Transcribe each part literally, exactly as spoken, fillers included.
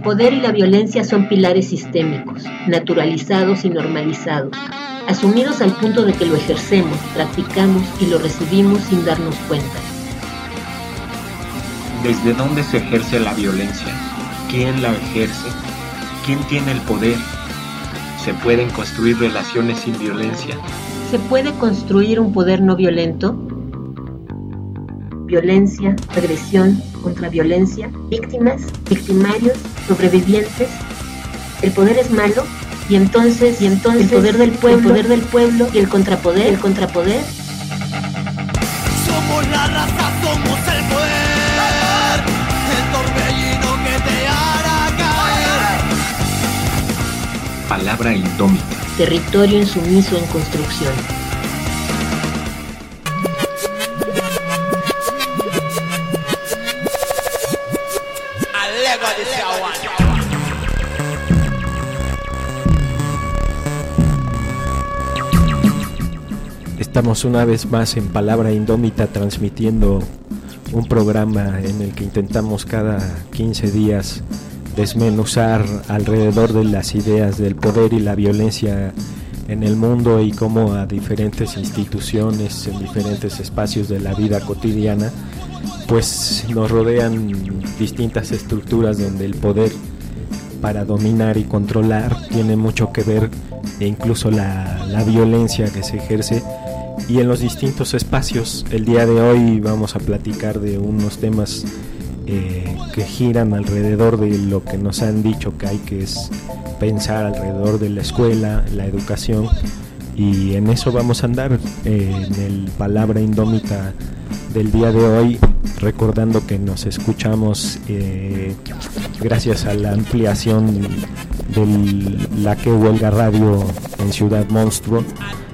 poder y la violencia son pilares sistémicos, naturalizados y normalizados, asumidos al punto de que lo ejercemos, practicamos y lo recibimos sin darnos cuenta. ¿Desde dónde se ejerce la violencia? ¿Quién la ejerce? ¿Quién tiene el poder? ¿Se pueden construir relaciones sin violencia? ¿Se puede construir un poder no violento? Violencia, agresión, contraviolencia, víctimas, victimarios, sobrevivientes. ¿El poder es malo? Y entonces, y entonces el poder del pueblo, el poder del pueblo y el contrapoder, el contrapoder. Somos la raza, somos el poder, el torbellino que te hará caer. Palabra indómita. Territorio insumiso en construcción. Estamos una vez más en Palabra Indómita transmitiendo un programa en el que intentamos cada quince días desmenuzar alrededor de las ideas del poder y la violencia en el mundo y cómo a diferentes instituciones en diferentes espacios de la vida cotidiana pues nos rodean distintas estructuras donde el poder para dominar y controlar tiene mucho que ver, e incluso la, la violencia que se ejerce. Y en los distintos espacios, el día de hoy vamos a platicar de unos temas eh, que giran alrededor de lo que nos han dicho que hay que es pensar alrededor de la escuela, la educación, y en eso vamos a andar eh, en el Palabra Indómita del día de hoy, recordando que nos escuchamos eh, gracias a la ampliación de la que huelga radio en Ciudad Monstruo,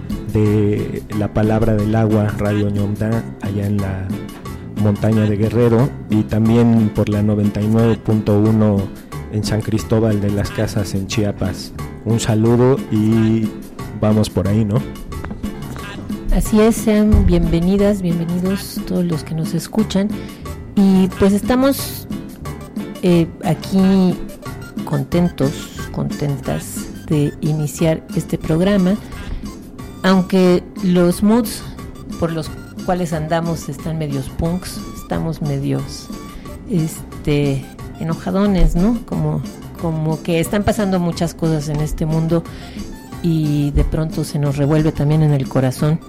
de la Palabra del Agua, Radio Ñomda, allá en la montaña de Guerrero, y también por la noventa y nueve punto uno en San Cristóbal de las Casas en Chiapas. Un saludo y vamos por ahí, ¿no? Así es, sean bienvenidas, bienvenidos todos los que nos escuchan, y pues estamos eh, aquí contentos, contentas de iniciar este programa. Aunque los moods por los cuales andamos están medios punks, estamos medios este enojadones, ¿no? Como, como que están pasando muchas cosas en este mundo y de pronto se nos revuelve también en el corazón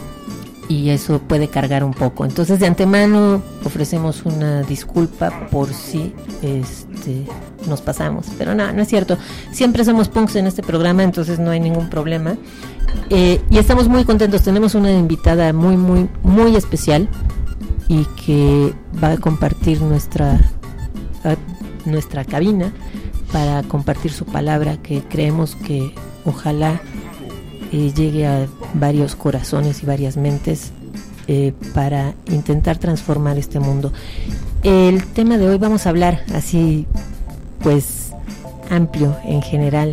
y eso puede cargar un poco. Entonces de antemano ofrecemos una disculpa por si este nos pasamos, pero no, no es cierto. Siempre somos punks en este programa, entonces no hay ningún problema. Eh, y estamos muy contentos, tenemos una invitada muy muy muy especial y que va a compartir nuestra a, nuestra cabina para compartir su palabra, que creemos que ojalá eh, llegue a varios corazones y varias mentes eh, para intentar transformar este mundo. El tema de hoy vamos a hablar así pues amplio en general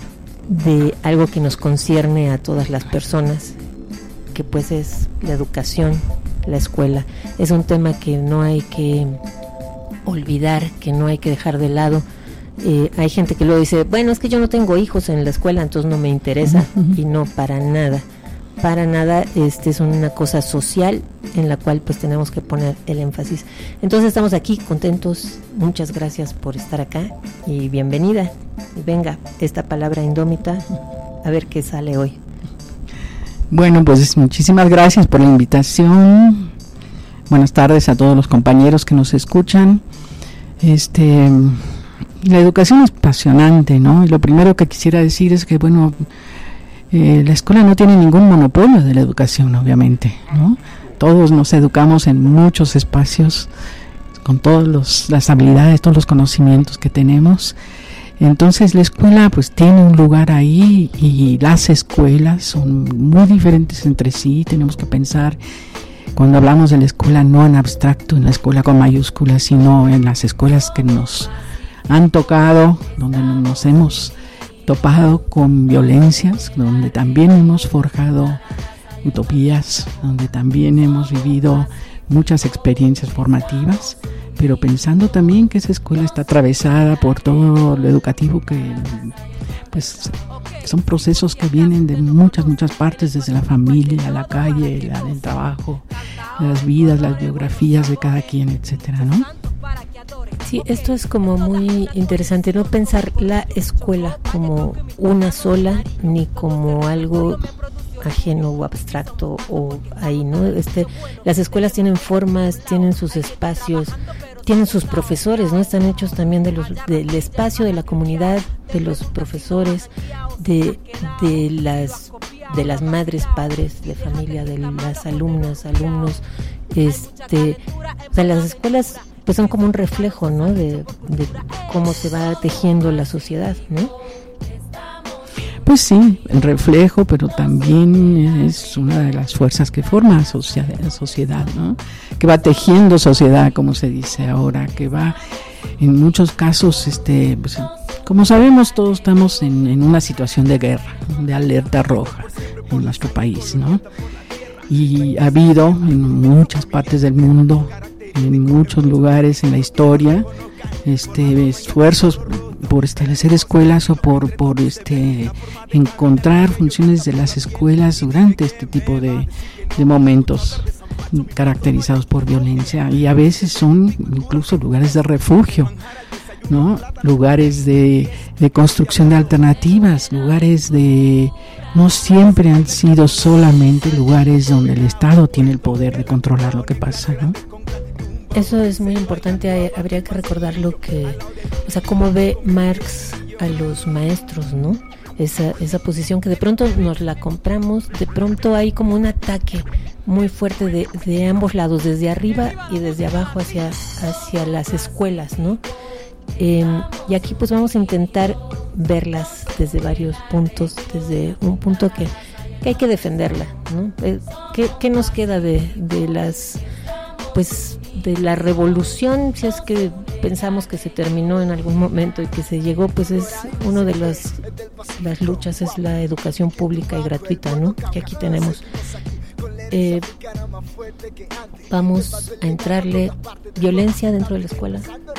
de algo que nos concierne a todas las personas, que pues es la educación, la escuela. Es un tema que no hay que olvidar, que no hay que dejar de lado. Eh, hay gente que luego dice, bueno, es que yo no tengo hijos en la escuela, entonces no me interesa. Uh-huh. Y no, para nada, para nada. Este es una cosa social en la cual pues tenemos que poner el énfasis. Entonces estamos aquí contentos, muchas gracias por estar acá y bienvenida. Y venga, esta Palabra Indómita, a ver qué sale hoy. Bueno, pues muchísimas gracias por la invitación. Buenas tardes a todos los compañeros que nos escuchan. Este, la educación es apasionante, ¿no? Y lo primero que quisiera decir es que, bueno, eh, la escuela no tiene ningún monopolio de la educación, obviamente, ¿no? Todos nos educamos en muchos espacios con todas las habilidades, todos los conocimientos que tenemos. Entonces la escuela pues tiene un lugar ahí, y las escuelas son muy diferentes entre sí. Tenemos que pensar, cuando hablamos de la escuela, no en abstracto, en la escuela con mayúsculas, sino en las escuelas que nos han tocado, donde nos hemos topado con violencias, donde también hemos forjado utopías, donde también hemos vivido muchas experiencias formativas, pero pensando también que esa escuela está atravesada por todo lo educativo que pues son procesos que vienen de muchas, muchas partes, desde la familia, la calle, la, el trabajo, las vidas, las biografías de cada quien, etcétera, ¿no? Sí, esto es como muy interesante, no pensar la escuela como una sola, ni como algo ajeno o abstracto o ahí, ¿no? Este, las escuelas tienen formas, tienen sus espacios, tienen sus profesores, ¿no? Están hechos también de los del espacio de la comunidad, de los profesores, de de las de las madres, padres de familia, de las alumnas, alumnos, este, o sea, las escuelas pues son como un reflejo, ¿no? De, de cómo se va tejiendo la sociedad, ¿no? Pues sí, el reflejo, pero también es una de las fuerzas que forma sociedad, sociedad, ¿no? Que va tejiendo sociedad, como se dice ahora, que va en muchos casos, este, pues, como sabemos, todos estamos en, en una situación de guerra, de alerta roja en nuestro país, ¿no? Y ha habido en muchas partes del mundo, en muchos lugares en la historia, este, esfuerzos por establecer escuelas o por por este encontrar funciones de las escuelas durante este tipo de, de momentos caracterizados por violencia, y a veces son incluso lugares de refugio, ¿no? Lugares de, de construcción de alternativas, lugares de no siempre han sido solamente lugares donde el Estado tiene el poder de controlar lo que pasa, ¿no? Eso es muy importante, habría que recordar lo que, o sea, cómo ve Marx a los maestros, ¿no? Esa, esa posición que de pronto nos la compramos, de pronto hay como un ataque muy fuerte de, de ambos lados, desde arriba y desde abajo hacia, hacia las escuelas, ¿no? Eh, y aquí pues vamos a intentar verlas desde varios puntos, desde un punto que, que hay que defenderla, ¿no? Eh, ¿qué, ¿Qué nos queda de, de las, pues, de la revolución, si es que pensamos que se terminó en algún momento y que se llegó? Pues es uno de las, las luchas, es la educación pública y gratuita, ¿no? Que aquí tenemos. Eh, vamos a entrarle violencia dentro de la escuela.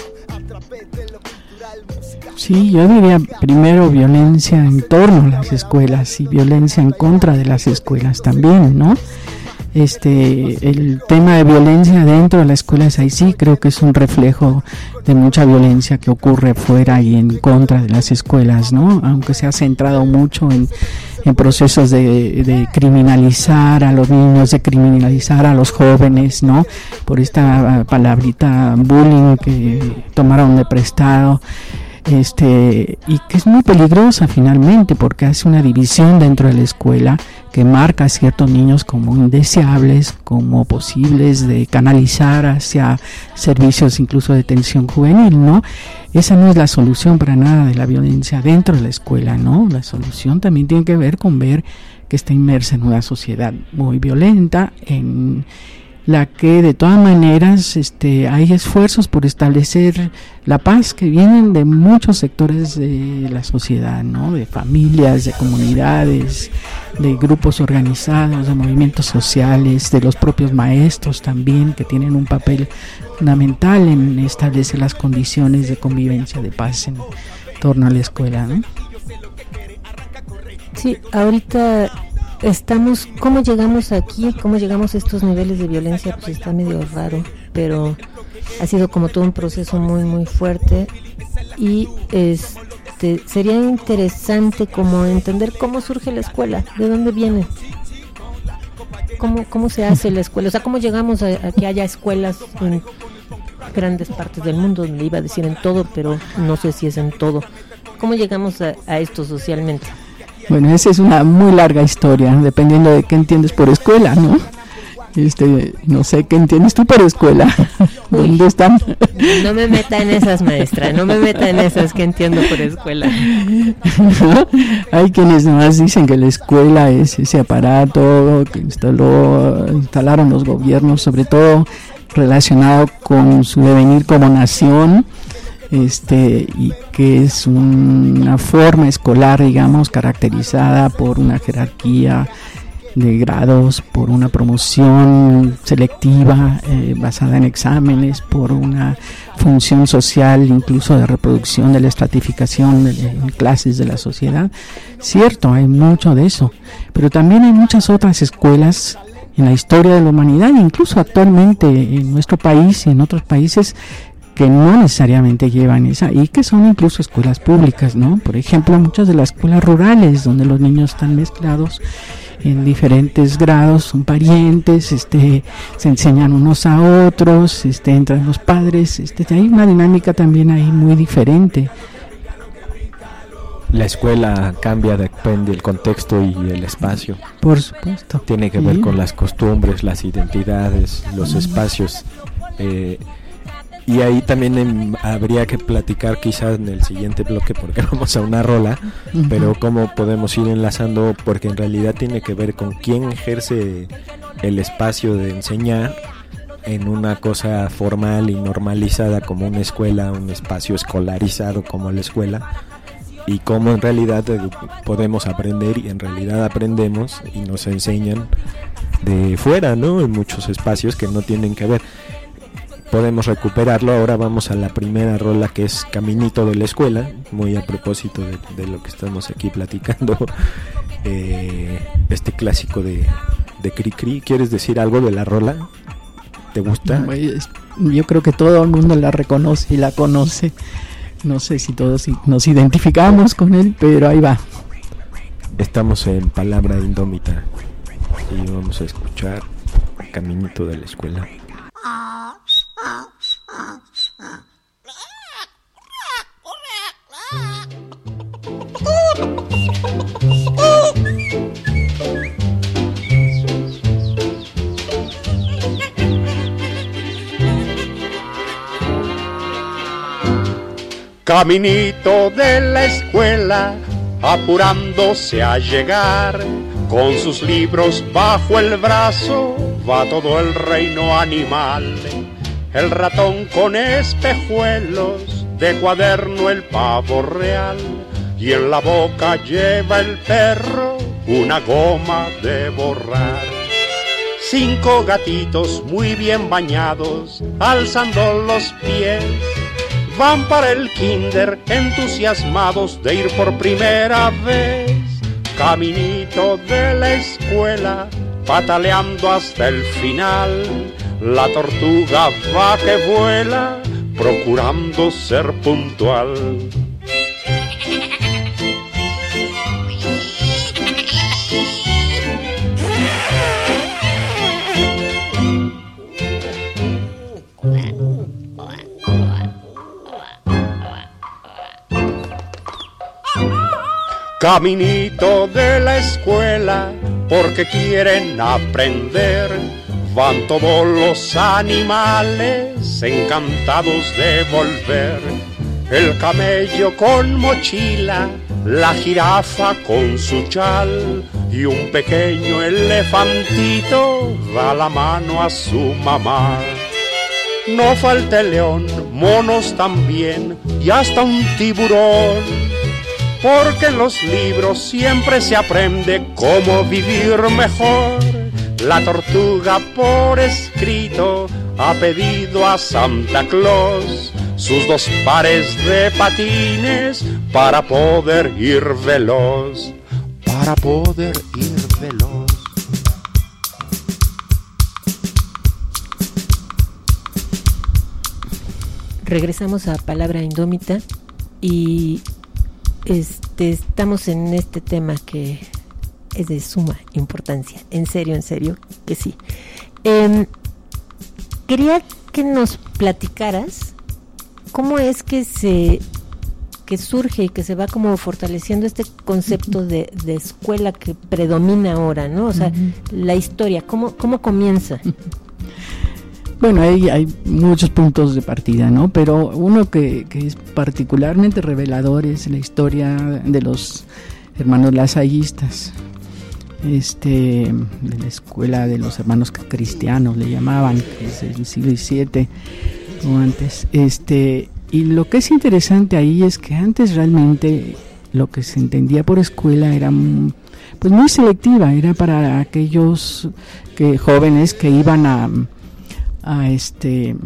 Sí, yo diría primero violencia en torno a las escuelas y violencia en contra de las escuelas también, ¿no? Este, el tema de violencia dentro de las escuelas, ahí sí creo que es un reflejo de mucha violencia que ocurre fuera y en contra de las escuelas, ¿no? Aunque se ha centrado mucho en, en procesos de, de criminalizar a los niños, de criminalizar a los jóvenes, ¿no? Por esta palabrita bullying que tomaron de prestado. Este, y que es muy peligrosa finalmente, porque hace una división dentro de la escuela que marca a ciertos niños como indeseables, como posibles de canalizar hacia servicios incluso de detención juvenil, ¿no? Esa no es la solución para nada de la violencia dentro de la escuela, ¿no? La solución también tiene que ver con ver que está inmersa en una sociedad muy violenta, en la que de todas maneras este, hay esfuerzos por establecer la paz que vienen de muchos sectores de la sociedad, ¿no? De familias, de comunidades, de grupos organizados, de movimientos sociales, de los propios maestros también, que tienen un papel fundamental en establecer las condiciones de convivencia, de paz en torno a la escuela, ¿no? Sí, ahorita estamos, ¿cómo llegamos aquí? ¿Cómo llegamos a estos niveles de violencia? Pues está medio raro, pero ha sido como todo un proceso muy muy fuerte, y este sería interesante como entender cómo surge la escuela, de dónde viene, cómo cómo se hace la escuela, o sea, cómo llegamos a, a que haya escuelas en grandes partes del mundo, le iba a decir en todo, pero no sé si es en todo. ¿Cómo llegamos a, a esto socialmente? Bueno, esa es una muy larga historia, dependiendo de qué entiendes por escuela, ¿no? Este, no sé qué entiendes tú por escuela. Uy, ¿dónde están? No me meta en esas, maestra, no me meta en esas que entiendo por escuela. ¿No? Hay quienes nomás dicen que la escuela es ese aparato que instaló, instalaron los gobiernos, sobre todo relacionado con su devenir como nación, este, y que es una forma escolar, digamos, caracterizada por una jerarquía de grados, por una promoción selectiva eh, basada en exámenes, por una función social, incluso de reproducción de la estratificación de, en clases de la sociedad. Cierto, hay mucho de eso, pero también hay muchas otras escuelas en la historia de la humanidad, incluso actualmente en nuestro país y en otros países, que no necesariamente llevan esa, y que son incluso escuelas públicas, ¿no? Por ejemplo, muchas de las escuelas rurales, donde los niños están mezclados en diferentes grados, son parientes, este, se enseñan unos a otros, este, entran los padres, este, hay una dinámica también ahí muy diferente. La escuela cambia, depende del contexto y el espacio. Por supuesto. Tiene que ¿Sí? ver con las costumbres, las identidades, los espacios. Eh, y ahí también em, habría que platicar quizás en el siguiente bloque, porque vamos a una rola, uh-huh. pero cómo podemos ir enlazando, porque en realidad tiene que ver con quién ejerce el espacio de enseñar en una cosa formal y normalizada como una escuela, un espacio escolarizado como la escuela, y cómo en realidad eh, podemos aprender, y en realidad aprendemos y nos enseñan de fuera, ¿no? En muchos espacios que no tienen que ver. Podemos recuperarlo. Ahora vamos a la primera rola, que es Caminito de la Escuela, muy a propósito de, de lo que estamos aquí platicando, eh, este clásico de, de Cri Cri. ¿Quieres decir algo de la rola? ¿Te gusta? Yo creo que todo el mundo la reconoce y la conoce. No sé si todos nos identificamos con él, pero ahí va. Estamos en Palabra Indómita y vamos a escuchar Caminito de la Escuela. Caminito de la escuela, apurándose a llegar, con sus libros bajo el brazo, va todo el reino animal. El ratón con espejuelos, de cuaderno el pavo real, y en la boca lleva el perro una goma de borrar. Cinco gatitos muy bien bañados, alzando los pies, van para el kinder entusiasmados de ir por primera vez. Caminito de la escuela, pataleando hasta el final, la tortuga va que vuela, procurando ser puntual. Caminito de la escuela, porque quieren aprender, van todos los animales encantados de volver. El camello con mochila, la jirafa con su chal, y un pequeño elefantito da la mano a su mamá. No falta el león, monos también, y hasta un tiburón, porque en los libros siempre se aprende cómo vivir mejor. La tortuga por escrito ha pedido a Santa Claus sus dos pares de patines para poder ir veloz, para poder ir veloz. Regresamos a Palabra Indómita y Este, estamos en este tema que es de suma importancia, en serio, en serio, que sí. Eh, quería que nos platicaras cómo es que se que surge y que se va como fortaleciendo este concepto de, de escuela que predomina ahora, ¿no? O sea, uh-huh. la historia, ¿cómo, cómo comienza? Bueno, hay, hay muchos puntos de partida, ¿no? Pero uno que, que es particularmente revelador es la historia de los hermanos lasallistas, este, de la escuela de los hermanos cristianos, le llamaban, que es el siglo diecisiete o antes. Este, y lo que es interesante ahí es que antes realmente lo que se entendía por escuela era pues muy selectiva, era para aquellos que jóvenes que iban a, a este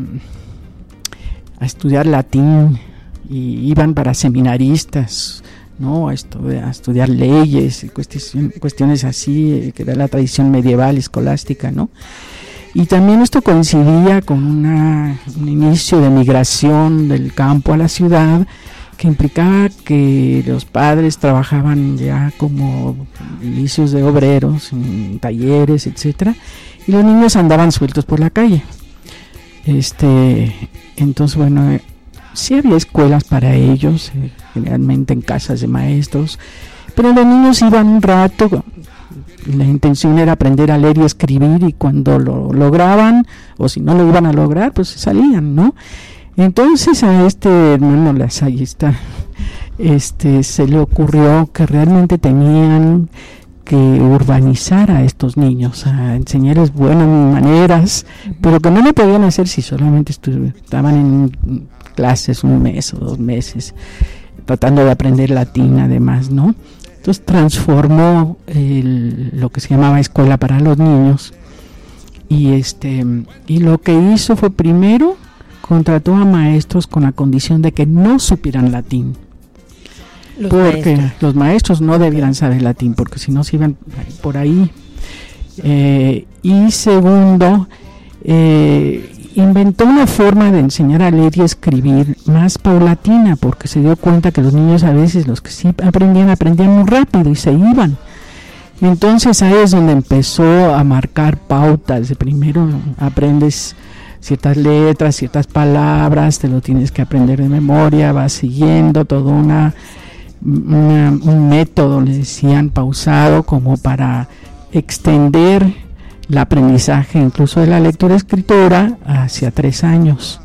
a estudiar latín y iban para seminaristas, ¿no? A, estu- a estudiar leyes y cuestion- cuestiones así, que era la tradición medieval escolástica, ¿no? Y también esto coincidía con una, un inicio de migración del campo a la ciudad, que implicaba que los padres trabajaban ya como inicios de obreros, en talleres, etcétera, y los niños andaban sueltos por la calle. Este, entonces, bueno, sí había escuelas para ellos, eh, generalmente en casas de maestros, pero los niños iban un rato, la intención era aprender a leer y escribir, y cuando lo lograban, o si no lo iban a lograr, pues salían, ¿no? Entonces a este hermano lasallista este, se le ocurrió que realmente tenían que urbanizar a estos niños, a enseñarles buenas maneras, pero que no lo podían hacer si solamente estu- estaban en clases un mes o dos meses, tratando de aprender latín además, ¿no? Entonces transformó el, lo que se llamaba escuela para los niños, y este y lo que hizo fue, primero contrató a maestros con la condición de que no supieran latín, los porque maestros. los maestros no debieran saber latín, porque si no se iban por ahí. Eh, y segundo, eh, inventó una forma de enseñar a leer y escribir más paulatina, porque se dio cuenta que los niños, a veces los que sí aprendían, aprendían muy rápido y se iban. Entonces ahí es donde empezó a marcar pautas. De primero aprendes ciertas letras, ciertas palabras, te lo tienes que aprender de memoria, vas siguiendo todo una, una un método, le decían, pausado, como para extender el aprendizaje incluso de la lectura y escritura hacia tres años,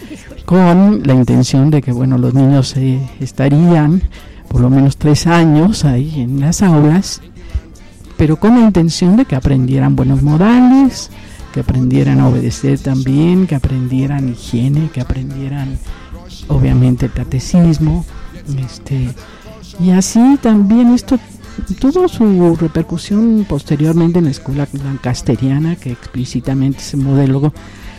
con la intención de que, bueno, los niños eh, estarían por lo menos tres años ahí en las aulas, pero con la intención de que aprendieran buenos modales, que aprendieran a obedecer también, que aprendieran higiene, que aprendieran obviamente el catecismo, este, y así también esto tuvo su repercusión posteriormente en la escuela lancasteriana, que explícitamente se modeló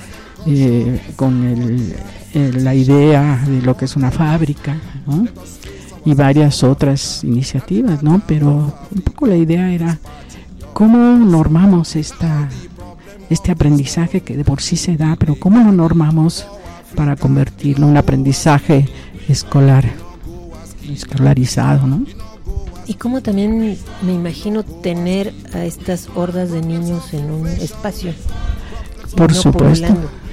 eh, con el, el, la idea de lo que es una fábrica, ¿no? Y varias otras iniciativas, ¿no? Pero un poco la idea era cómo normamos esta este aprendizaje que de por sí se da, pero cómo lo normamos para convertirlo en un aprendizaje escolar, escolarizado, ¿no? Y cómo también me imagino tener a estas hordas de niños en un espacio. Por no supuesto.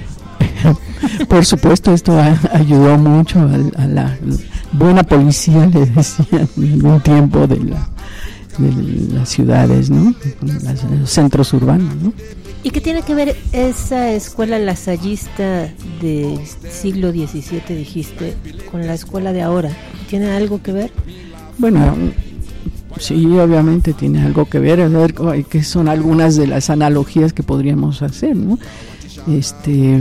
Por supuesto, esto a, ayudó mucho a, a la buena policía, le decían en algún tiempo, de, la, de las ciudades, ¿no? Las, los centros urbanos, ¿no? ¿Y qué tiene que ver esa escuela lasallista del siglo diecisiete, dijiste, con la escuela de ahora? ¿Tiene algo que ver? Bueno, sí, obviamente tiene algo que ver, a ver que son algunas de las analogías que podríamos hacer, ¿no? Este,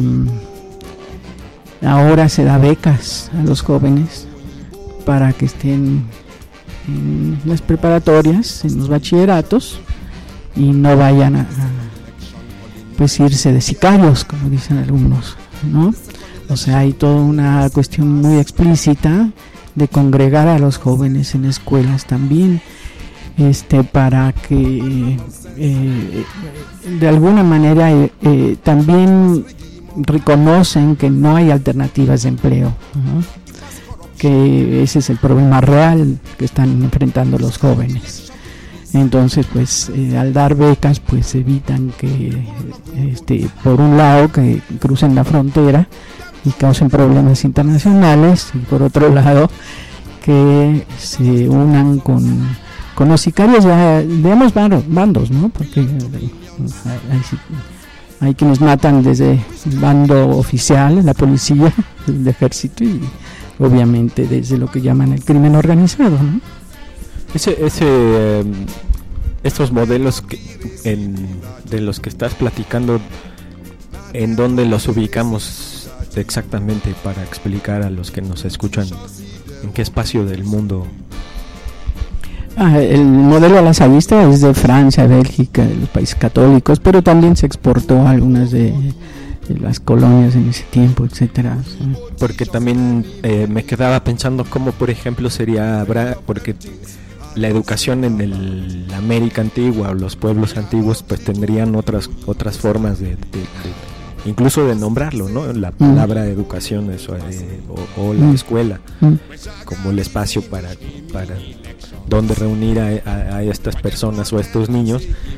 ahora se da becas a los jóvenes para que estén en las preparatorias, en los bachilleratos, y no vayan a, a pues irse de sicarios, como dicen algunos, ¿no? O sea, hay toda una cuestión muy explícita de congregar a los jóvenes en escuelas también, este, para que eh, de alguna manera eh, eh, también reconocen que no hay alternativas de empleo, ¿no? Que ese es el problema real que están enfrentando los jóvenes. Entonces, pues eh, al dar becas, pues evitan que, este, por un lado, que crucen la frontera y causen problemas internacionales, y por otro lado, que se unan con, con los sicarios de, de ambos bandos, ¿no? Porque hay, hay quienes matan desde el bando oficial, la policía, el ejército, y obviamente desde lo que llaman el crimen organizado, ¿no? Ese, ese, eh, estos modelos que, en, de los que estás platicando, ¿en dónde los ubicamos exactamente para explicar a los que nos escuchan en qué espacio del mundo? Ah, el modelo lasallista es de Francia, Bélgica, de los países católicos, pero también se exportó a algunas de, de las colonias en ese tiempo, etcétera. Sí. Porque también eh, me quedaba pensando cómo, por ejemplo, sería habrá porque la educación en el la América antigua o los pueblos antiguos pues tendrían otras otras formas de, de, de incluso de nombrarlo, ¿no? La palabra mm. educación eso, eh, o, o la mm. escuela mm. como el espacio para para donde reunir a, a, a estas personas o a estos niños.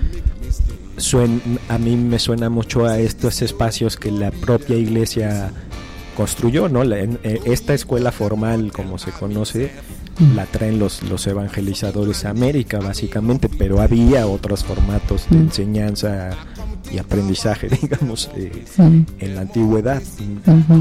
Suen, a mí me suena mucho a estos espacios que la propia iglesia construyó, ¿no? La, en, esta escuela formal, como se conoce, mm. la traen los, los evangelizadores a América, básicamente, pero había otros formatos de mm. enseñanza y aprendizaje, digamos, eh, mm. en la antigüedad. Uh-huh.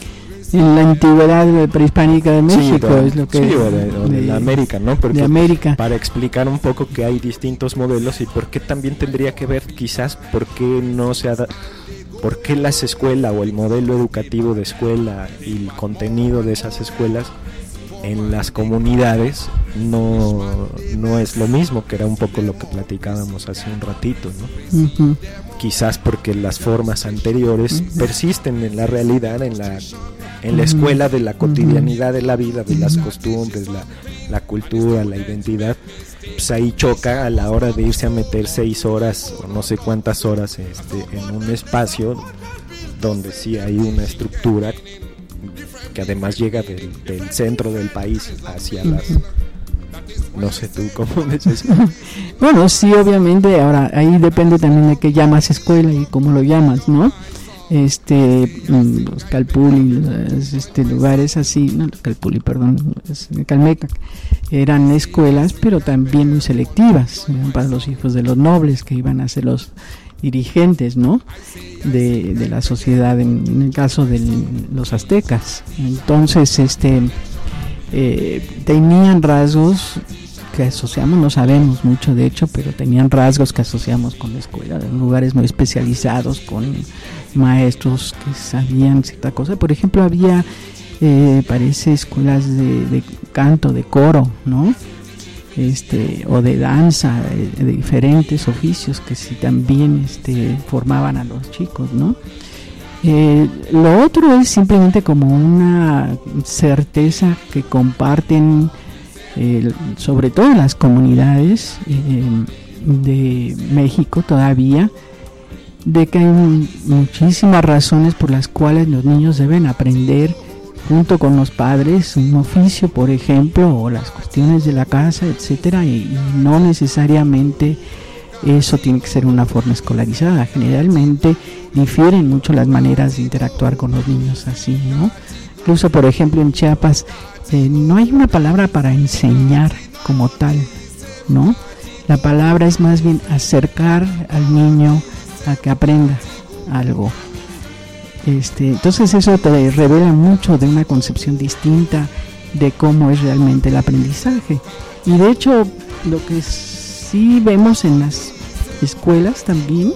En la antigüedad prehispánica de México, sí, de, es lo que sí, o de, o de, de la América, ¿no? Porque de América. Para explicar un poco que hay distintos modelos y por qué también tendría que ver, quizás, por qué no se ha da, por qué las escuelas o el modelo educativo de escuela y el contenido de esas escuelas en las comunidades no, no es lo mismo, que era un poco lo que platicábamos hace un ratito, ¿no? Uh-huh. Quizás porque las formas anteriores uh-huh. persisten en la realidad, en la en la escuela de la cotidianidad de la vida, de las costumbres, la, la cultura, la identidad, pues ahí choca a la hora de irse a meter seis horas o no sé cuántas horas este, en un espacio donde sí hay una estructura que además llega del, del centro del país hacia las... No sé tú cómo ves eso. Bueno, sí, obviamente, ahora ahí depende también de qué llamas escuela y cómo lo llamas, ¿no? Este, los Calpulli, este, lugares así, no los Calpulli, perdón, Calmecac, eran escuelas, pero también muy selectivas, eran para los hijos de los nobles que iban a ser los dirigentes, ¿no? De, de la sociedad, en, en el caso de los aztecas. Entonces, este, eh, tenían rasgos que asociamos, no sabemos mucho de hecho, pero tenían rasgos que asociamos con la escuela, en lugares muy especializados, con maestros que sabían cierta cosa. Por ejemplo, había, eh, parece, escuelas de, de canto, de coro, ¿no? Este, o de danza, de, de diferentes oficios que sí también este, formaban a los chicos, ¿no? Eh, lo otro es simplemente como una certeza que comparten Eh, sobre todo en las comunidades eh, de México todavía, de que hay un, muchísimas razones por las cuales los niños deben aprender junto con los padres un oficio, por ejemplo, o las cuestiones de la casa, etcétera, y, y no necesariamente eso tiene que ser una forma escolarizada. Generalmente difieren mucho las maneras de interactuar con los niños así, ¿no? Incluso, por ejemplo, en Chiapas Eh, no hay una palabra para enseñar como tal, ¿no? La palabra es más bien acercar al niño a que aprenda algo. Este, entonces eso te revela mucho de una concepción distinta de cómo es realmente el aprendizaje. Y de hecho, lo que sí vemos en las escuelas también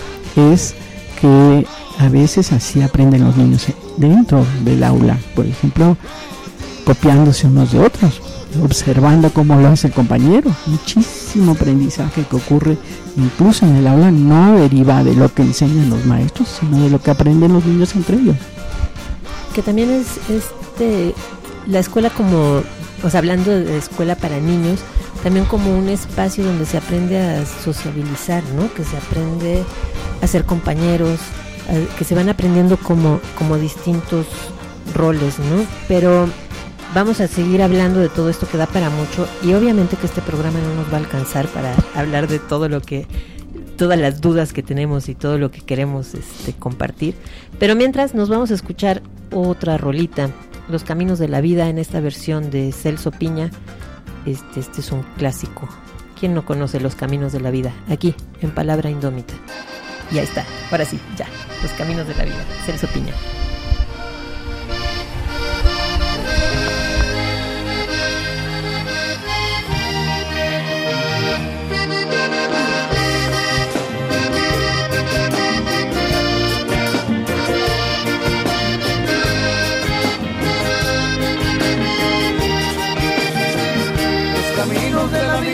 es que a veces así aprenden los niños dentro del aula, por ejemplo, copiándose unos de otros, observando cómo lo hace el compañero. Muchísimo aprendizaje que ocurre incluso en el aula no deriva de lo que enseñan los maestros, sino de lo que aprenden los niños entre ellos. Que también es este la escuela como, o sea, hablando de escuela para niños, también como un espacio donde se aprende a sociabilizar, ¿no? Que se aprende a ser compañeros, a, que se van aprendiendo como, como distintos roles, ¿no? Pero vamos a seguir hablando de todo esto que da para mucho, y obviamente que este programa no nos va a alcanzar para hablar de todo lo que, todas las dudas que tenemos y todo lo que queremos este, compartir. Pero mientras nos vamos a escuchar otra rolita, Los Caminos de la Vida, en esta versión de Celso Piña. Este, este es un clásico. ¿Quién no conoce Los Caminos de la Vida? Aquí, en Palabra Indómita. Y ahí está, ahora sí, ya, Los Caminos de la Vida, Celso Piña. Caminos de la vida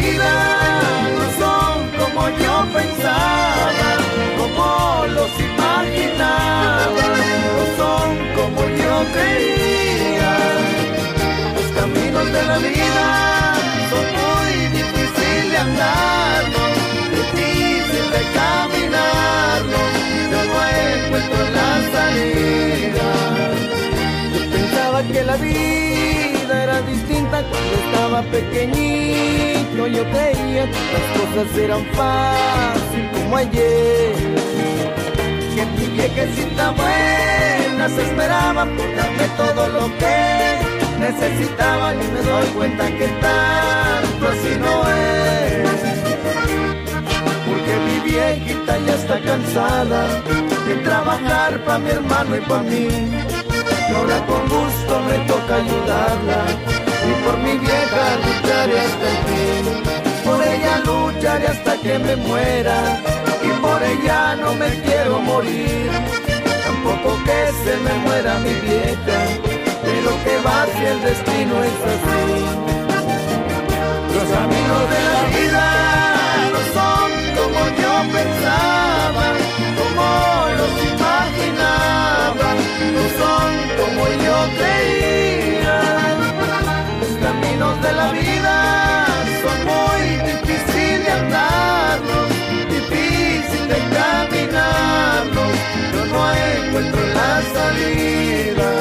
la vida era distinta cuando estaba pequeñito. Yo creía que las cosas eran fácil como ayer, que mi viejecita buena se esperaba por darme todo lo que necesitaba, y me doy cuenta que tanto así no es, porque mi viejita ya está cansada de trabajar pa' mi hermano y pa' mí, y ahora con gusto me toca ayudarla, y por mi vieja lucharé hasta el fin, por ella lucharé hasta que me muera, y por ella no me quiero morir, tampoco que se me muera mi vieja, pero que va si el destino es así. Los caminos de la vida no son como yo pensaba, como los imaginaba, no son como yo creía. Los caminos de la vida son muy difíciles de andarlos, difícil de caminarlos, yo no encuentro la salida.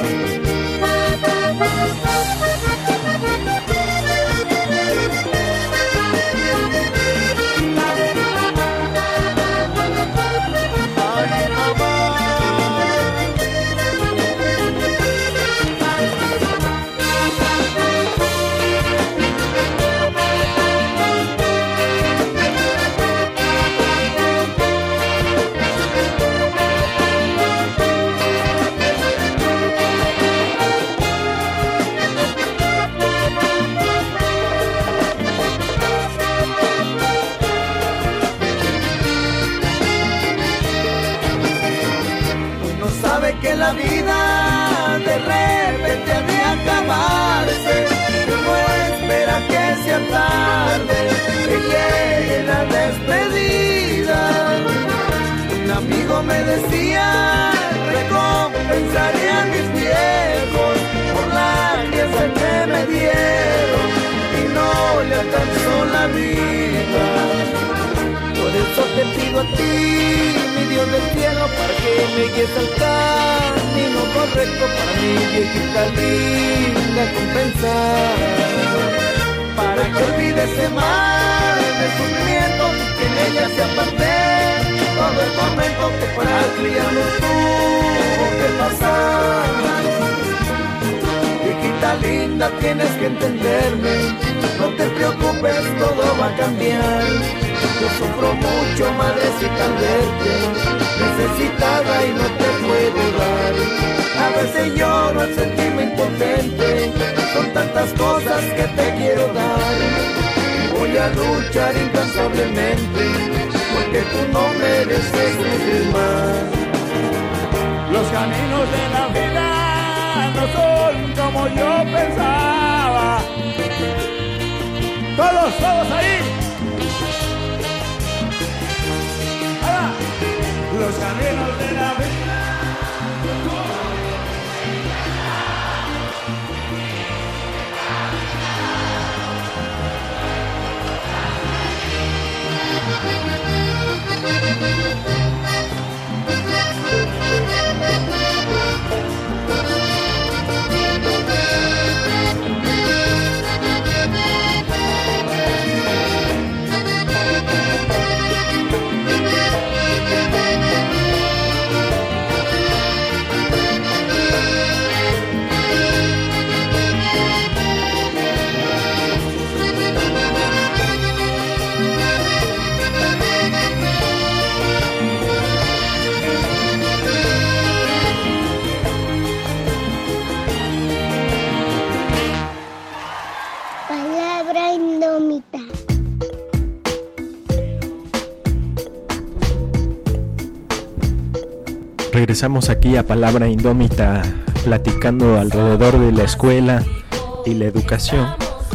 Que la vida de repente ha de acabarse, no espera que sea tarde, que llegue la despedida. Un amigo me decía, recompensaré a mis viejos por la crianza que me dieron y no le alcanzó la vida. Por eso te pido a ti, mi Dios del cielo, para que me guíes al camino correcto para mi viejita linda compensar, para que olvide ese mal de sufrimiento que en ella se aparte todo el tormento que para criarnos tuvo que pasar. Viejita linda, tienes que entenderme, no te preocupes, todo va a cambiar. Yo sufro mucho, madrecita, al verte necesitada y no te puedo dar. A veces lloro al sentirme impotente, son tantas cosas que te quiero dar. Voy a luchar incansablemente, porque tú no mereces sufrir más. Los caminos de la vida no son como yo pensaba. Todos, todos ahí. Los caminos de la vida. Regresamos aquí a Palabra Indómita, platicando alrededor de la escuela y la educación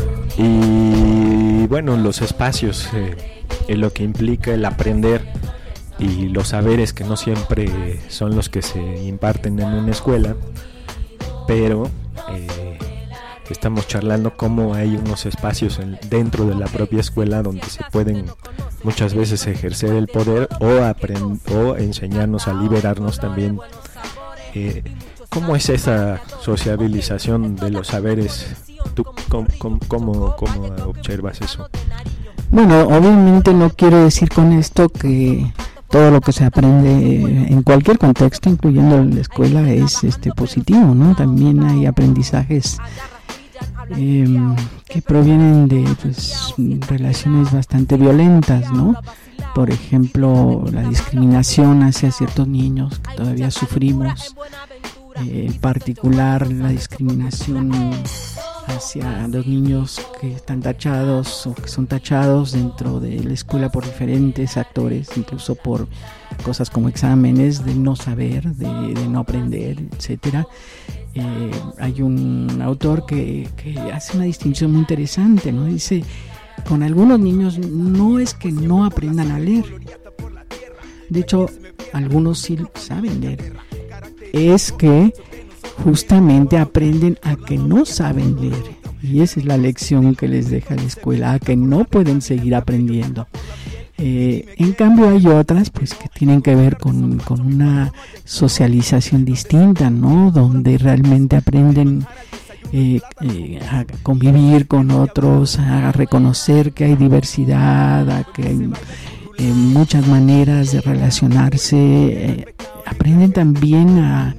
y bueno, los espacios, eh, en lo que implica el aprender y los saberes que no siempre son los que se imparten en una escuela, pero eh, estamos charlando cómo hay unos espacios en, dentro de la propia escuela donde se pueden muchas veces ejercer el poder o, aprend- o enseñarnos a liberarnos también eh, ¿Cómo es esa sociabilización de los saberes? ¿Tú cómo, cómo, cómo, cómo observas eso? Bueno, obviamente no quiero decir con esto que todo lo que se aprende en cualquier contexto, incluyendo la escuela, es este positivo, ¿no? También hay aprendizajes eh, que provienen de pues, relaciones bastante violentas, ¿no? Por ejemplo, la discriminación hacia ciertos niños que todavía sufrimos, eh, en particular la discriminación hacia los niños que están tachados o que son tachados dentro de la escuela por diferentes actores, incluso por cosas como exámenes, de no saber, de, de no aprender, etcétera. Eh, hay un autor que, que hace una distinción muy interesante, ¿no? Dice, con algunos niños no es que no aprendan a leer, de hecho algunos sí saben leer, es que justamente aprenden a que no saben leer, y esa es la lección que les deja la escuela, a que no pueden seguir aprendiendo. Eh, en cambio hay otras pues que tienen que ver con, con una socialización distinta, ¿no? Donde realmente aprenden eh, eh, a convivir con otros, a reconocer que hay diversidad, a que hay eh, muchas maneras de relacionarse, eh, aprenden también a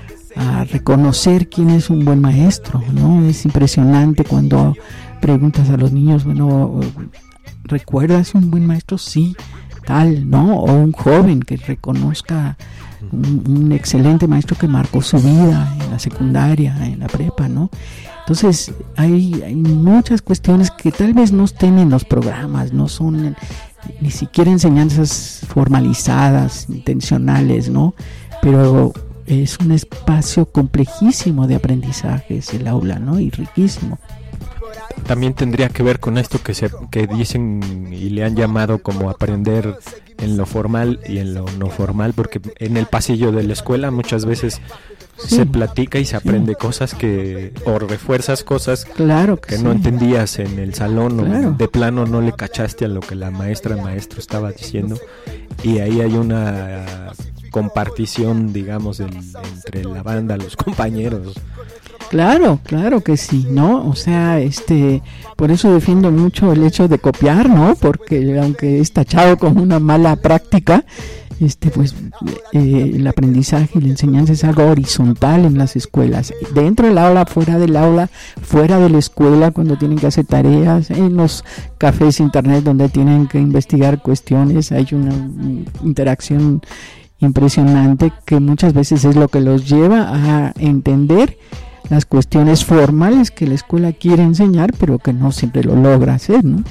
a reconocer quién es un buen maestro, ¿no? Es impresionante cuando preguntas a los niños, bueno, ¿recuerdas un buen maestro? Sí, tal, ¿no? O un joven que reconozca un, un excelente maestro que marcó su vida en la secundaria, en la prepa, ¿no? Entonces hay, hay muchas cuestiones que tal vez no estén en los programas, no son ni siquiera enseñanzas formalizadas, intencionales, ¿no? Pero es un espacio complejísimo de aprendizajes el aula, ¿no? Y riquísimo. También tendría que ver con esto que se que dicen y le han llamado como aprender en lo formal y en lo no formal, porque en el pasillo de la escuela muchas veces sí, se platica y se aprende sí. cosas que o refuerzas cosas claro que, que sí. no entendías en el salón claro. o de plano no le cachaste a lo que la maestra, el maestro estaba diciendo, y ahí hay una compartición, digamos, del, entre la banda, los compañeros. Claro, claro que sí, ¿no? O sea, este, por eso defiendo mucho el hecho de copiar, ¿no? Porque aunque es tachado como una mala práctica, este, pues, eh, el aprendizaje y la enseñanza es algo horizontal en las escuelas, dentro del aula, fuera del aula, fuera de la escuela cuando tienen que hacer tareas, en los cafés internet donde tienen que investigar cuestiones, hay una interacción impresionante que muchas veces es lo que los lleva a entender las cuestiones formales que la escuela quiere enseñar, pero que no siempre lo logra hacer, ¿no?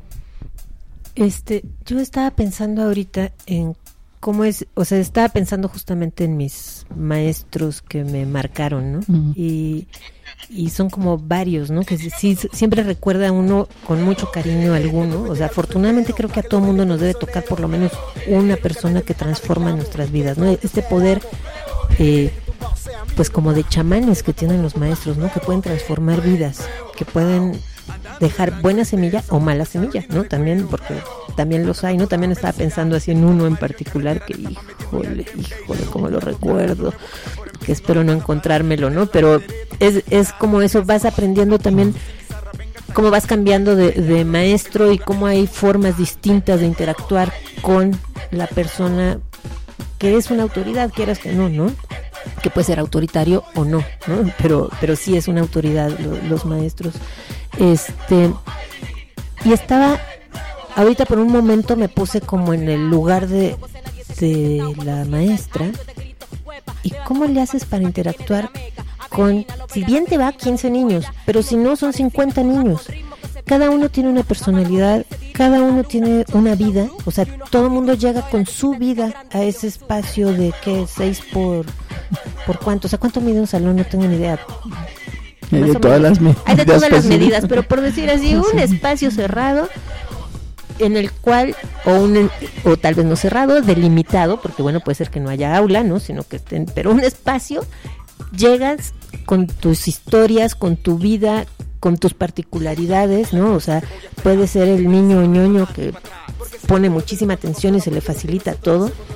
Este, yo estaba pensando ahorita en cómo es, o sea, estaba pensando justamente en mis maestros que me marcaron, ¿no? Uh-huh. Y y son como varios, ¿no? Que sí, siempre recuerda a uno con mucho cariño a alguno. O sea, afortunadamente creo que a todo mundo nos debe tocar por lo menos una persona que transforma nuestras vidas, ¿no? Este poder, eh, pues como de chamanes que tienen los maestros, ¿no? Que pueden transformar vidas, que pueden dejar buena semilla o mala semilla, ¿no? También, porque también los hay, ¿no? También estaba pensando así en uno en particular que, híjole, híjole, cómo lo recuerdo, que espero no encontrármelo, ¿no? Pero es, es como eso, vas aprendiendo también cómo vas cambiando de, de maestro y cómo hay formas distintas de interactuar con la persona que es una autoridad, quieras que no, ¿no? Que puede ser autoritario o no, ¿no? Pero, pero sí es una autoridad lo, los maestros. Este, y estaba, ahorita por un momento me puse como en el lugar de, de la maestra. ¿Y cómo le haces para interactuar con, si bien te va quince niños, pero si no son cincuenta niños? Cada uno tiene una personalidad, cada uno tiene una vida, o sea, todo el mundo llega con su vida a ese espacio de, ¿qué? seis por, por cuánto, o sea, ¿cuánto mide un salón? No tengo ni idea. Hay de todas las medidas. Hay de todas las medidas, pero por decir así, un espacio cerrado en el cual, o un o tal vez no cerrado, delimitado, porque bueno, puede ser que no haya aula, ¿no? Sino que estén, pero un espacio, llegas con tus historias, con tu vida, con tus particularidades, ¿no? O sea, puede ser el niño ñoño que pone muchísima atención y se le facilita todo,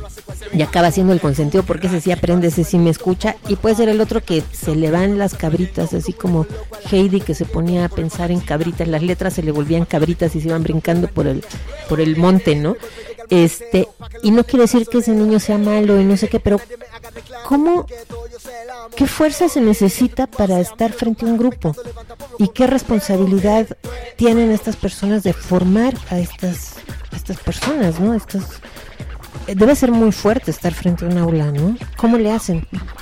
y acaba siendo el consentido porque ese sí aprende, ese sí me escucha, y puede ser el otro que se le van las cabritas, así como Heidi, que se ponía a pensar en cabritas, las letras se le volvían cabritas y se iban brincando por el por el monte, ¿no? Este, y no quiere decir que ese niño sea malo y no sé qué, pero ¿cómo, qué fuerza se necesita para estar frente a un grupo? ¿Y qué responsabilidad tienen estas personas de formar a estas, a estas personas, ¿no? Estas, debe ser muy fuerte estar frente a un aula, ¿no? ¿Cómo le hacen?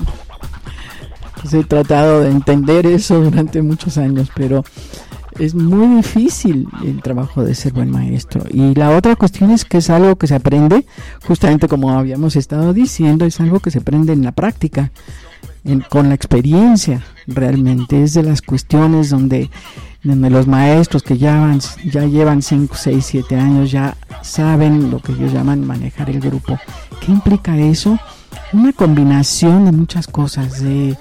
Pues he tratado de entender eso durante muchos años, pero es muy difícil el trabajo de ser buen maestro. Y la otra cuestión es que es algo que se aprende, justamente como habíamos estado diciendo, es algo que se aprende en la práctica, en, con la experiencia. Realmente es de las cuestiones donde, donde los maestros que ya, van, ya llevan cinco, seis, siete años ya saben lo que ellos llaman manejar el grupo. ¿Qué implica eso? Una combinación de muchas cosas, de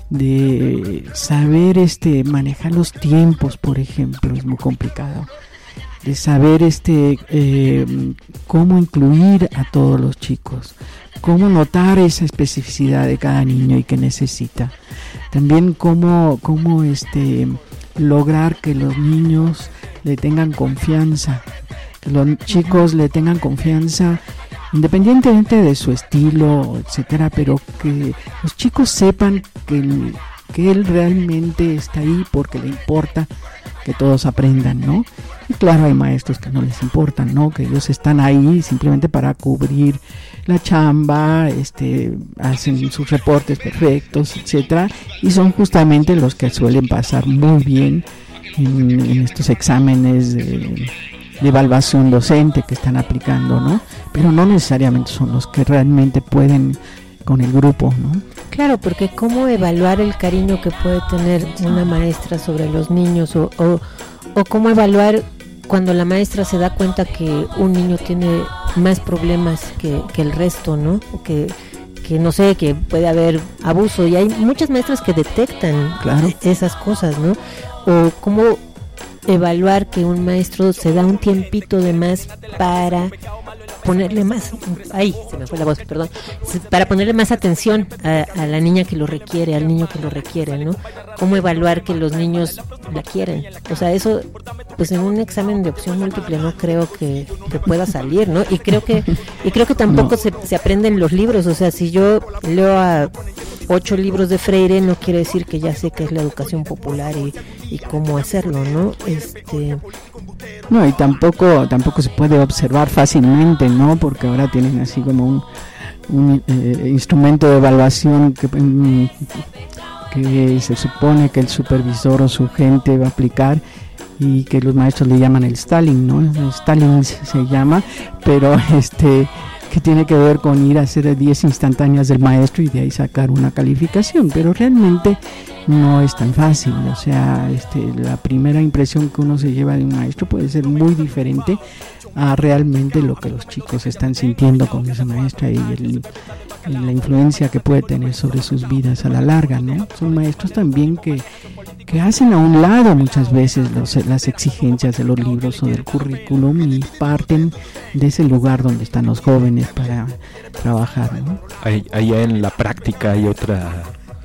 de saber este manejar los tiempos, por ejemplo, es muy complicado, de saber este eh, cómo incluir a todos los chicos, cómo notar esa especificidad de cada niño y qué necesita, también cómo cómo este lograr que los niños le tengan confianza, que los chicos le tengan confianza independientemente de su estilo, etcétera, pero que los chicos sepan que, el, que él realmente está ahí porque le importa que todos aprendan, ¿no? Y claro, hay maestros que no les importan, ¿no? Que ellos están ahí simplemente para cubrir la chamba, este, hacen sus reportes perfectos, etcétera, y son justamente los que suelen pasar muy bien en, en estos exámenes de de evaluación docente que están aplicando, ¿no? Pero no necesariamente son los que realmente pueden con el grupo, ¿no? Claro, porque cómo evaluar el cariño que puede tener una maestra sobre los niños, o, o, o cómo evaluar cuando la maestra se da cuenta que un niño tiene más problemas que, que el resto, ¿no? O que, que no sé, que puede haber abuso, y hay muchas maestras que detectan, claro, esas cosas, ¿no? O cómo evaluar que un maestro se da un tiempito de más para ponerle más, ay, se me fue la voz, perdón, para ponerle más atención a, a la niña que lo requiere, al niño que lo requiere, ¿no? Cómo evaluar que los niños la quieren, o sea, eso, pues en un examen de opción múltiple no creo que, que pueda salir, ¿no? Y creo que, y creo que tampoco no. se, se aprende en los libros, o sea, si yo leo a ocho libros de Freire, no quiere decir que ya sé qué es la educación popular y, y cómo hacerlo, ¿no? Este... No, y tampoco tampoco se puede observar fácilmente, ¿no? Porque ahora tienen así como un, un eh, instrumento de evaluación que, que se supone que el supervisor o su gente va a aplicar, y que los maestros le llaman el Stalin, ¿no? El Stalin se llama, pero este... que tiene que ver con ir a hacer diez instantáneas del maestro y de ahí sacar una calificación, pero realmente no es tan fácil. O sea, este, la primera impresión que uno se lleva de un maestro puede ser muy diferente a realmente lo que los chicos están sintiendo con esa maestra y, el, y la influencia que puede tener sobre sus vidas a la larga, ¿no? Son maestros también que que hacen a un lado muchas veces los, las exigencias de los libros o del currículum y parten de ese lugar donde están los jóvenes para trabajar, ¿no? Allá en la práctica hay otra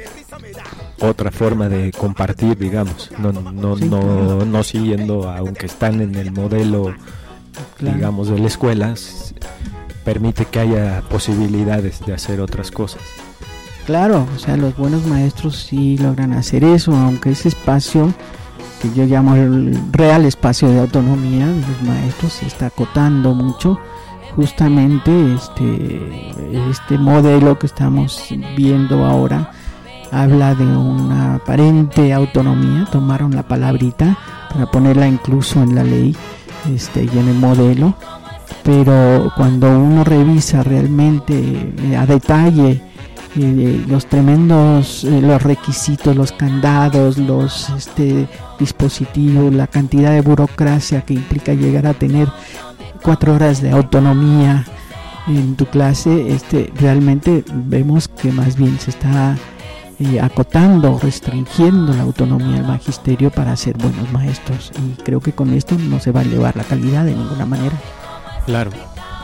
otra forma de compartir, digamos, no no sí, no, claro. no siguiendo, aunque están en el modelo, claro, digamos, de la escuela, permite que haya posibilidades de hacer otras cosas. Claro, o sea, los buenos maestros sí logran hacer eso, aunque ese espacio que yo llamo el real espacio de autonomía de los maestros se está acotando mucho. Justamente este este modelo que estamos viendo ahora habla de una aparente autonomía, tomaron la palabrita para ponerla incluso en la ley, este y en el modelo, pero cuando uno revisa realmente eh, a detalle Eh, los tremendos eh, los requisitos, los candados, los este dispositivos, la cantidad de burocracia que implica llegar a tener cuatro horas de autonomía en tu clase, este realmente vemos que más bien se está eh, acotando, restringiendo la autonomía del magisterio para ser buenos maestros, y creo que con esto no se va a elevar la calidad de ninguna manera. Claro.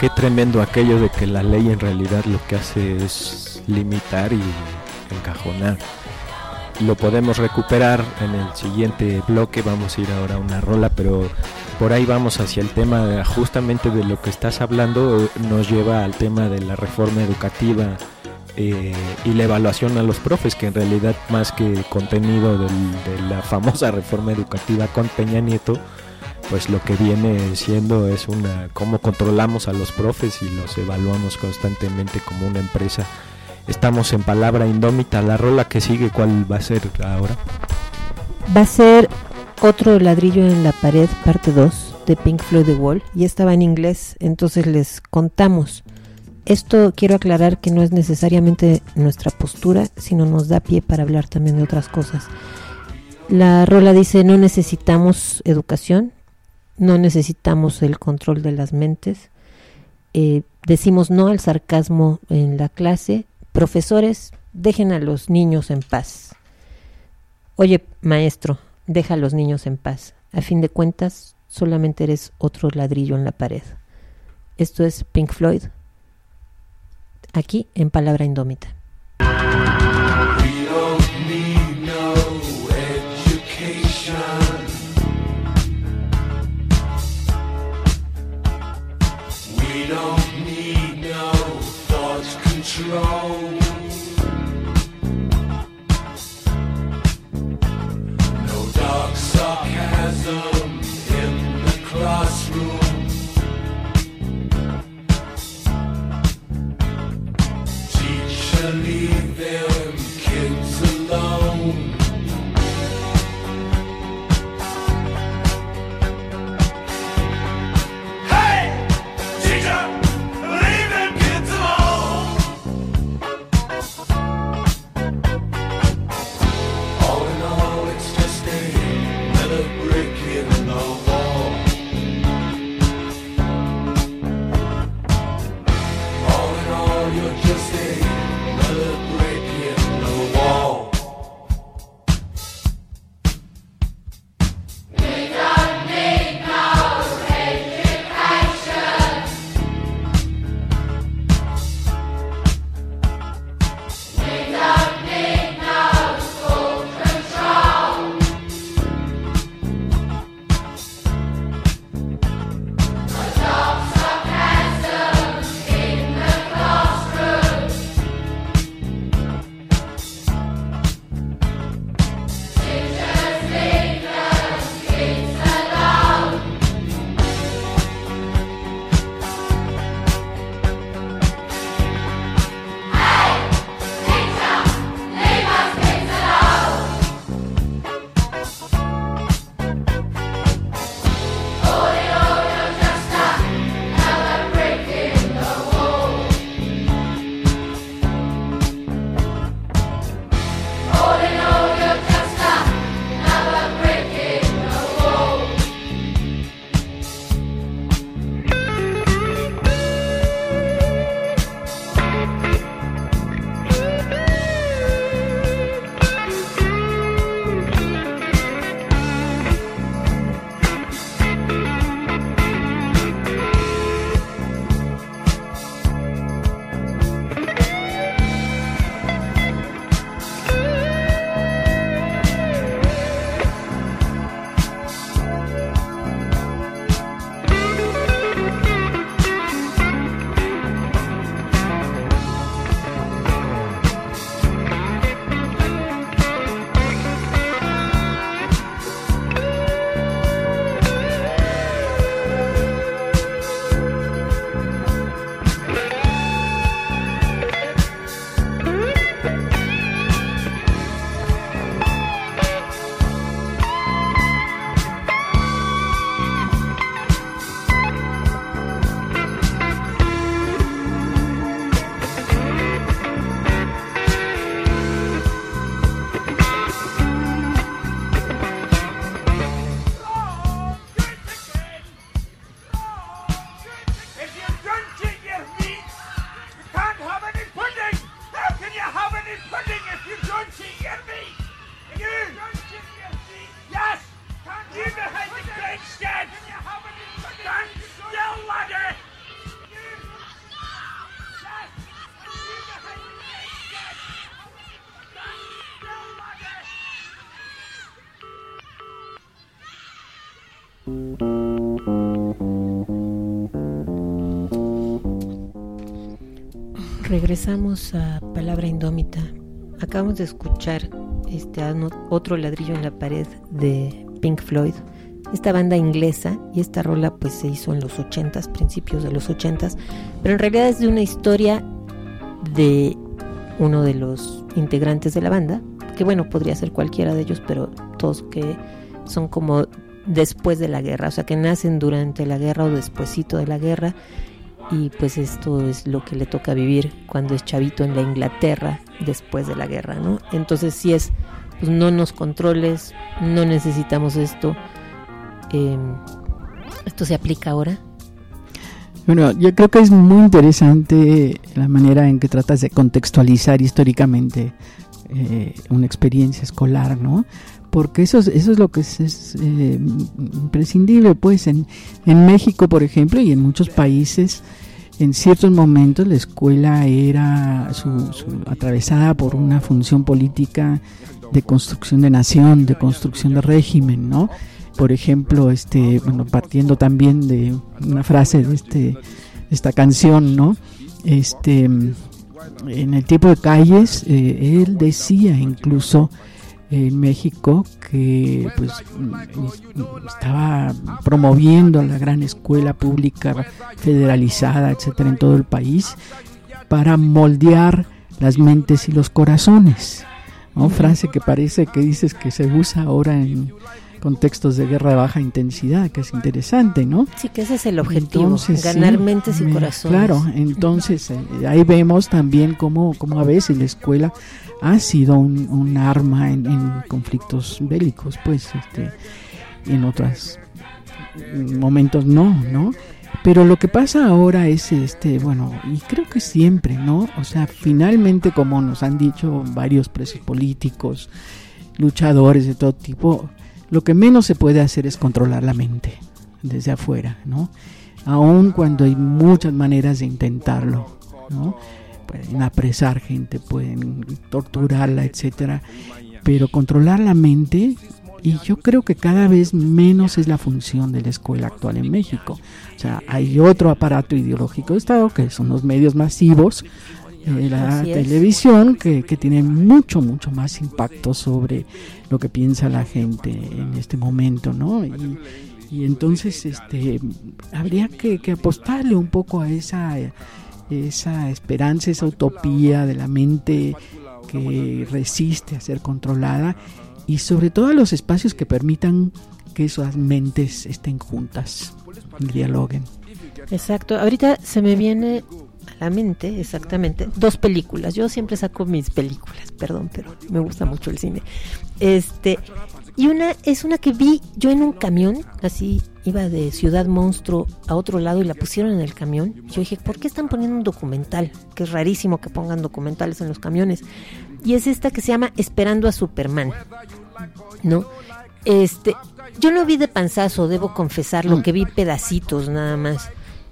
qué tremendo aquello de que la ley en realidad lo que hace es limitar y encajonar. Lo podemos recuperar en el siguiente bloque, vamos a ir ahora a una rola, pero por ahí vamos hacia el tema de, justamente de lo que estás hablando, nos lleva al tema de la reforma educativa eh, y la evaluación a los profes, que en realidad más que contenido del, de la famosa reforma educativa con Peña Nieto, pues lo que viene siendo es una cómo controlamos a los profes y los evaluamos constantemente como una empresa. Estamos en Palabra Indómita. La rola que sigue, ¿cuál va a ser ahora? Va a ser Otro ladrillo en la pared, parte dos, de Pink Floyd The Wall, y estaba en inglés, entonces les contamos. Esto quiero aclarar que no es necesariamente nuestra postura, sino nos da pie para hablar también de otras cosas. La rola dice: no necesitamos educación, no necesitamos el control de las mentes, eh, decimos no al sarcasmo en la clase. Profesores, dejen a los niños en paz. Oye, maestro, deja a los niños en paz. A fin de cuentas, solamente eres otro ladrillo en la pared. Esto es Pink Floyd, aquí en Palabra Indómita. No dark sarcasm in the classroom. Teacher, leave them kids alone. Hey, teacher, leave them kids alone. All in all, it's just another brick in the wall. All in all, you're just another brick in Regresamos a Palabra Indómita. Acabamos de escuchar este otro ladrillo en la pared de Pink Floyd, esta banda inglesa, y esta rola pues se hizo en los ochentas, principios de los ochentas, pero en realidad es de una historia de uno de los integrantes de la banda, que bueno, podría ser cualquiera de ellos, pero todos que son como después de la guerra, o sea que nacen durante la guerra o despuesito de la guerra, y pues esto es lo que le toca vivir cuando es chavito en la Inglaterra después de la guerra, ¿no? Entonces sí es, pues no nos controles, no necesitamos esto. Eh, ¿Esto se aplica ahora? Bueno, yo creo que es muy interesante la manera en que tratas de contextualizar históricamente eh, una experiencia escolar, ¿no? Porque eso es, eso es lo que es, es eh, imprescindible, pues en, en México, por ejemplo, y en muchos países, en ciertos momentos la escuela era su, su, atravesada por una función política de construcción de nación, de construcción de régimen, ¿no? Por ejemplo, este, bueno, partiendo también de una frase de este, esta canción, ¿no? Este, en el tiempo de Calles, eh, él decía incluso en México que pues estaba promoviendo la gran escuela pública federalizada, etcétera, en todo el país para moldear las mentes y los corazones, ¿no? Frase que parece que dices que se usa ahora en contextos de guerra de baja intensidad, que es interesante, ¿no? Sí, que ese es el objetivo, entonces, ganar sí, mentes y me, corazones. Claro, entonces eh, ahí vemos también cómo, cómo a veces la escuela ha sido un, un arma en, en conflictos bélicos, pues, este, en otros momentos no, ¿no? Pero lo que pasa ahora es, este, bueno, y creo que siempre, ¿no? O sea, finalmente, como nos han dicho varios presos políticos, luchadores de todo tipo, lo que menos se puede hacer es controlar la mente desde afuera, ¿no? Aun cuando hay muchas maneras de intentarlo, ¿no? Pueden apresar gente, pueden torturarla, etcétera, pero controlar la mente, y yo creo que cada vez menos es la función de la escuela actual en México. O sea, hay otro aparato ideológico de Estado, que son los medios masivos, eh, la televisión, que, que tiene mucho, mucho más impacto sobre lo que piensa la gente en este momento, ¿no? Y, y entonces este habría que, que apostarle un poco a esa, esa esperanza, esa utopía de la mente que resiste a ser controlada, y sobre todo a los espacios que permitan que esas mentes estén juntas, dialoguen. Exacto, ahorita se me viene a la mente exactamente dos películas. Yo siempre saco mis películas, perdón, pero me gusta mucho el cine. Este, y una es una que vi yo en un camión, así iba de Ciudad Monstruo a otro lado y la pusieron en el camión. Yo dije, ¿por qué están poniendo un documental? Que es rarísimo que pongan documentales en los camiones. Y es esta que se llama Esperando a Superman, ¿no? Este, yo no vi de panzazo, debo confesarlo, que vi pedacitos nada más.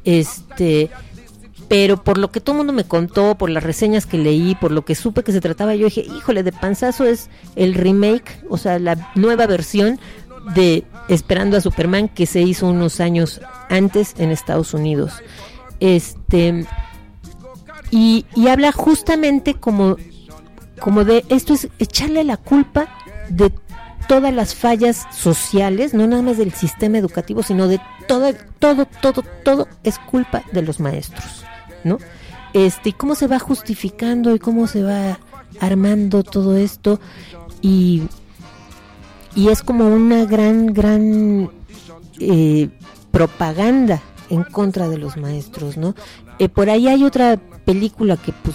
Este, pero por lo que todo el mundo me contó, por las reseñas que leí, por lo que supe que se trataba, yo dije, híjole, de panzazo es el remake, o sea, la nueva versión de Esperando a Superman que se hizo unos años antes en Estados Unidos. Este, y, y habla justamente como, como de esto, es echarle la culpa de todas las fallas sociales, no nada más del sistema educativo, sino de todo, todo, todo, todo es culpa de los maestros, ¿no? Este, y cómo se va justificando y cómo se va armando todo esto, y, y es como una gran, gran eh, propaganda en contra de los maestros, ¿no? Eh, por ahí hay otra película que, pues,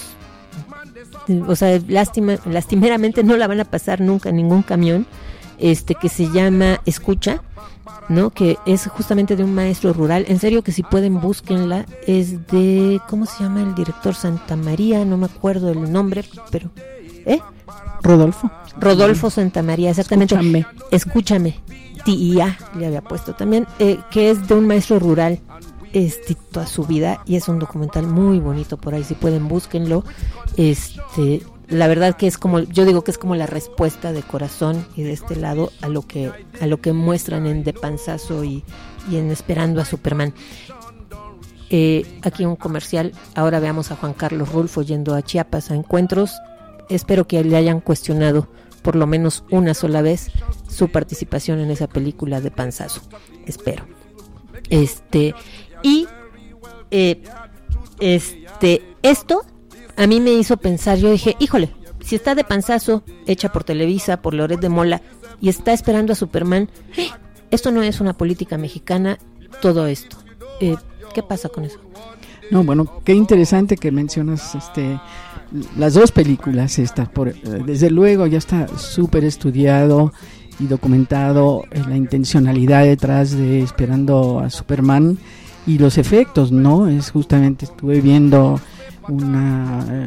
o sea, lástima, lastimeramente no la van a pasar nunca en ningún camión, este, que se llama Escucha, ¿no? Que es justamente de un maestro rural. En serio que si pueden búsquenla. Es de, ¿cómo se llama el director? Santa María, no me acuerdo el nombre, pero ¿eh? Rodolfo. Rodolfo Santa María, exactamente. Escúchame. Escúchame. T I A le había puesto también, eh, que es de un maestro rural, este, toda su vida, y es un documental muy bonito. Por ahí si pueden búsquenlo. Este, la verdad que es como, yo digo que es como la respuesta de Corazón y de este lado a lo que a lo que muestran en De Panzazo y, y en Esperando a Superman. Eh, aquí un comercial. Ahora veamos a Juan Carlos Rulfo yendo a Chiapas a encuentros. Espero que le hayan cuestionado por lo menos una sola vez su participación en esa película de Panzazo. Espero. Este y eh, este esto a mí me hizo pensar. Yo dije, híjole, si está de Panzazo, hecha por Televisa, por Loret de Mola, y está esperando a Superman, ¡eh! Esto no es una política mexicana, todo esto. Eh, ¿Qué pasa con eso? No, bueno, qué interesante que mencionas este las dos películas estas. Por, desde luego ya está súper estudiado y documentado eh, la intencionalidad detrás de Esperando a Superman y los efectos, ¿no? Es justamente, estuve viendo una eh,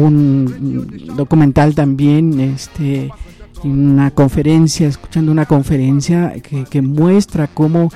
un documental también, este una conferencia, escuchando una conferencia que, que muestra cómo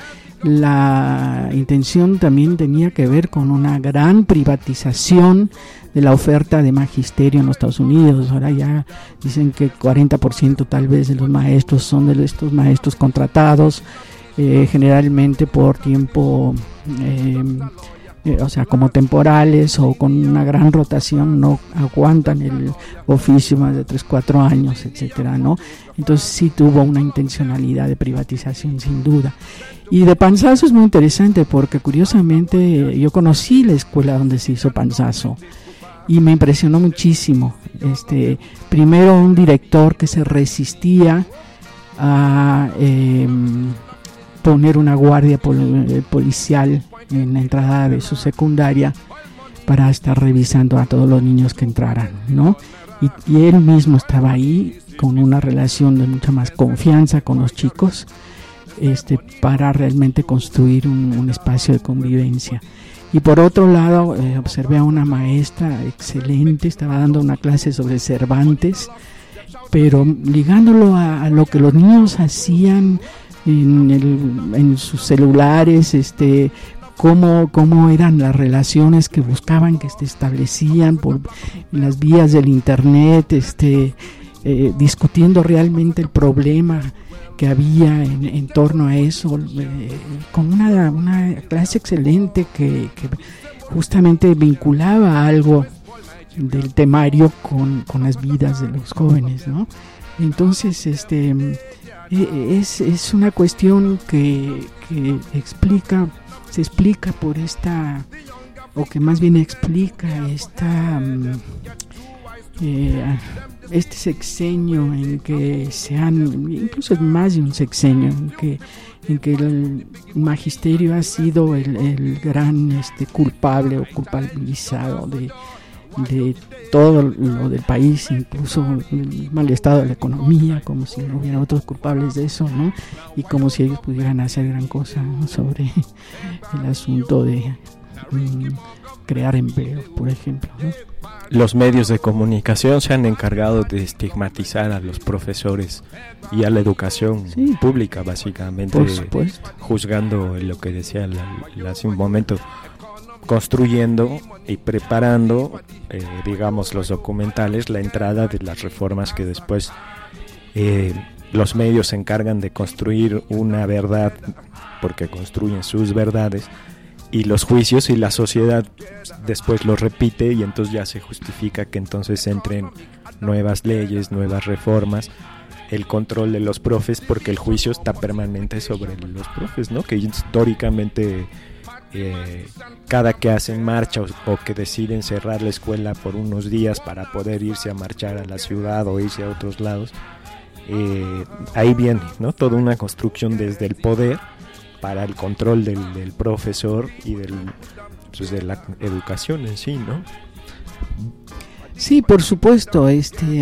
la intención también tenía que ver con una gran privatización de la oferta de magisterio en los Estados Unidos. Ahora ya dicen que cuarenta por ciento tal vez de los maestros son de estos maestros contratados, eh, generalmente por tiempo, eh, eh, o sea, como temporales o con una gran rotación, no aguantan el oficio más de tres, cuatro años, etcétera, ¿no? Entonces sí tuvo una intencionalidad de privatización, sin duda. Y de Panzazo es muy interesante porque curiosamente yo conocí la escuela donde se hizo Panzazo y me impresionó muchísimo. Este, primero un director que se resistía a eh, poner una guardia pol- policial en la entrada de su secundaria para estar revisando a todos los niños que entraran, ¿no? Y, y él mismo estaba ahí con una relación de mucha más confianza con los chicos, este, para realmente construir un, un espacio de convivencia. Y por otro lado, eh, observé a una maestra excelente, estaba dando una clase sobre Cervantes, pero ligándolo a, a lo que los niños hacían en, el, en sus celulares, este, cómo, cómo eran las relaciones que buscaban, que se establecían por las vías del internet, este, eh, discutiendo realmente el problema que había en, en torno a eso, eh, con una, una clase excelente que, que justamente vinculaba algo del temario con, con las vidas de los jóvenes, ¿no? Entonces, este es, es una cuestión que, que explica, se explica por esta, o que más bien explica esta eh, este sexenio en que se han, incluso más de un sexenio, en que en que el magisterio ha sido el, el gran este culpable o culpabilizado de, de todo lo del país, incluso el mal estado de la economía, como si no hubiera otros culpables de eso, ¿no? Y como si ellos pudieran hacer gran cosa, ¿no?, sobre el asunto de um, crear empleo, por ejemplo, ¿no? Los medios de comunicación se han encargado de estigmatizar a los profesores y a la educación sí, pública, básicamente, por supuesto, juzgando lo que decía la, la, hace un momento, construyendo y preparando, eh, digamos, los documentales, la entrada de las reformas que después eh, los medios se encargan de construir una verdad, porque construyen sus verdades, y los juicios y la sociedad después los repite, y entonces ya se justifica que entonces entren nuevas leyes, nuevas reformas, el control de los profes, porque el juicio está permanente sobre los profes, ¿no? Que históricamente eh, cada que hacen marcha o, o que deciden cerrar la escuela por unos días para poder irse a marchar a la ciudad o irse a otros lados, eh, ahí viene, ¿no?, toda una construcción desde el poder para el control del, del profesor y del, pues, de la educación en sí, ¿no? Sí, por supuesto, este,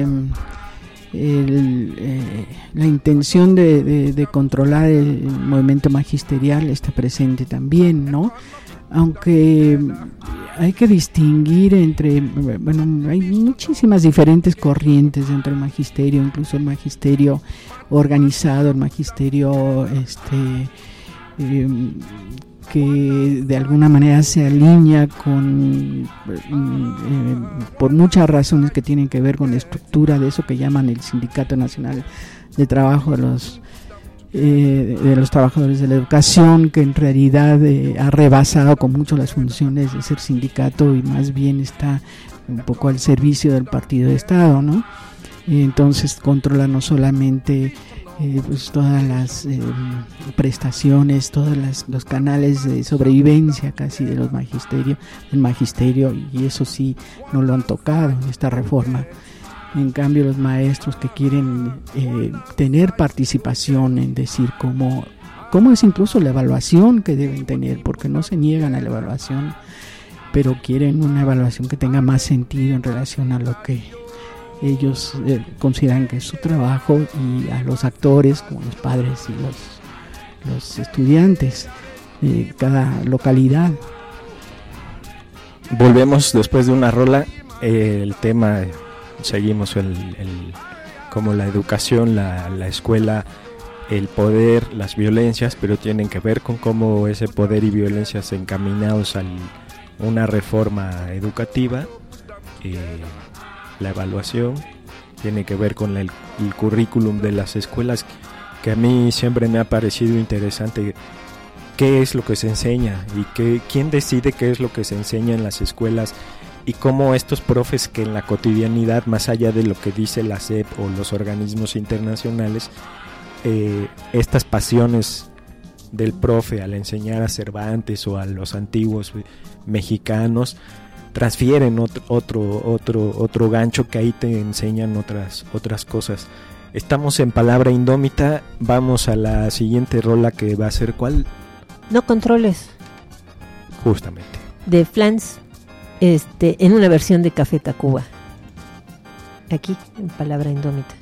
el, eh, la intención de, de, de controlar el movimiento magisterial está presente también, ¿no? Aunque hay que distinguir entre, bueno, hay muchísimas diferentes corrientes dentro del magisterio, incluso el magisterio organizado, el magisterio, este, Eh, que de alguna manera se alinea con eh, por muchas razones que tienen que ver con la estructura de eso que llaman el Sindicato Nacional de Trabajo de los eh, de los trabajadores de la educación, que en realidad eh, ha rebasado con mucho las funciones de ser sindicato y más bien está un poco al servicio del partido de Estado, ¿no? Entonces controla no solamente eh, pues todas las eh, prestaciones, todos las, los canales de sobrevivencia casi de los magisterio, del magisterio, y eso sí no lo han tocado en esta reforma. En cambio, los maestros que quieren eh, tener participación en decir cómo, cómo es incluso la evaluación que deben tener, porque no se niegan a la evaluación, pero quieren una evaluación que tenga más sentido en relación a lo que ellos eh, consideran que es su trabajo, y a los actores como los padres y los, los estudiantes de cada localidad. Volvemos después de una rola. Eh, el tema, seguimos el, el como la educación, la, la escuela, el poder, las violencias, pero tienen que ver con cómo ese poder y violencia se encaminados a una reforma educativa. Eh, la evaluación tiene que ver con el, el currículum de las escuelas, que a mí siempre me ha parecido interesante qué es lo que se enseña y qué, quién decide qué es lo que se enseña en las escuelas, y cómo estos profes que en la cotidianidad, más allá de lo que dice la S E P o los organismos internacionales, eh, estas pasiones del profe al enseñar a Cervantes o a los antiguos mexicanos transfieren otro otro otro otro gancho, que ahí te enseñan otras otras cosas. Estamos en Palabra Indómita. Vamos a la siguiente rola, que va a ser ¿cuál? No controles. Justamente. De Flans, este, en una versión de Café Tacuba. Aquí en Palabra Indómita.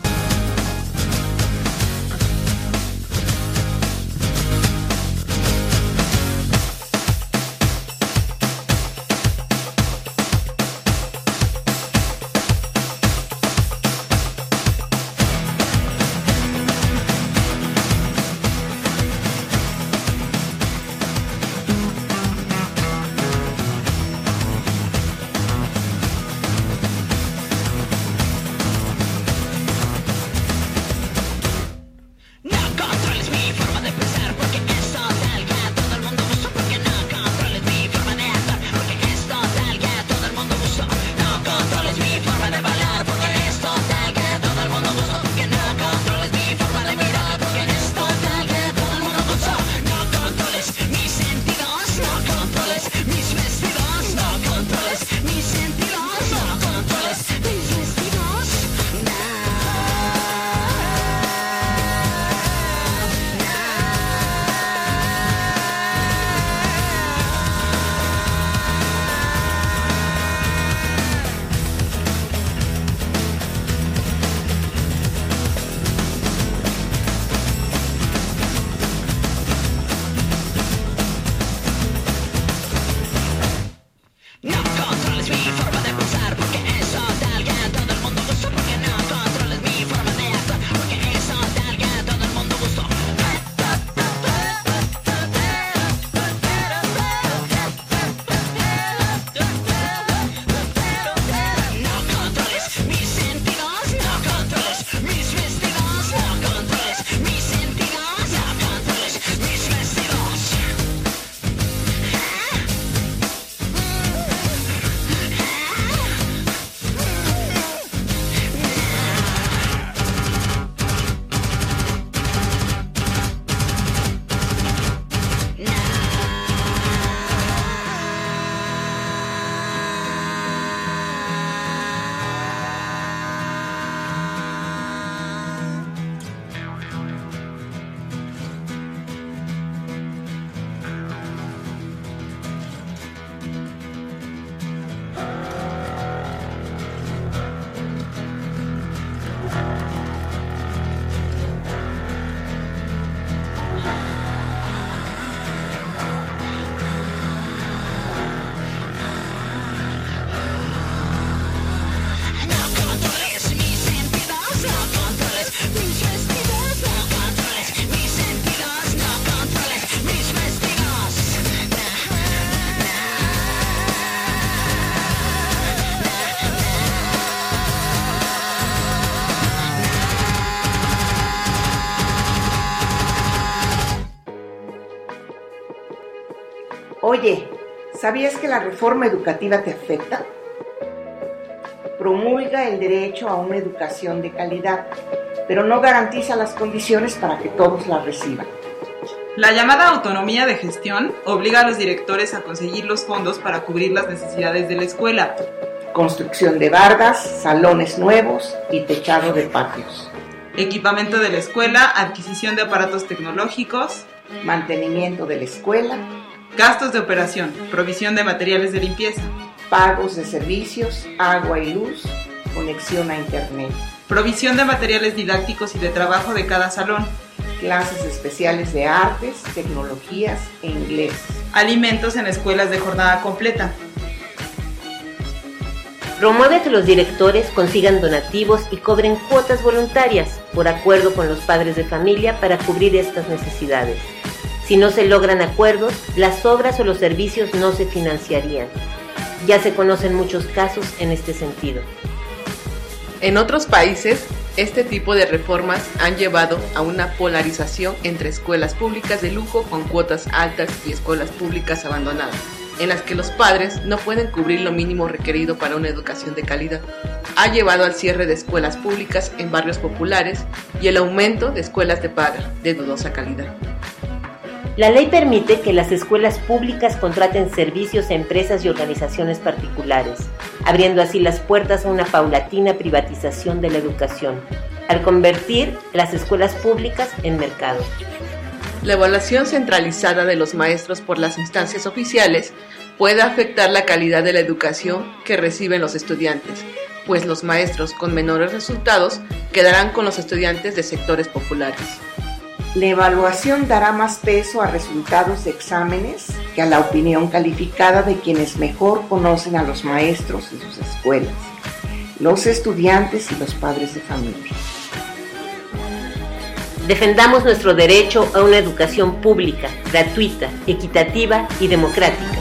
Oye, ¿sabías que la reforma educativa te afecta? Promulga el derecho a una educación de calidad, pero no garantiza las condiciones para que todos la reciban. La llamada autonomía de gestión obliga a los directores a conseguir los fondos para cubrir las necesidades de la escuela. Construcción de bardas, salones nuevos y techado de patios. Equipamiento de la escuela, adquisición de aparatos tecnológicos, mantenimiento de la escuela, gastos de operación, provisión de materiales de limpieza, pagos de servicios, agua y luz, conexión a internet, provisión de materiales didácticos y de trabajo de cada salón, clases especiales de artes, tecnologías e inglés, alimentos en escuelas de jornada completa. Promueve que los directores consigan donativos y cobren cuotas voluntarias por acuerdo con los padres de familia para cubrir estas necesidades. Si no se logran acuerdos, las obras o los servicios no se financiarían. Ya se conocen muchos casos en este sentido. En otros países, este tipo de reformas han llevado a una polarización entre escuelas públicas de lujo con cuotas altas y escuelas públicas abandonadas, en las que los padres no pueden cubrir lo mínimo requerido para una educación de calidad. Ha llevado al cierre de escuelas públicas en barrios populares y el aumento de escuelas de paga de dudosa calidad. La ley permite que las escuelas públicas contraten servicios a empresas y organizaciones particulares, abriendo así las puertas a una paulatina privatización de la educación, al convertir las escuelas públicas en mercado. La evaluación centralizada de los maestros por las instancias oficiales puede afectar la calidad de la educación que reciben los estudiantes, pues los maestros con menores resultados quedarán con los estudiantes de sectores populares. La evaluación dará más peso a resultados de exámenes que a la opinión calificada de quienes mejor conocen a los maestros y sus escuelas, los estudiantes y los padres de familia. Defendamos nuestro derecho a una educación pública, gratuita, equitativa y democrática.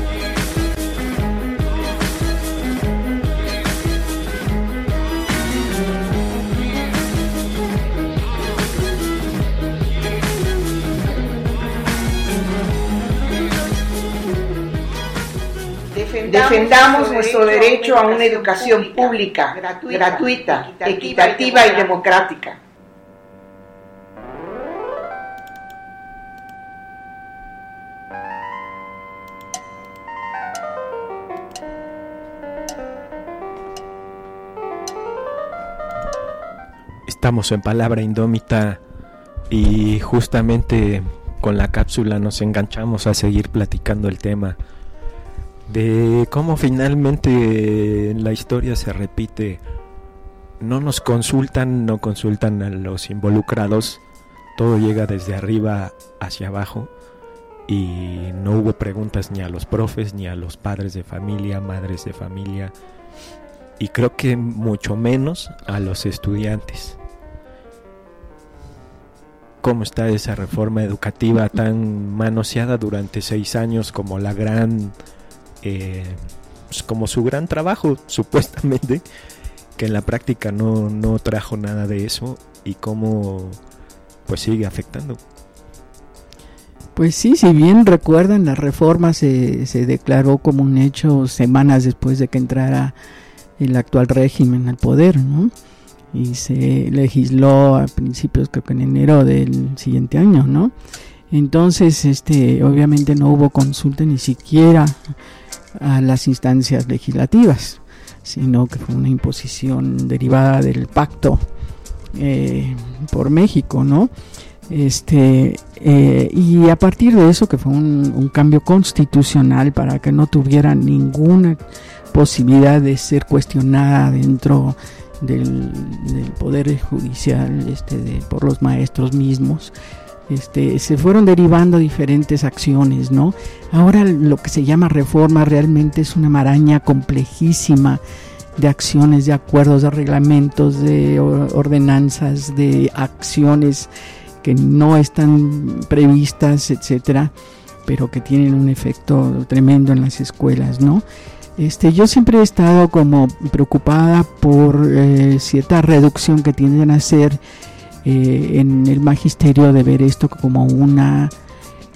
Defendamos nuestro derecho a una educación pública, gratuita, equitativa y democrática. Estamos en Palabra Indómita y justamente con la cápsula nos enganchamos a seguir platicando el tema de cómo finalmente la historia se repite. No nos consultan, no consultan a los involucrados, todo llega desde arriba hacia abajo y no hubo preguntas ni a los profes, ni a los padres de familia, madres de familia, y creo que mucho menos a los estudiantes. ¿Cómo está esa reforma educativa tan manoseada durante seis años como la gran... Eh, pues como su gran trabajo supuestamente, que en la práctica no, no trajo nada de eso, y cómo pues sigue afectando? Pues sí, si bien recuerdan, la reforma se, se declaró como un hecho semanas después de que entrara el actual régimen al poder, ¿no? Y se legisló a principios, creo que en enero del siguiente año, ¿no? Entonces, este, obviamente no hubo consulta ni siquiera a las instancias legislativas, sino que fue una imposición derivada del pacto eh, por México, ¿no? Este eh, y a partir de eso, que fue un, un cambio constitucional para que no tuviera ninguna posibilidad de ser cuestionada dentro del, del poder judicial, este, de, por los maestros mismos. Este, se fueron derivando diferentes acciones, ¿no? Ahora lo que se llama reforma realmente es una maraña complejísima de acciones, de acuerdos, de reglamentos, de ordenanzas, de acciones que no están previstas, etcétera, pero que tienen un efecto tremendo en las escuelas, ¿no? Este, yo siempre he estado como preocupada por eh, cierta reducción que tienden a hacer Eh, en el magisterio, de ver esto como una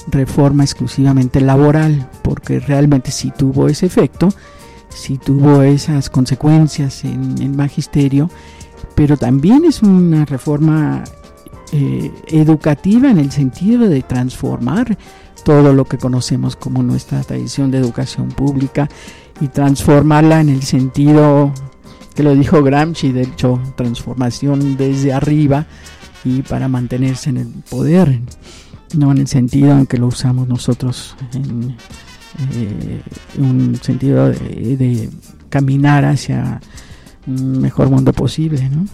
reforma exclusivamente laboral, porque realmente sí tuvo ese efecto, sí tuvo esas consecuencias en el magisterio, pero también es una reforma eh, educativa en el sentido de transformar todo lo que conocemos como nuestra tradición de educación pública y transformarla en el sentido que lo dijo Gramsci, de hecho, transformación desde arriba y para mantenerse en el poder, no en el sentido en que lo usamos nosotros, en eh, un sentido de, de caminar hacia un mejor mundo posible, ¿no?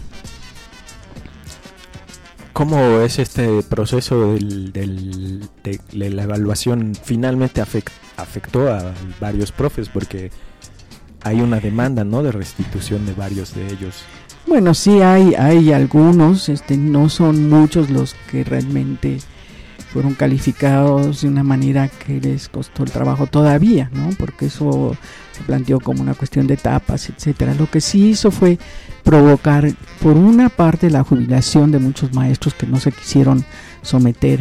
¿Cómo es este proceso del, del, de, de la evaluación? Finalmente afect, afectó a varios profes porque hay una demanda, ¿no?, de restitución de varios de ellos. Bueno, sí hay hay algunos, este, no son muchos los que realmente fueron calificados de una manera que les costó el trabajo todavía, ¿no? Porque eso se planteó como una cuestión de etapas, etcétera. Lo que sí hizo fue provocar, por una parte, la jubilación de muchos maestros que no se quisieron someter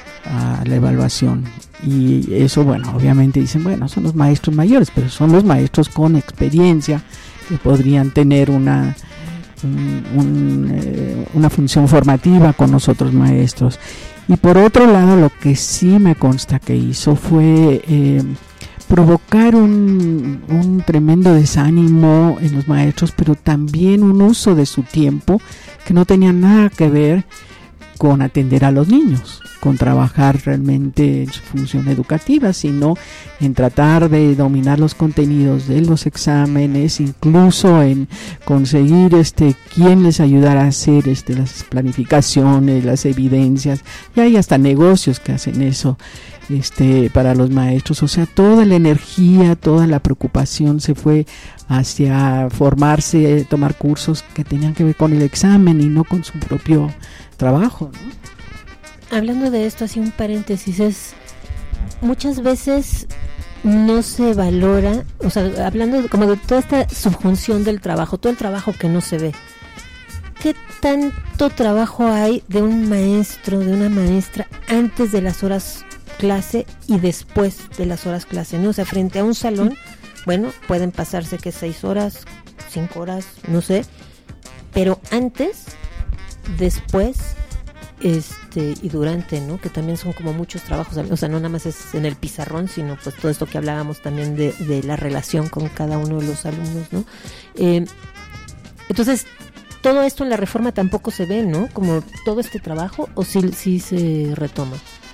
a la evaluación. Y eso, bueno, obviamente dicen, bueno, son los maestros mayores, pero son los maestros con experiencia que podrían tener una un, un, eh, una función formativa con los otros maestros. Y por otro lado, lo que sí me consta que hizo fue eh, provocar un, un tremendo desánimo en los maestros, pero también un uso de su tiempo que no tenía nada que ver con atender a los niños, con trabajar realmente en su función educativa, sino en tratar de dominar los contenidos de los exámenes, incluso en conseguir este quién les ayudara a hacer este las planificaciones, las evidencias, y hay hasta negocios que hacen eso este para los maestros. O sea, toda la energía, toda la preocupación se fue hacia formarse, tomar cursos que tenían que ver con el examen y no con su propio trabajo, ¿no? Hablando de esto, así un paréntesis, es muchas veces no se valora, o sea, hablando de, como de toda esta subjunción del trabajo, todo el trabajo que no se ve. ¿Qué tanto trabajo hay de un maestro, de una maestra antes de las horas clase y después de las horas clase, ¿no? O sea, frente a un salón, bueno, pueden pasarse que seis horas, cinco horas, no sé, pero antes, después, este y durante, ¿no? Que también son como muchos trabajos, o sea, no nada más es en el pizarrón, sino pues todo esto que hablábamos también de, de la relación con cada uno de los alumnos, ¿no? Eh, entonces, todo esto en la reforma tampoco se ve, ¿no? Como todo este trabajo, o sí, sí se retoma.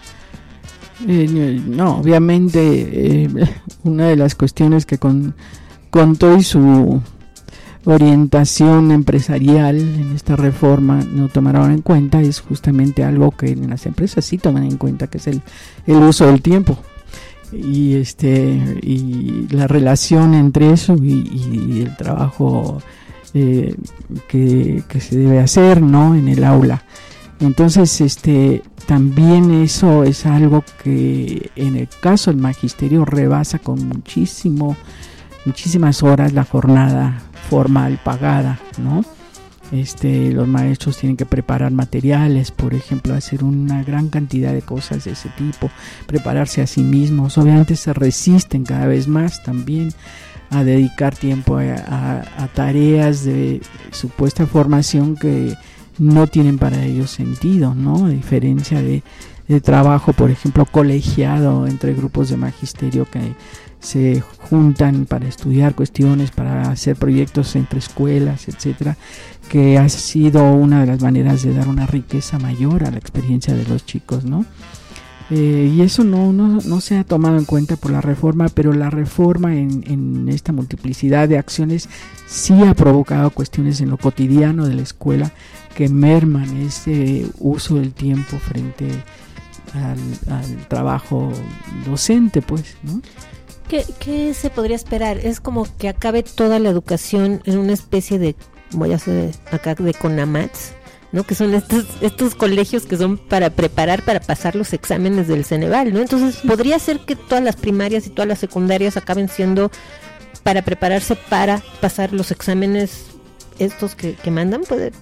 Eh, no, obviamente eh, una de las cuestiones que con, con todo y su orientación empresarial en esta reforma no tomaron en cuenta es justamente algo que en las empresas sí toman en cuenta, que es el, el uso del tiempo y este y la relación entre eso y, y el trabajo eh, que, que se debe hacer, ¿no?, en el aula. Entonces, este también eso es algo que en el caso del magisterio rebasa con muchísimo, muchísimas horas la jornada formal pagada, ¿no? Este, los maestros tienen que preparar materiales, por ejemplo, hacer una gran cantidad de cosas de ese tipo, prepararse a sí mismos. Obviamente se resisten cada vez más también a dedicar tiempo a, a, a tareas de supuesta formación que no tienen para ellos sentido, ¿no? A diferencia de, de trabajo, por ejemplo, colegiado entre grupos de magisterio que se juntan para estudiar cuestiones, para hacer proyectos entre escuelas, etcétera, que ha sido una de las maneras de dar una riqueza mayor a la experiencia de los chicos, ¿no? Eh, y eso no, no, no se ha tomado en cuenta por la reforma, pero la reforma en, en esta multiplicidad de acciones sí ha provocado cuestiones en lo cotidiano de la escuela que merman ese uso del tiempo frente al, al trabajo docente, pues, ¿no? ¿Qué, ¿Qué se podría esperar? Es como que acabe toda la educación en una especie de, voy a hacer acá de CONAMATS, ¿no? Que son estos estos colegios que son para preparar para pasar los exámenes del Ceneval, ¿no? Entonces, ¿podría ser que todas las primarias y todas las secundarias acaben siendo para prepararse para pasar los exámenes estos que, que mandan? ¿Puede?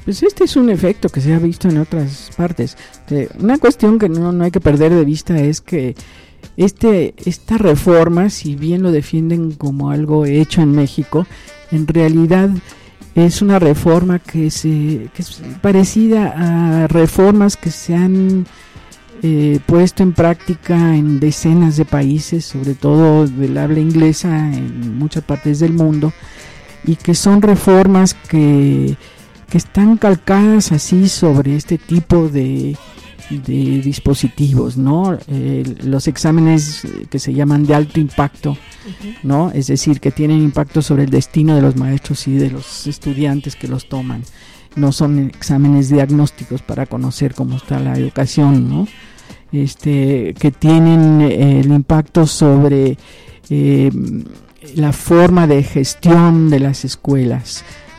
Pues este es un efecto que se ha visto en otras partes. Eh, una cuestión que no, no hay que perder de vista es que este esta reforma, si bien lo defienden como algo hecho en México, en realidad es una reforma que, se, que es parecida a reformas que se han eh, puesto en práctica en decenas de países, sobre todo del habla inglesa, en muchas partes del mundo, y que son reformas que que están calcadas así sobre este tipo de, de dispositivos, ¿no? Eh, los exámenes que se llaman de alto impacto, uh-huh. ¿no? Es decir, que tienen impacto sobre el destino de los maestros y de los estudiantes que los toman. No son exámenes diagnósticos para conocer cómo está la educación, ¿no? Este, que tienen eh, el impacto sobre eh, la forma de gestión de las escuelas,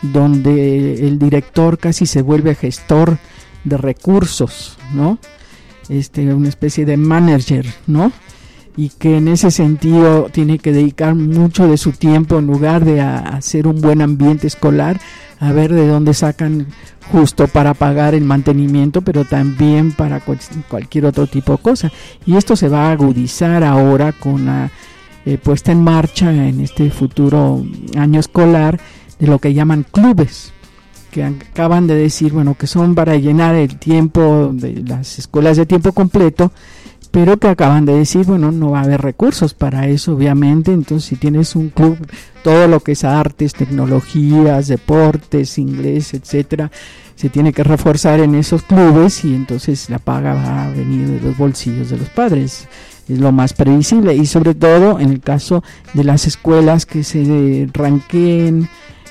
donde el director casi se vuelve gestor de recursos, ¿no? Este, una especie de manager, ¿no? Y que en ese sentido tiene que dedicar mucho de su tiempo, en lugar de a, a hacer un buen ambiente escolar, a ver de dónde sacan justo para pagar el mantenimiento, pero también para cual, cualquier otro tipo de cosa. Y esto se va a agudizar ahora con la eh, puesta en marcha en este futuro año escolar de lo que llaman clubes, que acaban de decir, bueno, que son para llenar el tiempo de las escuelas de tiempo completo, pero que acaban de decir, bueno, no va a haber recursos para eso, obviamente. Entonces, si tienes un club, todo lo que es artes, tecnologías, deportes, inglés, etcétera, se tiene que reforzar en esos clubes, y entonces la paga va a venir de los bolsillos de los padres. Es lo más previsible, y sobre todo en el caso de las escuelas que se ranqueen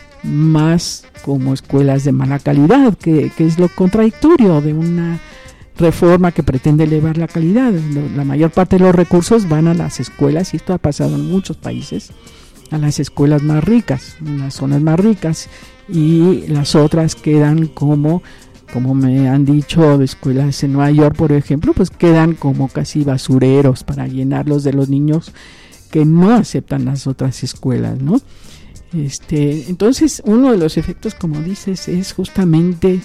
más como escuelas de mala calidad, que, que es lo contradictorio de una reforma que pretende elevar la calidad. La mayor parte de los recursos van a las escuelas, y esto ha pasado en muchos países, a las escuelas más ricas, en las zonas más ricas, y las otras quedan como, como me han dicho, de escuelas en Nueva York, por ejemplo, pues quedan como casi basureros para llenarlos de los niños que no aceptan las otras escuelas, ¿no? Este, entonces, uno de los efectos, como dices, es justamente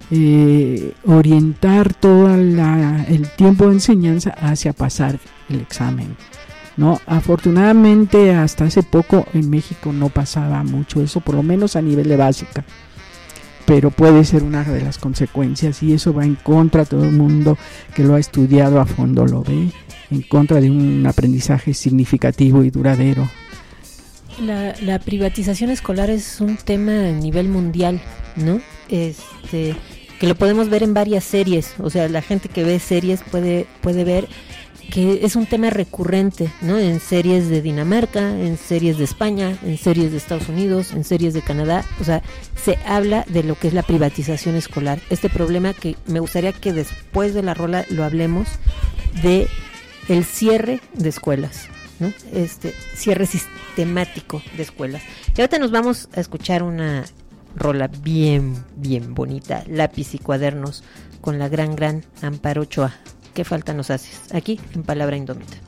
eh, orientar todo el tiempo de enseñanza hacia pasar el examen, ¿no? Afortunadamente, hasta hace poco en México no pasaba mucho eso, por lo menos a nivel de básica, pero puede ser una de las consecuencias, y eso va en contra, todo el mundo que lo ha estudiado a fondo lo ve, en contra de un aprendizaje significativo y duradero. La, la privatización escolar es un tema a nivel mundial, ¿no? Este, que lo podemos ver en varias series, o sea, la gente que ve series puede puede ver que es un tema recurrente, ¿no? En series de Dinamarca, en series de España, en series de Estados Unidos, en series de Canadá, o sea, se habla de lo que es la privatización escolar. Este problema que me gustaría que después de la rola lo hablemos, de el cierre de escuelas, ¿no? Este cierre sistemático de escuelas. Y ahorita nos vamos a escuchar una rola bien, bien bonita, Lápiz y Cuadernos, con la gran, gran Amparo Ochoa. ¿Qué falta nos haces? Aquí en Palabra Indómita.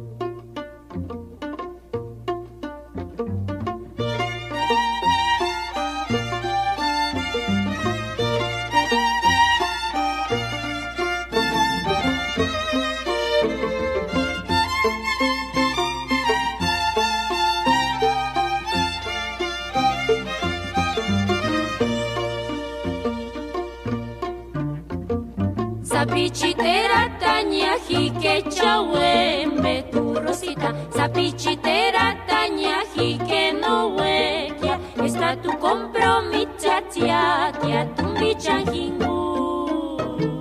Sapichitera taña jique chawembe tu rosita, sapichitera taña jique no huequia, está tu compromiso tia tia tu bichanjingu.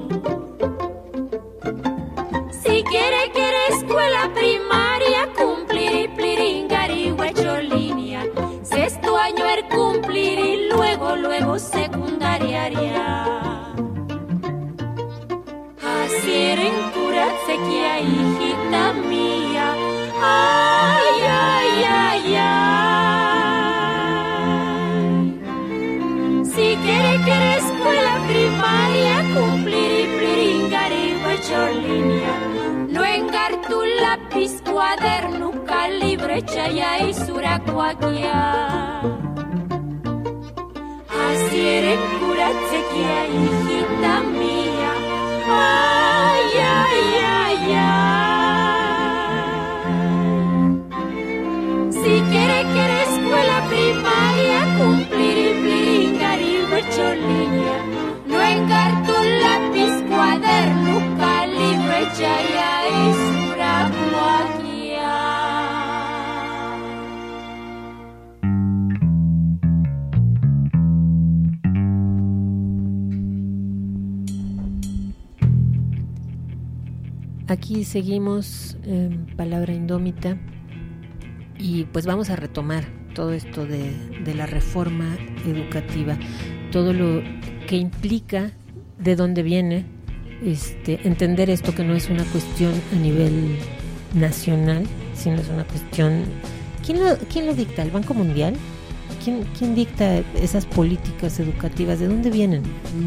Si quiere quiere escuela primaria, cumplir y pliringari huecholinea, sexto año el cumplir y luego luego secundariaria. Quieren curarse que hay hijita mía, ay, ay, ay, ay. Si quiere que la escuela primaria cumplir y pliringar y huechorlinea, no engar tu lápiz, cuaderno, calibre, chaya y suracuaquia. Así eres cura Ratzequia, hijita mía. Ay, ay, ay, ay. Si quiere que la escuela primaria cumplir y plingarir bercholilla, no encarto lápiz, cuaderno, calibre, chaya y suracuaquia. Aquí seguimos en Palabra Indómita y pues vamos a retomar todo esto de, de la reforma educativa, todo lo que implica, de dónde viene, este, entender esto que no es una cuestión a nivel nacional, sino es una cuestión... ¿Quién lo, quién lo dicta? ¿El Banco Mundial? ¿Quién, quién dicta esas políticas educativas? ¿De dónde vienen?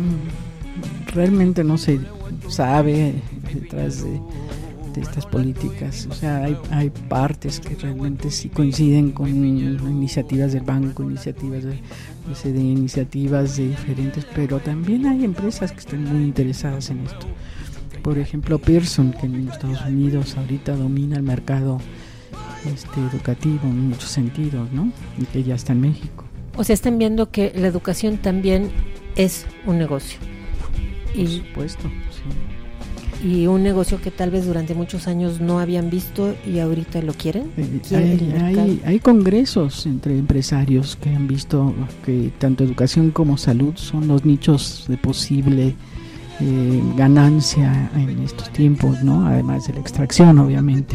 Realmente no se sabe detrás de, de estas políticas. O sea, hay, hay partes que realmente sí coinciden con iniciativas del banco, iniciativas de, de iniciativas de diferentes, pero también hay empresas que están muy interesadas en esto. Por ejemplo, Pearson, que en Estados Unidos ahorita domina el mercado este, educativo en muchos sentidos, ¿no? Y que ya está en México. O sea, están viendo que la educación también es un negocio. Por y, supuesto, sí. Y un negocio que tal vez durante muchos años no habían visto y ahorita lo quieren. Eh, hay, hay, hay congresos entre empresarios que han visto que tanto educación como salud son los nichos de posible eh, ganancia en estos tiempos, ¿no? Además de la extracción, obviamente.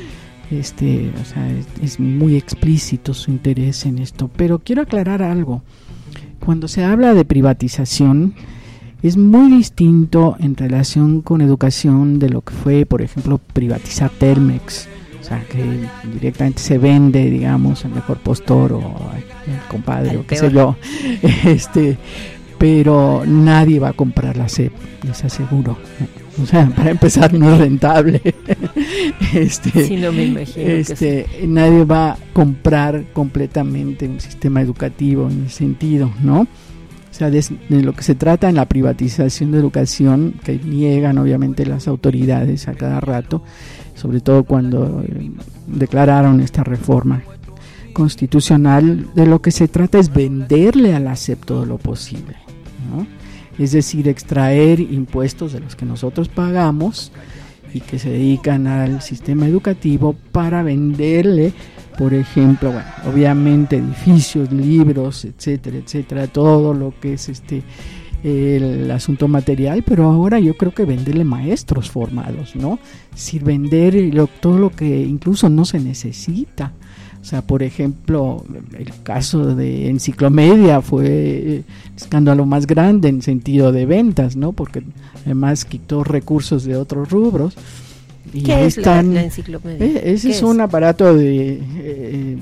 Este, o sea, es, es muy explícito su interés en esto. Pero quiero aclarar algo. Cuando se habla de privatización, es muy distinto en relación con educación de lo que fue, por ejemplo, privatizar Telmex. O sea, que directamente se vende, digamos, al mejor postor o al compadre al o qué peor. sé yo. Este, pero nadie va a comprar la C E P, les aseguro. O sea, para empezar no es rentable. este, sí, no me imagino. Este, que sí. Nadie va a comprar completamente un sistema educativo en ese sentido, ¿no? O sea, de, de lo que se trata en la privatización de educación, que niegan obviamente las autoridades a cada rato, sobre todo cuando eh, declararon esta reforma constitucional, de lo que se trata es venderle a la S E P todo lo posible, ¿no? Es decir, extraer impuestos de los que nosotros pagamos y que se dedican al sistema educativo para venderle, por ejemplo, bueno, obviamente edificios, libros, etcétera, etcétera, todo lo que es este el asunto material, pero ahora yo creo que venderle maestros formados, ¿no? Es decir, vender lo, todo lo que incluso no se necesita. O sea, por ejemplo, el caso de Enciclomedia fue el escándalo más grande en sentido de ventas, ¿no? Porque además quitó recursos de otros rubros. Y ¿Qué es están, la, la Enciclomedia? Eh, ese es, es un aparato de eh,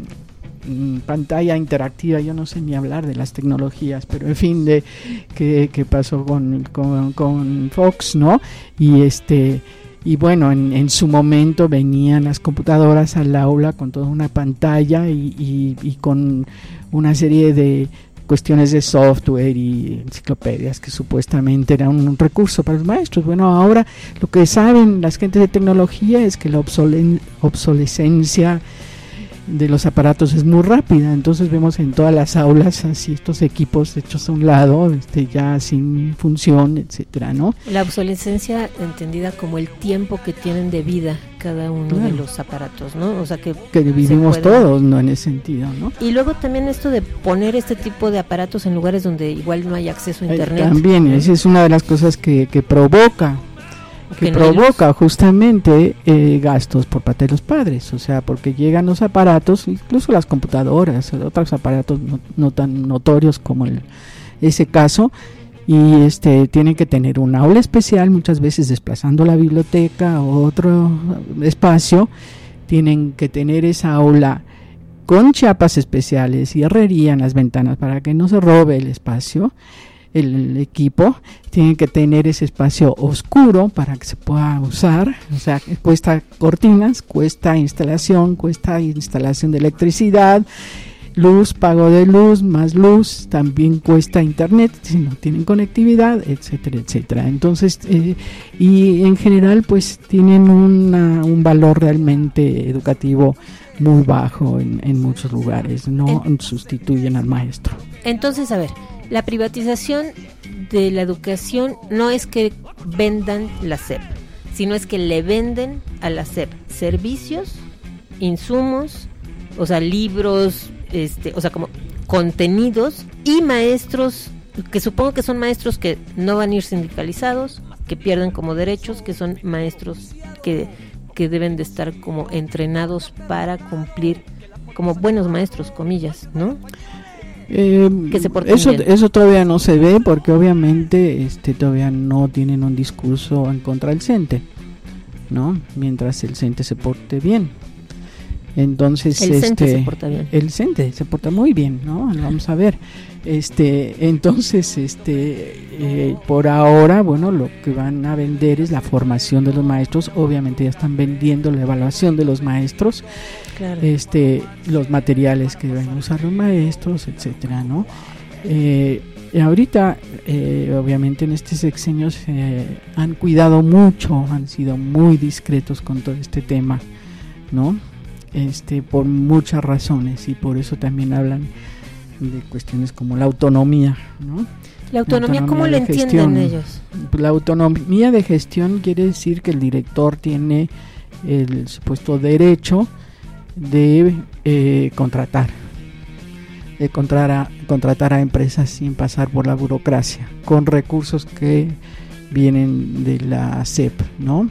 pantalla interactiva, yo no sé ni hablar de las tecnologías, pero en fin, de que, que pasó con, con, con Fox, ¿no? Y este... Y bueno, en, en su momento venían las computadoras al aula con toda una pantalla y, y, y con una serie de cuestiones de software y enciclopedias que supuestamente eran un recurso para los maestros. Bueno, ahora lo que saben las gentes de tecnología es que la obsolen- obsolescencia de los aparatos es muy rápida, entonces vemos en todas las aulas así estos equipos hechos a un lado, este, ya sin función, etcétera, ¿no? La obsolescencia entendida como el tiempo que tienen de vida cada uno claro. de los aparatos, ¿no? O sea que que vivimos puede... todos, no en ese sentido, ¿no? Y luego también esto de poner este tipo de aparatos en lugares donde igual no hay acceso a internet. Eh, también, ¿no? Esa es una de las cosas que, que provoca que, que no provoca justamente eh, gastos por parte de los padres, o sea, porque llegan los aparatos, incluso las computadoras, otros aparatos no, no tan notorios como el, ese caso, y este tienen que tener un aula especial, muchas veces desplazando la biblioteca o otro espacio, tienen que tener esa aula con chapas especiales y herrería en las ventanas para que no se robe el espacio. El equipo tiene que tener ese espacio oscuro para que se pueda usar, o sea, cuesta cortinas, cuesta instalación, cuesta instalación de electricidad, luz, pago de luz, más luz, también cuesta internet si no tienen conectividad, etcétera, etcétera. Entonces, eh, y en general pues tienen una, un valor realmente educativo muy bajo en, en muchos lugares, no en, sustituyen al maestro. Entonces, a ver, la privatización de la educación no es que vendan la S E P, sino es que le venden a la S E P servicios, insumos, o sea, libros, este, o sea, como contenidos y maestros, que supongo que son maestros que no van a ir sindicalizados, que pierden como derechos, que son maestros que, que deben de estar como entrenados para cumplir como buenos maestros, comillas, ¿no? Eh, que se eso, eso todavía no se ve porque obviamente este todavía no tienen un discurso en contra del CENTE, ¿no? Mientras el CENTE se porte bien. Entonces el este CENTE se porta bien. El CENTE se porta muy bien, ¿no? Vamos a ver. Este, entonces este eh, por ahora, bueno, lo que van a vender es la formación de los maestros. Obviamente ya están vendiendo la evaluación de los maestros. Claro. Este, los materiales que deben usar los maestros, etcétera, ¿no? Eh, ahorita, eh, obviamente en estos sexenios eh, han cuidado mucho, han sido muy discretos con todo este tema, ¿no? Este, por muchas razones, y por eso también hablan de cuestiones como la autonomía, ¿no? La autonomía, la autonomía ¿cómo la entienden ellos? La autonomía de gestión quiere decir que el director tiene el supuesto derecho de eh, contratar, de contratar a, contratar a empresas sin pasar por la burocracia, con recursos que vienen de la S E P, ¿no?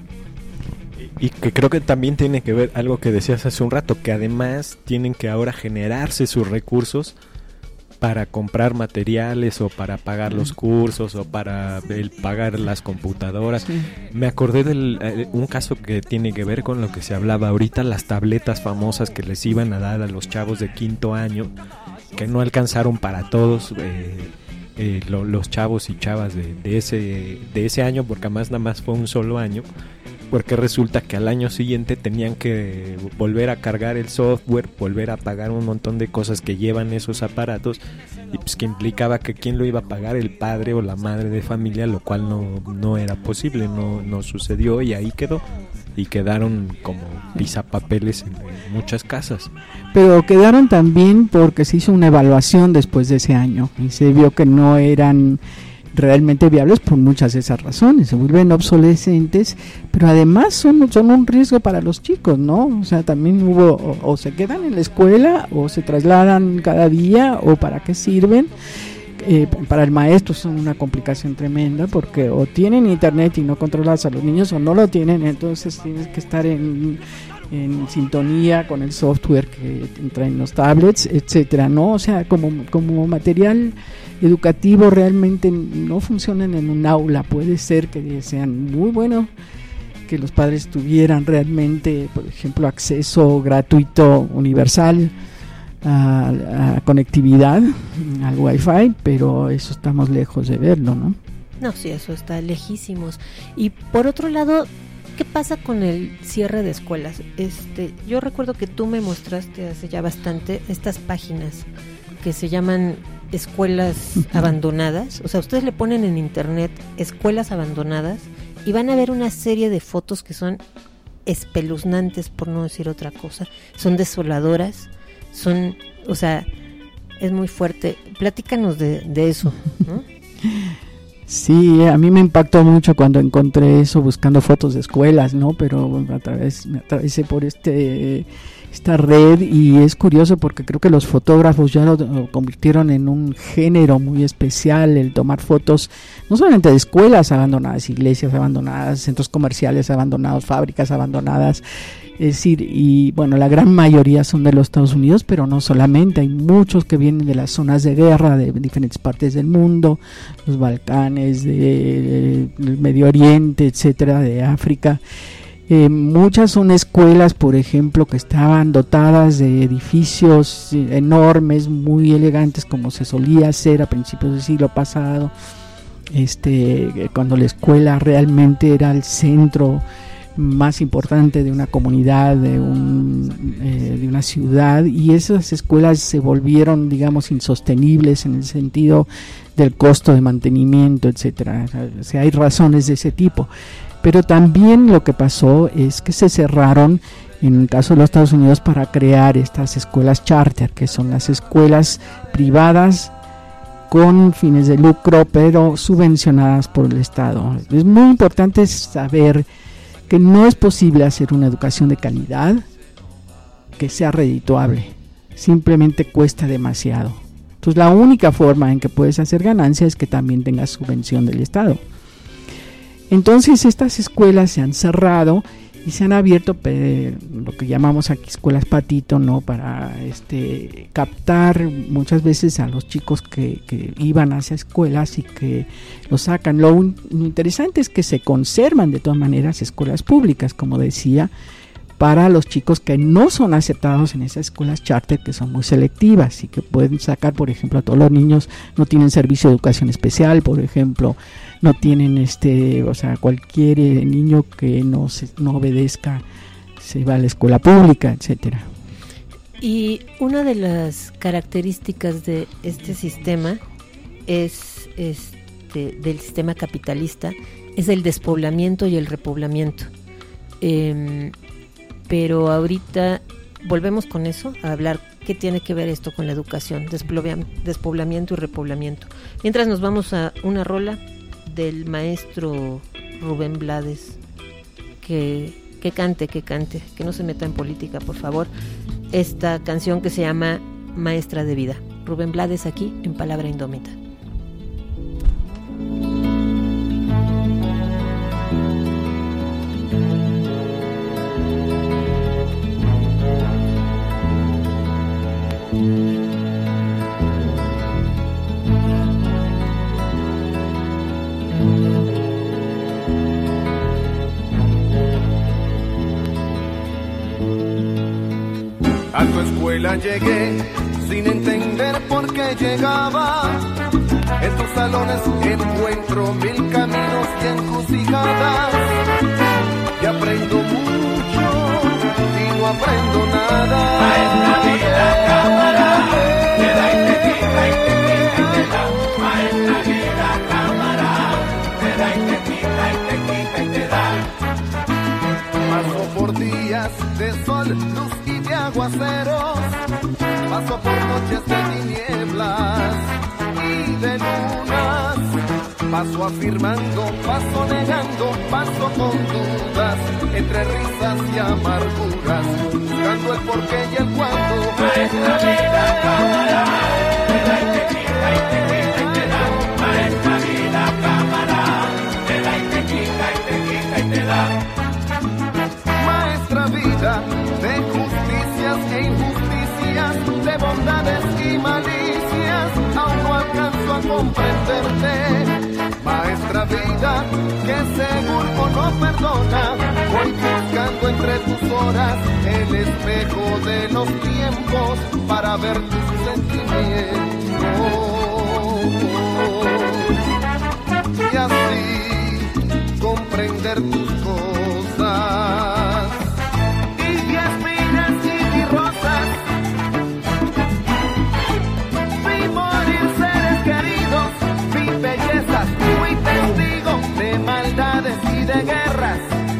Y que creo que también tiene que ver algo que decías hace un rato, que además tienen que ahora generarse sus recursos para comprar materiales o para pagar los cursos o para el pagar las computadoras. Sí. Me acordé de eh, un caso que tiene que ver con lo que se hablaba ahorita, las tabletas famosas que les iban a dar a los chavos de quinto año, que no alcanzaron para todos eh, eh, lo, los chavos y chavas de, de, ese, de ese año, porque además nada más fue un solo año, porque resulta que al año siguiente tenían que volver a cargar el software, volver a pagar un montón de cosas que llevan esos aparatos, y pues que implicaba que quién lo iba a pagar, el padre o la madre de familia, lo cual no, no era posible, no, no sucedió, y ahí quedó, y quedaron como pisapapeles en, en muchas casas. Pero quedaron también porque se hizo una evaluación después de ese año, y se vio que no eran realmente viables por muchas de esas razones, se vuelven obsolescentes, pero además son, son un riesgo para los chicos, ¿no? O sea, también hubo, o, o se quedan en la escuela, o se trasladan cada día, o para qué sirven. Eh, para el maestro es una complicación tremenda, porque o tienen internet y no controlas a los niños, o no lo tienen, entonces tienes que estar en, en sintonía con el software que entra en los tablets, etcétera, ¿no? O sea, como, como material educativo realmente no funcionan en un aula. Puede ser que sean muy buenos, que los padres tuvieran realmente, por ejemplo, acceso gratuito, universal a, a conectividad, al wifi, pero eso estamos lejos de verlo, ¿no? No, sí, eso está lejísimos. Y por otro lado, ¿qué pasa con el cierre de escuelas? Este, yo recuerdo que tú me mostraste hace ya bastante estas páginas que se llaman escuelas abandonadas. O sea, ustedes le ponen en internet escuelas abandonadas y van a ver una serie de fotos que son espeluznantes, por no decir otra cosa. Son desoladoras, son, o sea, es muy fuerte. Platícanos de, de eso, ¿no? Sí, a mí me impactó mucho cuando encontré eso buscando fotos de escuelas, ¿no? Pero a través, me atravesé por este esta red, y es curioso porque creo que los fotógrafos ya lo, lo convirtieron en un género muy especial, el tomar fotos no solamente de escuelas abandonadas, iglesias abandonadas, centros comerciales abandonados, fábricas abandonadas, es decir, y bueno, la gran mayoría son de los Estados Unidos, pero no solamente, hay muchos que vienen de las zonas de guerra de diferentes partes del mundo, los Balcanes, de, del Medio Oriente, etcétera, de África. Eh, muchas son escuelas, por ejemplo, que estaban dotadas de edificios enormes, muy elegantes, como se solía hacer a principios del siglo pasado, este, cuando la escuela realmente era el centro más importante de una comunidad, de, un, eh, de una ciudad, y esas escuelas se volvieron, digamos, insostenibles en el sentido del costo de mantenimiento, etcétera. O sea, hay razones de ese tipo. Pero también lo que pasó es que se cerraron, en el caso de los Estados Unidos, para crear estas escuelas charter, que son las escuelas privadas con fines de lucro, pero subvencionadas por el Estado. Es muy importante saber que no es posible hacer una educación de calidad que sea redituable, simplemente cuesta demasiado. Entonces la única forma en que puedes hacer ganancia es que también tengas subvención del Estado. Entonces estas escuelas se han cerrado y se han abierto eh, lo que llamamos aquí escuelas patito, ¿no? Para este captar muchas veces a los chicos que, que iban hacia escuelas y que los sacan. Lo, un, lo interesante es que se conservan de todas maneras escuelas públicas, como decía, para los chicos que no son aceptados en esas escuelas charter, que son muy selectivas y que pueden sacar, por ejemplo, a todos los niños. No tienen servicio de educación especial, por ejemplo, no tienen este, o sea, cualquier eh, niño que no se, no obedezca se va a la escuela pública, etcétera. Y una de las características de este sistema es este del sistema capitalista es el despoblamiento y el repoblamiento. Eh, pero ahorita volvemos con eso a hablar qué tiene que ver esto con la educación, despoblamiento y repoblamiento. Mientras nos vamos a una rola del maestro Rubén Blades, que, que cante, que cante, que no se meta en política, por favor, esta canción que se llama Maestra de Vida. Rubén Blades aquí en Palabra Indómita. A tu escuela llegué sin entender por qué llegaba. En tus salones encuentro mil caminos y encrucijadas. Y aprendo mucho y no aprendo nada. Maestra vida, cámara, te da y te quita y te quita y te da. Maestra vida, cámara, te da y te quita y te quita y te da. Paso por días de sol, luz y de aguaceros, paso por noches de tinieblas y de lunas, paso afirmando, paso negando, paso con dudas, entre risas y amarguras, buscando el porqué y el cuándo. Maestra vida, cámara, te da y te quita y te quita y te da. Maestra vida, cámara, te da y te quita y te quita y te da. Maestra vida, de justicias e injusticias, de bondades y malicias, aún no alcanzo a comprenderte. Maestra vida, que seguro no perdona, voy buscando entre tus horas el espejo de los tiempos para ver tus sentimientos. Y así comprender tus cosas. De guerras,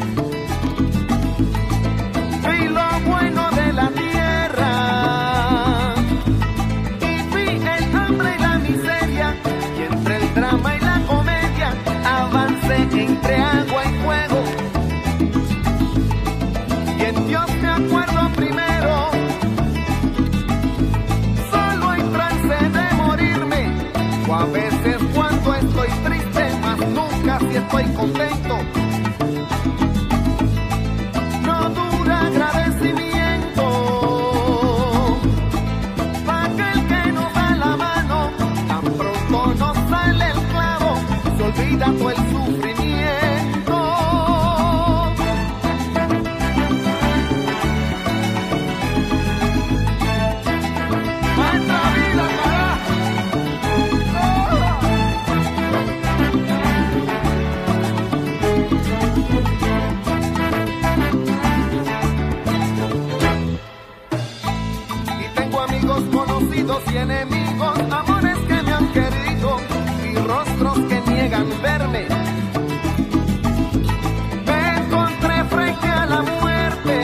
vi lo bueno de la tierra y vi el hambre y la miseria, y entre el drama y la comedia avancé entre agua y fuego, y en Dios me acuerdo primero, solo hay trance de morirme, o a veces cuando estoy triste, mas nunca si estoy contento. Dando el sufrimiento. Maestra vida, carajo. Oh. querían verme. Me encontré frente a la muerte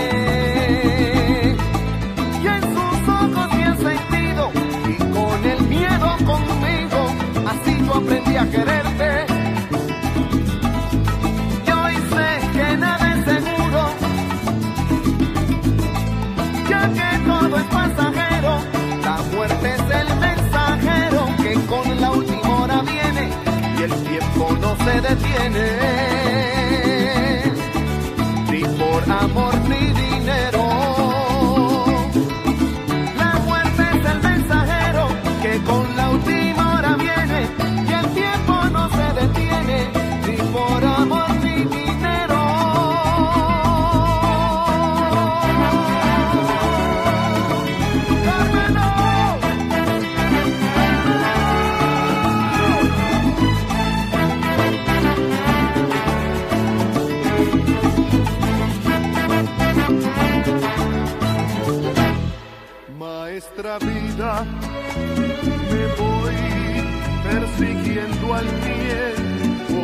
y en sus ojos vi el sentido y con el miedo conmigo, así yo aprendí a quererte. Y hoy sé que nada es seguro, ya que todo es pasajero. La muerte es el mensajero que con la última hora viene y el tiempo no se detiene, ni por amor ni dinero. La muerte es el mensajero que con la última hora viene y el tiempo no se detiene, ni por amor ni dinero. Maestra vida, me voy persiguiendo al tiempo,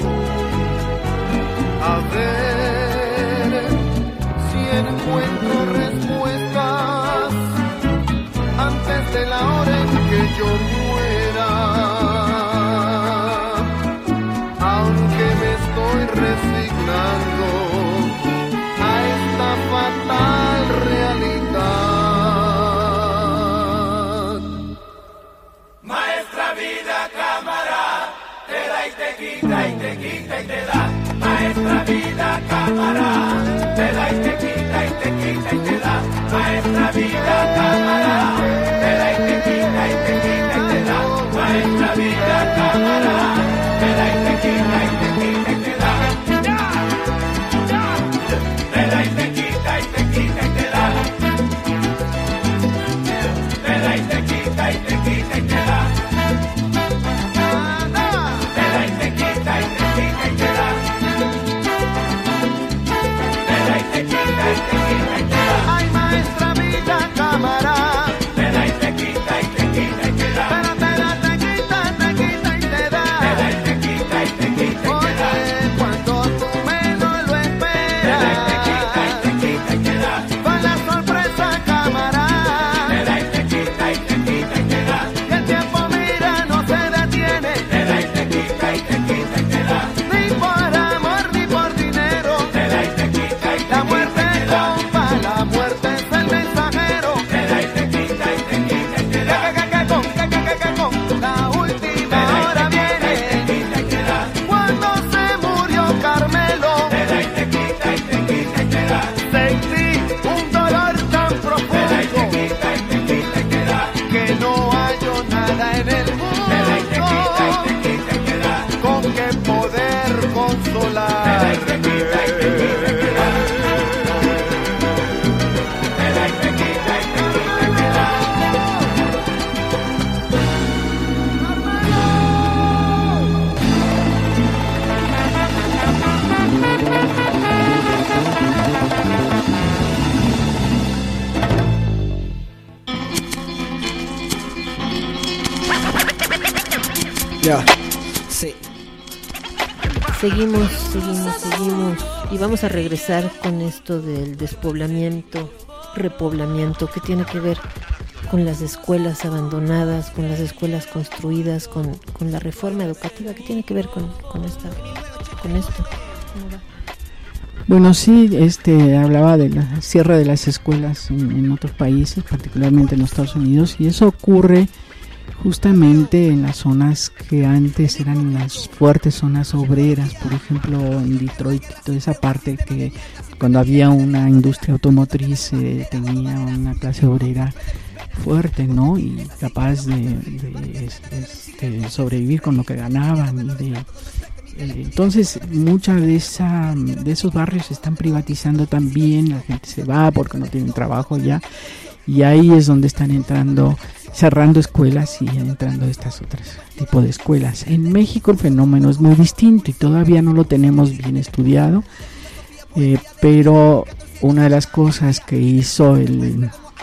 a ver si encuentro respuestas antes de la hora en que yo muera, aunque me estoy resignando a esta fatal realidad. Quita y te quita y te da, maestra vida cámara, te da y te quita y te quita y te da, maestra vida cámara, te da y te quita y te quita y te da, maestra vida cámara, te da y te quita y te quita y te da, te da y te quita y te quita y te da, te da y te quita y te quita y te da. Ay, maestra vida cámara, te da y te quita y te quita y te da, pero te da, te quita, te quita y te da, te da y te quita y te quita y te da. Oye, cuando tú menos lo esperas, te da y te quita y te quita y te da, con la sorpresa cámara, te da y te quita y te quita y te da, y el tiempo mira no se detiene, te da y te quita y te quita y te da, ni por amor ni por dinero, te da y te quita y te la muerte quita y te da, compa, la muerte es el mensajero, te da y te quita y te quita y te da, que, que, que, con, que, que, que, que, con la última hora viene, cuando se murió Carmelo, te da y te quita y te quita y te da, sentí un dolor tan profundo, te da y te quita y te quita y te da, que no hallo nada en el mundo, te da y te quita y te quita y te da, con que poder consolar, te da y te quita y te quita y te da, te da y te quita y te quita y te da. Ya, sí. Seguimos, seguimos, seguimos y vamos a regresar con esto del despoblamiento, repoblamiento, que tiene que ver con las escuelas abandonadas, con las escuelas construidas, con, con la reforma educativa, que tiene que ver con, con, esta, con esto. ¿Cómo va? Bueno, sí, este, hablaba de la cierre de las escuelas en, en otros países, particularmente en los Estados Unidos, y eso ocurre justamente en las zonas que antes eran las fuertes zonas obreras, por ejemplo en Detroit, toda esa parte que cuando había una industria automotriz eh, tenía una clase obrera fuerte, ¿no? Y capaz de, de este, sobrevivir con lo que ganaban y de entonces muchas de esa de esos barrios se están privatizando también, la gente se va porque no tienen trabajo ya, y ahí es donde están entrando, cerrando escuelas y entrando estas otras tipos de escuelas. En México el fenómeno es muy distinto y todavía no lo tenemos bien estudiado, eh, pero una de las cosas que hizo el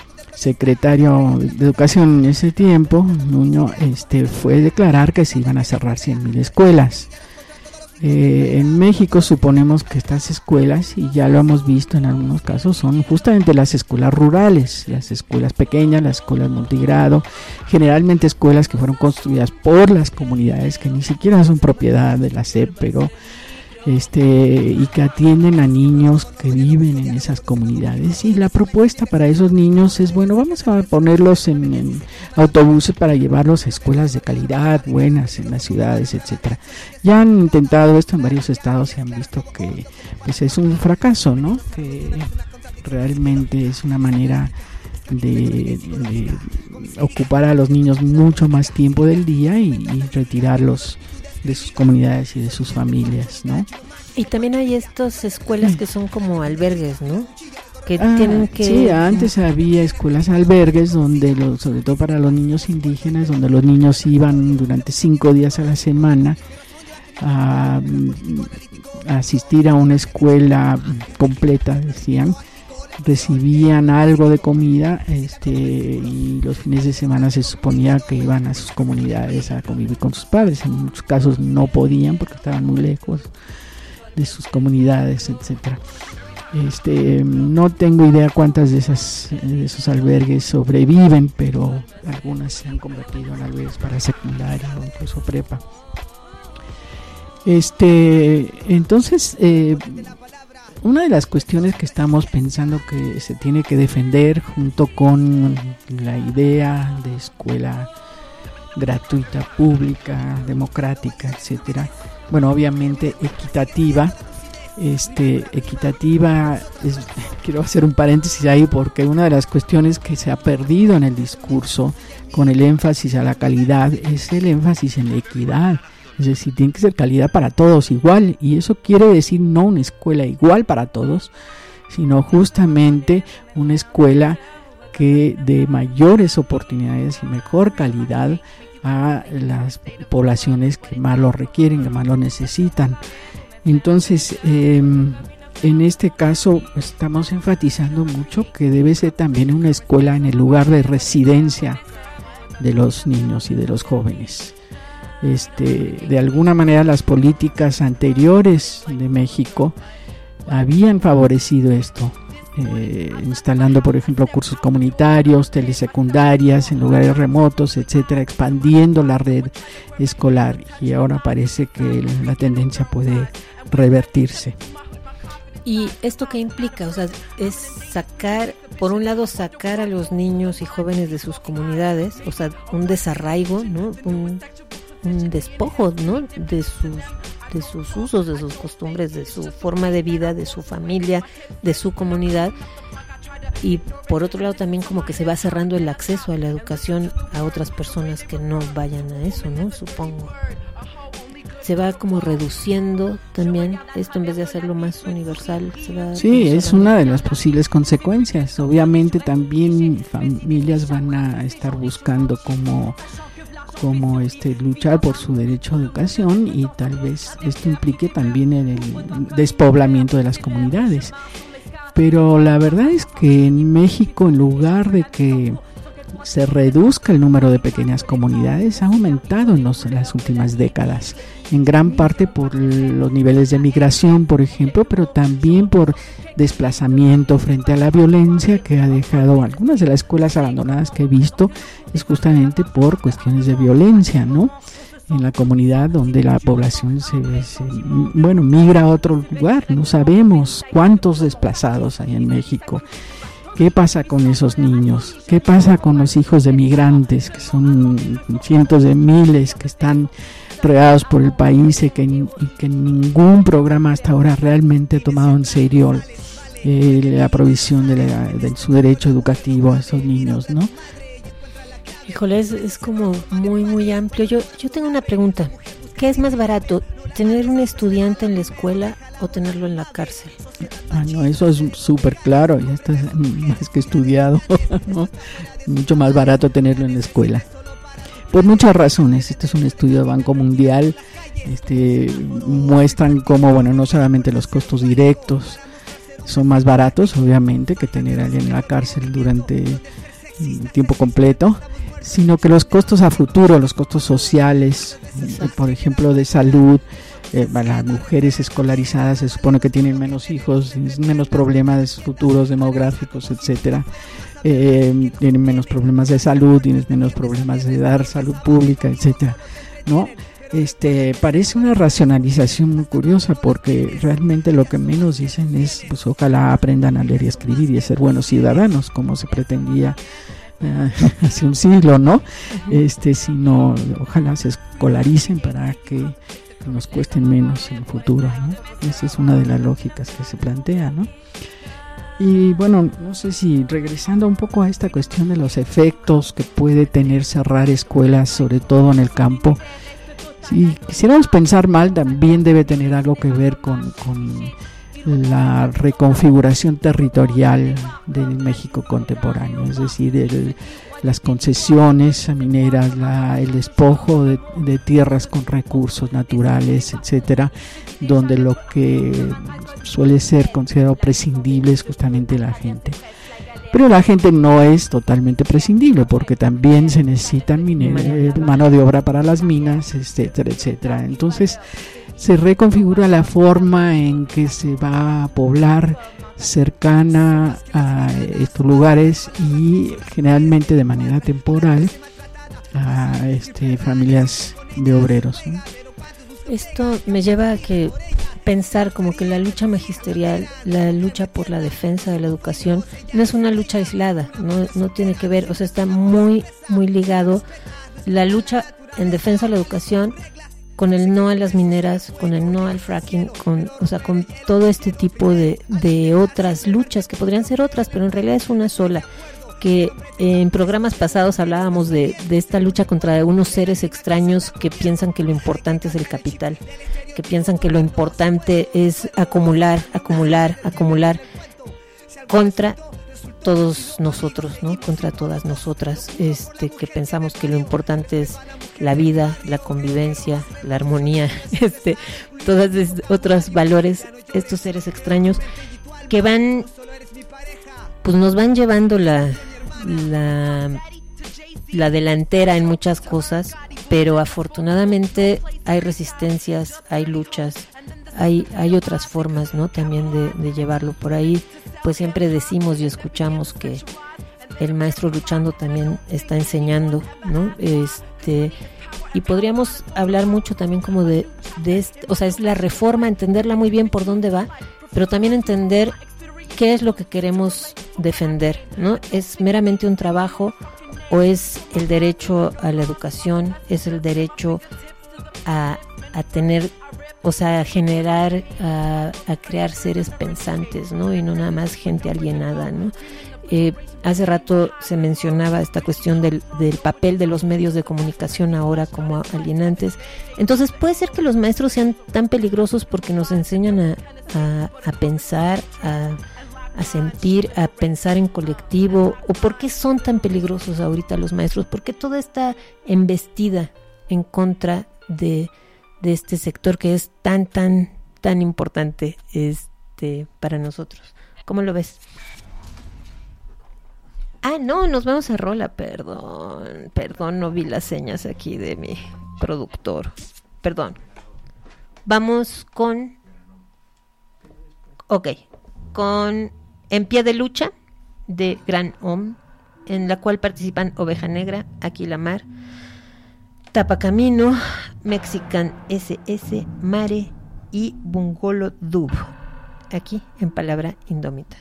secretario de Educación en ese tiempo, Nuño, este, fue declarar que se iban a cerrar cien mil escuelas. Eh, en México suponemos que estas escuelas, y ya lo hemos visto en algunos casos, son justamente las escuelas rurales, las escuelas pequeñas, las escuelas multigrado, generalmente escuelas que fueron construidas por las comunidades, que ni siquiera son propiedad de la S E P, pero este y que atienden a niños que viven en esas comunidades. Y la propuesta para esos niños es, bueno, vamos a ponerlos en, en autobuses para llevarlos a escuelas de calidad, buenas en las ciudades, etcétera. Ya han intentado esto en varios estados y han visto que pues es un fracaso, ¿no? Que realmente es una manera de, de ocupar a los niños mucho más tiempo del día y, y retirarlos de sus comunidades y de sus familias, ¿no? Y también hay estas escuelas que son como albergues, ¿no? Que ah, tienen que... Sí, antes había escuelas albergues donde, lo, sobre todo para los niños indígenas, donde los niños iban durante cinco días a la semana a, a asistir a una escuela completa, decían, recibían algo de comida, este, y los fines de semana se suponía que iban a sus comunidades a convivir con sus padres. En muchos casos no podían porque estaban muy lejos de sus comunidades, etcétera. Este, no tengo idea cuántas de esas de esos albergues sobreviven, pero algunas se han convertido en albergues para secundaria o incluso prepa. Este, entonces, eh, una de las cuestiones que estamos pensando que se tiene que defender junto con la idea de escuela gratuita, pública, democrática, etcétera, bueno, obviamente equitativa, este, equitativa, es, quiero hacer un paréntesis ahí porque una de las cuestiones que se ha perdido en el discurso con el énfasis a la calidad es el énfasis en la equidad. Es decir, tiene que ser calidad para todos igual, y eso quiere decir no una escuela igual para todos, sino justamente una escuela que dé mayores oportunidades y mejor calidad a las poblaciones que más lo requieren, que más lo necesitan. Entonces, eh, en este caso estamos enfatizando mucho que debe ser también una escuela en el lugar de residencia de los niños y de los jóvenes. Este, de alguna manera las políticas anteriores de México habían favorecido esto, eh, instalando por ejemplo cursos comunitarios, telesecundarias en lugares remotos, etcétera, expandiendo la red escolar, y ahora parece que la tendencia puede revertirse. ¿Y esto qué implica? O sea, es sacar, por un lado, sacar a los niños y jóvenes de sus comunidades, o sea, un desarraigo, ¿no? Un un despojo, ¿no? de sus de sus usos, de sus costumbres, de su forma de vida, de su familia, de su comunidad, y por otro lado también como que se va cerrando el acceso a la educación a otras personas que no vayan a eso, ¿no? Supongo. Se va como reduciendo también esto, en vez de hacerlo más universal. Se va sí, es una de las posibles consecuencias. Obviamente también familias van a estar buscando cómo como este luchar por su derecho a educación, y tal vez esto implique también en el despoblamiento de las comunidades. Pero la verdad es que en México, en lugar de que se reduzca el número de pequeñas comunidades, ha aumentado en, los, en las últimas décadas, en gran parte por los niveles de migración, por ejemplo, pero también por desplazamiento frente a la violencia que ha dejado algunas de las escuelas abandonadas que he visto, es justamente por cuestiones de violencia, ¿no? En la comunidad donde la población se, se bueno, migra a otro lugar. No sabemos cuántos desplazados hay en México. ¿Qué pasa con esos niños? ¿Qué pasa con los hijos de migrantes, que son cientos de miles que están regados por el país y que, y que ningún programa hasta ahora realmente ha tomado en serio eh, la provisión de, la, de su derecho educativo a esos niños, ¿no? Híjole, es, es como muy, muy amplio. Yo, yo tengo una pregunta. ¿Qué es más barato, tener un estudiante en la escuela o tenerlo en la cárcel? Ah, no, eso es súper claro, ya está más que estudiado, ¿no? Mucho más barato tenerlo en la escuela. Por muchas razones. Este es un estudio de Banco Mundial. Este, muestran cómo, bueno, no solamente los costos directos son más baratos, obviamente, que tener a alguien en la cárcel durante en tiempo completo, sino que los costos a futuro, los costos sociales, eh, por ejemplo de salud, eh, las mujeres escolarizadas se supone que tienen menos hijos, menos problemas futuros demográficos, etcétera, eh, tienen menos problemas de salud, tienen menos problemas de dar salud pública, etcétera, ¿no? Este, parece una racionalización muy curiosa, porque realmente lo que menos dicen es, pues ojalá aprendan a leer y escribir y a ser buenos ciudadanos, como se pretendía uh, hace un siglo, ¿no? Uh-huh. Este, sino ojalá se escolaricen para que nos cuesten menos en el futuro, ¿no? Esa es una de las lógicas que se plantea, ¿no? Y bueno, no sé si regresando un poco a esta cuestión de los efectos que puede tener cerrar escuelas, sobre todo en el campo, si quisiéramos pensar mal, también debe tener algo que ver con, con la reconfiguración territorial del México contemporáneo, es decir, el, las concesiones mineras, la, el despojo de, de tierras con recursos naturales, etcétera, donde lo que suele ser considerado prescindible es justamente la gente. Pero la gente no es totalmente prescindible, porque también se necesitan mine- mano de obra para las minas, etcétera, etcétera. Entonces se reconfigura la forma en que se va a poblar cercana a estos lugares, y generalmente de manera temporal a este, familias de obreros, ¿no? Esto me lleva a que pensar como que la lucha magisterial, la lucha por la defensa de la educación, no es una lucha aislada, no, no tiene que ver, o sea, está muy, muy ligado la lucha en defensa de la educación con el no a las mineras, con el no al fracking, con, o sea, con todo este tipo de, de otras luchas que podrían ser otras, pero en realidad es una sola. Que en programas pasados hablábamos de, de esta lucha contra unos seres extraños que piensan que lo importante es el capital, que piensan que lo importante es acumular, acumular, acumular contra todos nosotros, ¿no? Contra todas nosotras, este, que pensamos que lo importante es la vida, la convivencia, la armonía, este, todos otros valores, estos seres extraños que van, pues nos van llevando la La, la delantera en muchas cosas, pero afortunadamente hay resistencias, hay luchas, hay, hay otras formas, ¿no? También de, de llevarlo por ahí. Pues siempre decimos y escuchamos que el maestro luchando también está enseñando, ¿no? Este, y podríamos hablar mucho también como de, de este, o sea, es la reforma, entenderla muy bien por dónde va, pero también entender qué es lo que queremos defender, ¿no? ¿Es meramente un trabajo o es el derecho a la educación, es el derecho a, a tener, o sea, a generar, a, a crear seres pensantes, ¿no? Y no nada más gente alienada, ¿no? Eh, hace rato se mencionaba esta cuestión del, del papel de los medios de comunicación ahora como alienantes. Entonces puede ser que los maestros sean tan peligrosos porque nos enseñan a, a, a pensar, a a sentir, a pensar en colectivo, o por qué son tan peligrosos ahorita los maestros, porque toda esta embestida en contra de, de este sector que es tan, tan, tan importante este para nosotros. ¿Cómo lo ves? Ah, no, nos vamos a rola, perdón, perdón, no vi las señas aquí de mi productor, perdón. Vamos con, ok, con En Pie de Lucha, de Gran Om, en la cual participan Oveja Negra, Aquilamar, Tapacamino, Mexican S S, Mare y Bungolo Dub, aquí en Palabra Indómita.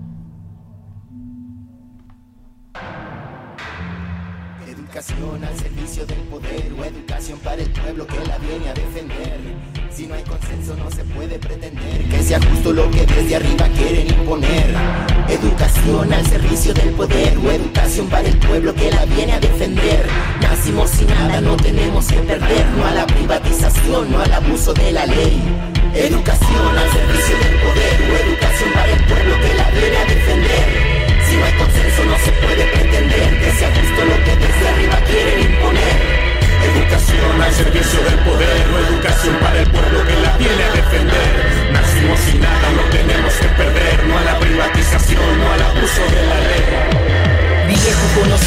Educación al servicio del poder, o educación para el pueblo que la viene a defender. Si no hay consenso no se puede pretender que sea justo lo que desde arriba quieren imponer. Educación al servicio del poder, o educación para el pueblo que la viene a defender. Nacimos sin nada, no tenemos que perder, no a la privatización, no al abuso de la ley. Educación al servicio del poder, o educación para el pueblo que la viene a defender. Si no hay consenso no se puede pretender que sea justo lo que desde arriba quieren imponer. Educación al servicio del poder, o educación para el pueblo que la viene a defender. Nacimos sin nada, no tenemos que perder, no a la privatización, no al abuso de la ley. Viejo conocido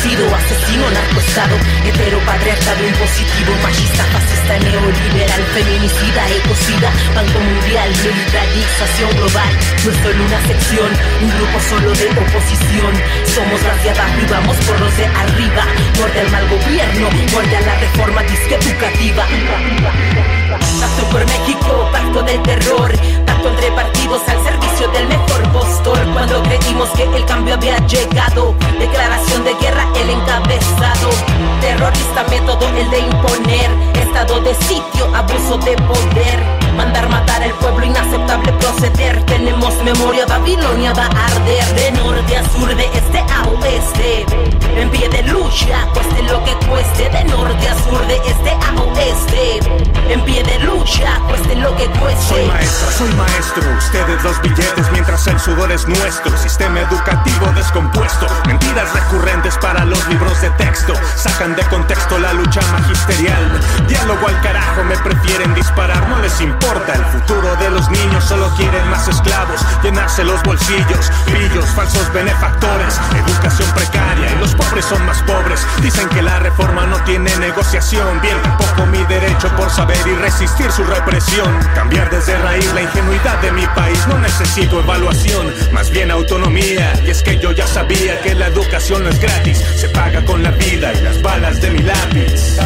Estado heteropatriarcado impositivo, machista, fascista, neoliberal, feminicida, ecocida, Banco Mundial, militarización global. No es solo una sección, un grupo solo de oposición. Somos las de abajo y vamos por los de arriba. Muerte al mal gobierno, muerte a la reforma disque educativa. Pacto por México, pacto del terror, pacto entre partidos al servicio del mejor postor. Cuando creímos que el cambio había llegado, declaración de guerra, el encabezado. Terrorista método, el de imponer, estado de sitio, abuso de poder. Mandar matar al pueblo, inaceptable proceder. Tenemos memoria, Babilonia va a arder. De norte a sur, de este a oeste, en pie de lucha, cueste lo que cueste. De norte a sur, de este a oeste, en pie de lucha, cueste lo que cueste. Soy maestra, soy maestro, ustedes los billetes mientras el sudor es nuestro. Sistema educativo descompuesto, mentiras recurrentes para los libros de texto. Sacan de contexto la lucha magisterial. Diálogo al carajo, me prefieren disparar, no les importa el futuro de los niños. Solo quieren más esclavos, llenarse los bolsillos. Pillos, falsos benefactores, educación precaria y los pobres son más pobres. Dicen que la reforma no tiene negociación. Bien, tampoco mi derecho por saber y resistir su represión. Cambiar desde raíz la ingenuidad de mi país. No necesito evaluación, más bien autonomía. Y es que yo ya sabía que la educación no es gratis. Se paga con la vida y las balas de mi lápiz.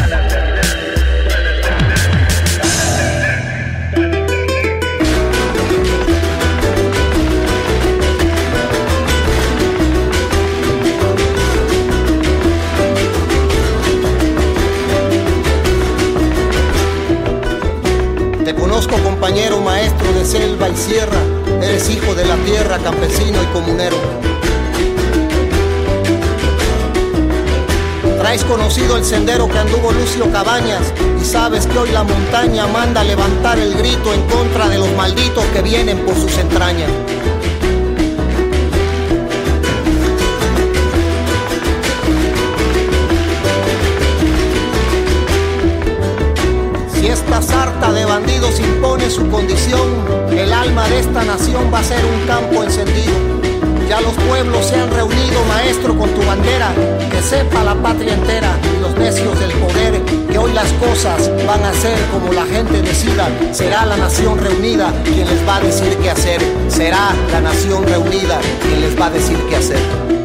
Te conozco, compañero maestro de selva y sierra. Eres hijo de la tierra, campesino y comunero. Traes conocido el sendero que anduvo Lucio Cabañas, y sabes que hoy la montaña manda levantar el grito en contra de los malditos que vienen por sus entrañas. Si esta sarta de bandidos impone su condición, el alma de esta nación va a ser un campo encendido. Ya los pueblos se han reunido, maestro, con tu bandera, que sepa la patria entera y los necios del poder que hoy las cosas van a ser como la gente decida. Será la nación reunida quien les va a decir qué hacer. Será la nación reunida quien les va a decir qué hacer.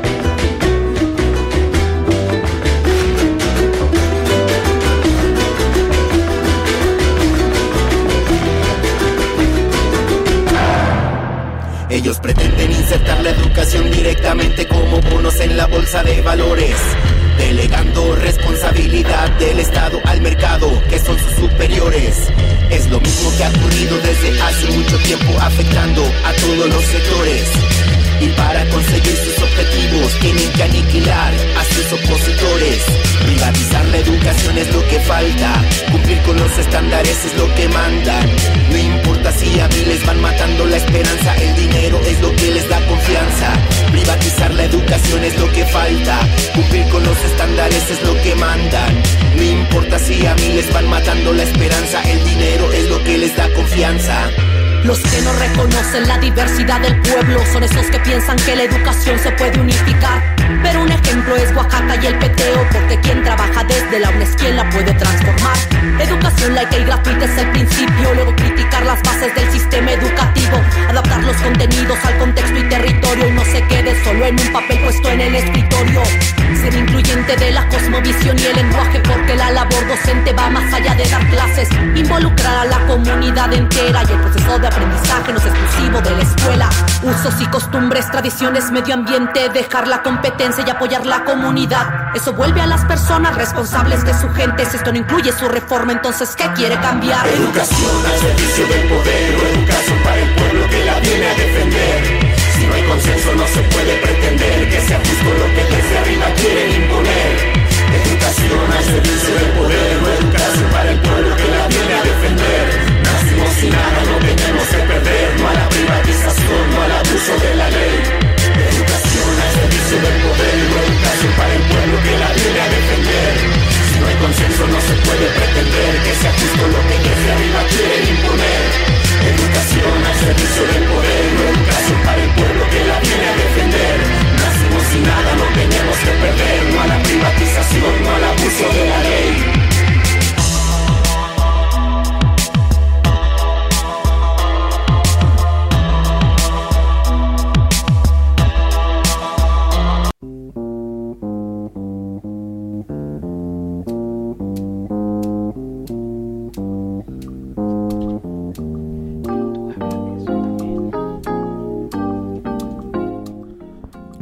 Ellos pretenden insertar la educación directamente como bonos en la bolsa de valores, delegando responsabilidad del Estado al mercado, que son sus superiores. Es lo mismo que ha ocurrido desde hace mucho tiempo, afectando a todos los sectores. Y para conseguir sus objetivos tienen que aniquilar a sus opositores. Privatizar la educación es lo que falta, cumplir con los estándares es lo que mandan. No importa si a miles van matando la esperanza, el dinero es lo que les da confianza. Privatizar la educación es lo que falta, cumplir con los estándares es lo que mandan. No importa si a miles van matando la esperanza, el dinero es lo que les da confianza. Los que no reconocen la diversidad del pueblo son esos que piensan que la educación se puede unificar. Pero un ejemplo es Oaxaca y el peteo, porque quien trabaja desde la U N E S quien la puede transformar. Educación laica y gratuita es el principio, luego criticar las bases del sistema educativo, adaptar los contenidos al contexto y territorio, y no se quede solo en un papel puesto en el escritorio. Ser incluyente de la cosmovisión y el lenguaje, porque la labor docente va más allá de dar clases. Involucrar a la comunidad entera y el proceso de aprendizaje no es exclusivo de la escuela. Usos y costumbres, tradiciones, medio ambiente, dejar la competencia y apoyar la comunidad. Eso vuelve a las personas responsables de su gente. Si esto no incluye su reforma, entonces ¿qué quiere cambiar? Educación al servicio del poder, o educación para el pueblo que la viene a defender. Si no hay consenso no se puede pretender que sea justo lo que desde arriba quieren imponer. Educación al servicio del poder, o educación para el pueblo que la viene a defender. Nacimos sin nada, no tenemos que perder, no a la privatización, no al abuso de la ley. Educación al servicio del poder, o educación para el pueblo que la viene a defender. Si no hay consenso no se puede pretender que sea justo lo que desde arriba quieren imponer. Educación al servicio del poder, o educación para el pueblo que la viene a defender. Nacimos sin nada, no tenemos que perder, no a la privatización, no al abuso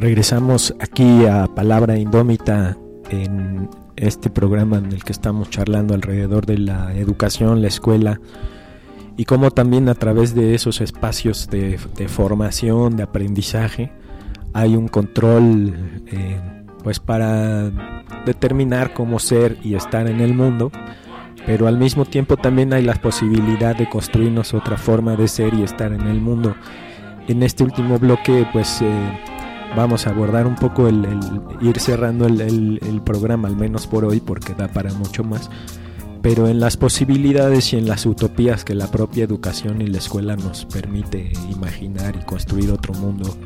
Regresamos aquí a Palabra Indómita en este programa en el que estamos charlando alrededor de la educación, la escuela, y cómo también a través de esos espacios de, de formación, de aprendizaje, hay un control eh, pues para determinar cómo ser y estar en el mundo, pero al mismo tiempo también hay la posibilidad de construirnos otra forma de ser y estar en el mundo. En este último bloque pues eh, vamos a abordar un poco el, el ir cerrando el, el, el programa, al menos por hoy, porque da para mucho más, pero en las posibilidades y en las utopías que la propia educación y la escuela nos permite imaginar y construir otro mundo.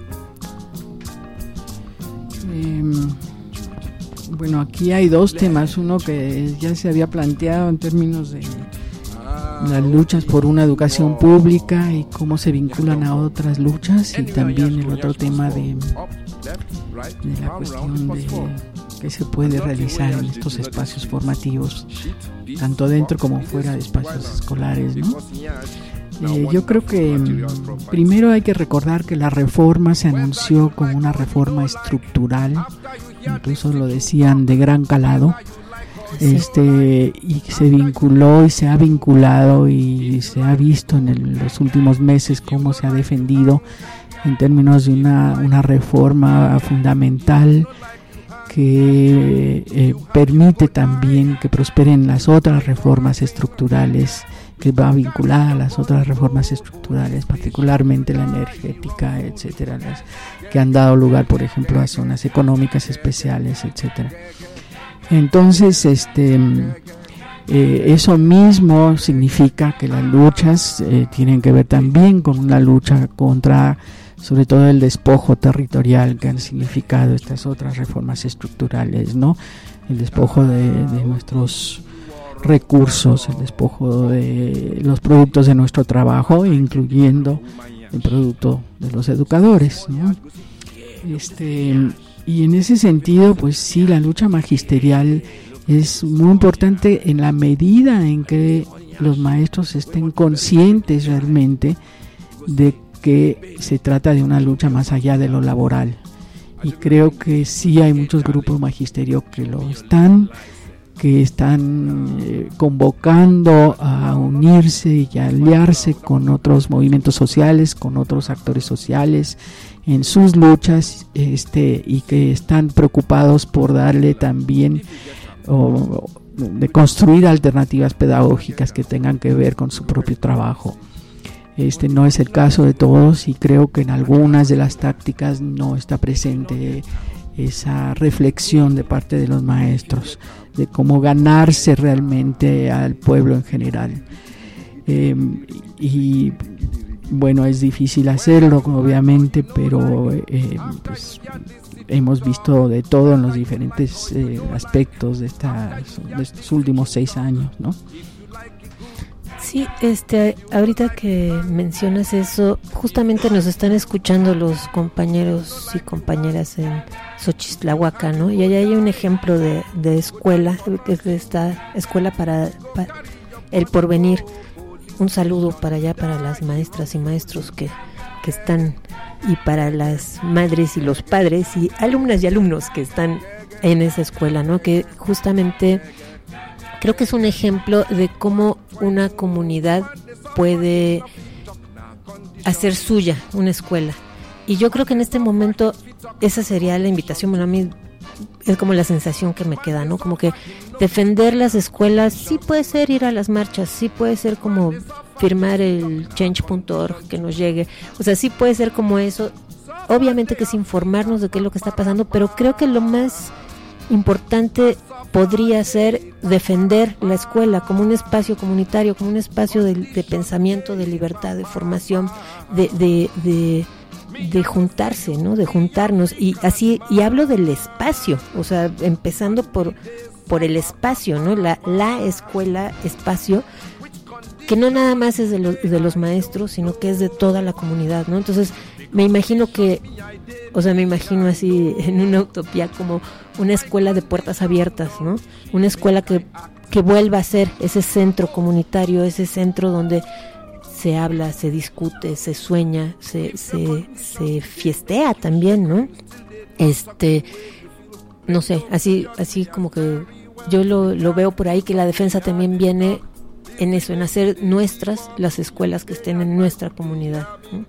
Eh, bueno, aquí hay dos temas, uno que ya se había planteado en términos de las luchas por una educación pública y cómo se vinculan a otras luchas, y también el otro tema de, de la cuestión de qué se puede realizar en estos espacios formativos, tanto dentro como fuera de espacios escolares, ¿no? Eh, yo creo que mm, primero hay que recordar que la reforma se anunció como una reforma estructural, incluso lo decían de gran calado, este y se vinculó y se ha vinculado y se ha visto en el, los últimos meses cómo se ha defendido en términos de una, una reforma fundamental que eh, permite también que prosperen las otras reformas estructurales, que va vinculada a las otras reformas estructurales, particularmente la energética, etcétera, las que han dado lugar, por ejemplo, a zonas económicas especiales, etcétera. Entonces, este, eh, eso mismo significa que las luchas eh, tienen que ver también con una lucha contra, sobre todo, el despojo territorial que han significado estas otras reformas estructurales, ¿no? El despojo de, de nuestros recursos, el despojo de los productos de nuestro trabajo, incluyendo el producto de los educadores, ¿no? Este, y en ese sentido, pues sí, la lucha magisterial es muy importante en la medida en que los maestros estén conscientes realmente de que se trata de una lucha más allá de lo laboral. Y creo que sí hay muchos grupos magisterios que lo están, que están eh, convocando a unirse y a aliarse con otros movimientos sociales, con otros actores sociales en sus luchas, este, y que están preocupados por darle también o de construir alternativas pedagógicas que tengan que ver con su propio trabajo. Este no es el caso de todos, y creo que en algunas de las tácticas no está presente esa reflexión de parte de los maestros de cómo ganarse realmente al pueblo en general. Eh, y bueno, es difícil hacerlo, obviamente, pero eh, pues, hemos visto de todo en los diferentes eh, aspectos de, estas, de estos últimos seis años, ¿no? Sí, este, ahorita que mencionas eso, justamente nos están escuchando los compañeros y compañeras en Xochitlahuaca, ¿no? Y allá hay un ejemplo de, de escuela, que es esta escuela para, para el porvenir. Un saludo para allá, para las maestras y maestros que, que están, y para las madres y los padres y alumnas y alumnos que están en esa escuela, ¿no? Que justamente creo que es un ejemplo de cómo una comunidad puede hacer suya una escuela. Y yo creo que en este momento esa sería la invitación. Bueno, a mí es como la sensación que me queda, ¿no? Como que defender las escuelas sí puede ser ir a las marchas, sí puede ser como firmar el change punto org que nos llegue, o sea, sí puede ser como eso. Obviamente que es informarnos de qué es lo que está pasando, pero creo que lo más importante podría ser defender la escuela como un espacio comunitario, como un espacio de, de pensamiento, de libertad, de formación, de, de, de, de juntarse, ¿no? De juntarnos, y así, y hablo del espacio, o sea, empezando por, por el espacio, ¿no? La, la escuela, espacio, que no nada más es de los, de los maestros, sino que es de toda la comunidad, ¿no? Entonces, me imagino que, o sea, me imagino así en una utopía como una escuela de puertas abiertas, ¿no? Una escuela que, que vuelva a ser ese centro comunitario, ese centro donde se habla, se discute, se sueña, se, se, se fiestea también, ¿no? Este, no sé, así, así como que yo lo, lo veo por ahí, que la defensa también viene en eso, en hacer nuestras las escuelas que estén en nuestra comunidad, ¿no?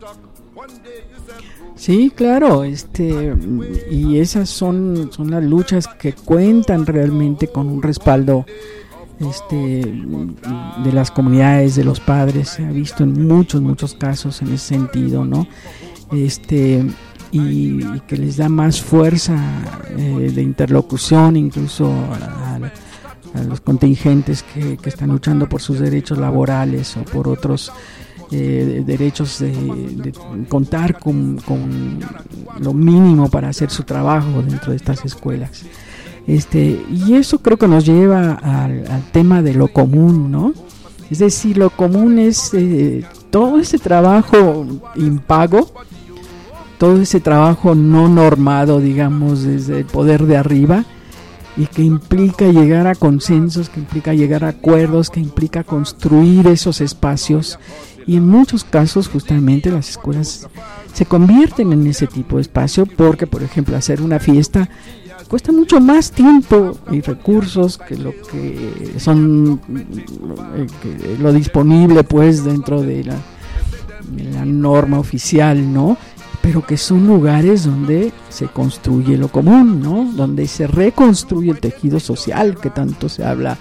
Sí, claro, este, y esas son, son las luchas que cuentan realmente con un respaldo este, de las comunidades, de los padres. Se ha visto en muchos, muchos casos en ese sentido, ¿no? Este, y, y que les da más fuerza eh, de interlocución, incluso a, a, a los contingentes que, que están luchando por sus derechos laborales o por otros Eh, derechos de, de contar con, con lo mínimo para hacer su trabajo dentro de estas escuelas. Este, y eso creo que nos lleva al, al tema de lo común, ¿no? Es decir, lo común es eh, todo ese trabajo impago, todo ese trabajo no normado, digamos, desde el poder de arriba, y que implica llegar a consensos, que implica llegar a acuerdos, que implica construir esos espacios. Y en muchos casos justamente las escuelas se convierten en ese tipo de espacio porque, por ejemplo, hacer una fiesta cuesta mucho más tiempo y recursos que lo que son eh, que lo disponible pues dentro de la, de la norma oficial, ¿no? Pero que son lugares donde se construye lo común, ¿no? Donde se reconstruye el tejido social que tanto se habla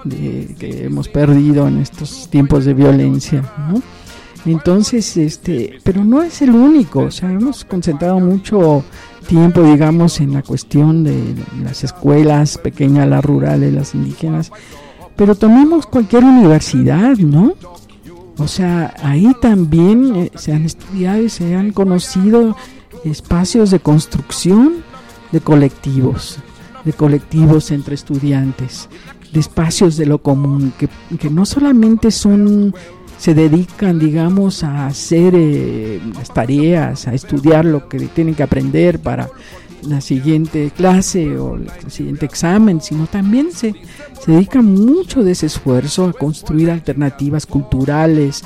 de que hemos perdido en estos tiempos de violencia, ¿no? Entonces, este, pero no es el único, o sea, hemos concentrado mucho tiempo, digamos, en la cuestión de las escuelas pequeñas, las rurales, las indígenas, pero tomemos cualquier universidad, ¿no? O sea, ahí también eh, se han estudiado y se han conocido espacios de construcción de colectivos, de colectivos entre estudiantes, de espacios de lo común, que, que no solamente son, se dedican, digamos, a hacer eh, las tareas, a estudiar lo que tienen que aprender para la siguiente clase o el siguiente examen, sino también se, se dedica mucho de ese esfuerzo a construir alternativas culturales,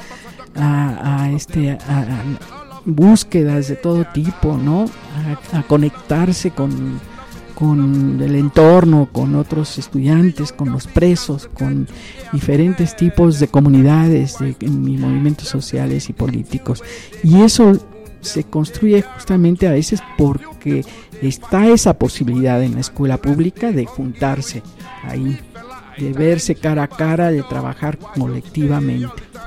a, a, este, a, a búsquedas de todo tipo, ¿no? A, a conectarse con, con el entorno, con otros estudiantes, con los presos, con diferentes tipos de comunidades de, y movimientos sociales y políticos. Y eso se construye justamente a veces porque está esa posibilidad en la escuela pública de juntarse ahí, de verse cara a cara, de trabajar colectivamente.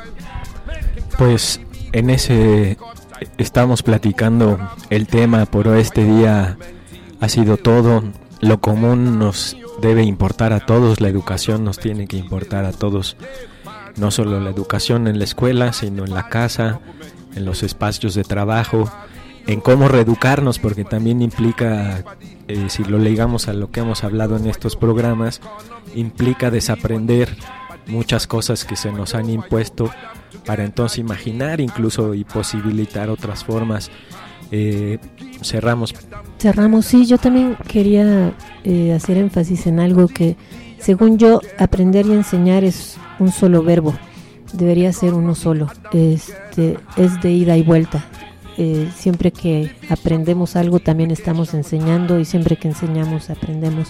Pues en ese estamos platicando el tema por este día. Ha sido todo. Lo común nos debe importar a todos, la educación nos tiene que importar a todos, no solo la educación en la escuela, sino en la casa, en los espacios de trabajo, en cómo reeducarnos, porque también implica, eh, si lo ligamos a lo que hemos hablado en estos programas, implica desaprender muchas cosas que se nos han impuesto para entonces imaginar incluso y posibilitar otras formas. Eh, cerramos. Cerramos, sí, yo también quería eh, hacer énfasis en algo que, según yo, aprender y enseñar es un solo verbo. Debería ser uno solo, este, es de ida y vuelta. Eh, siempre que aprendemos algo también estamos enseñando, y siempre que enseñamos aprendemos.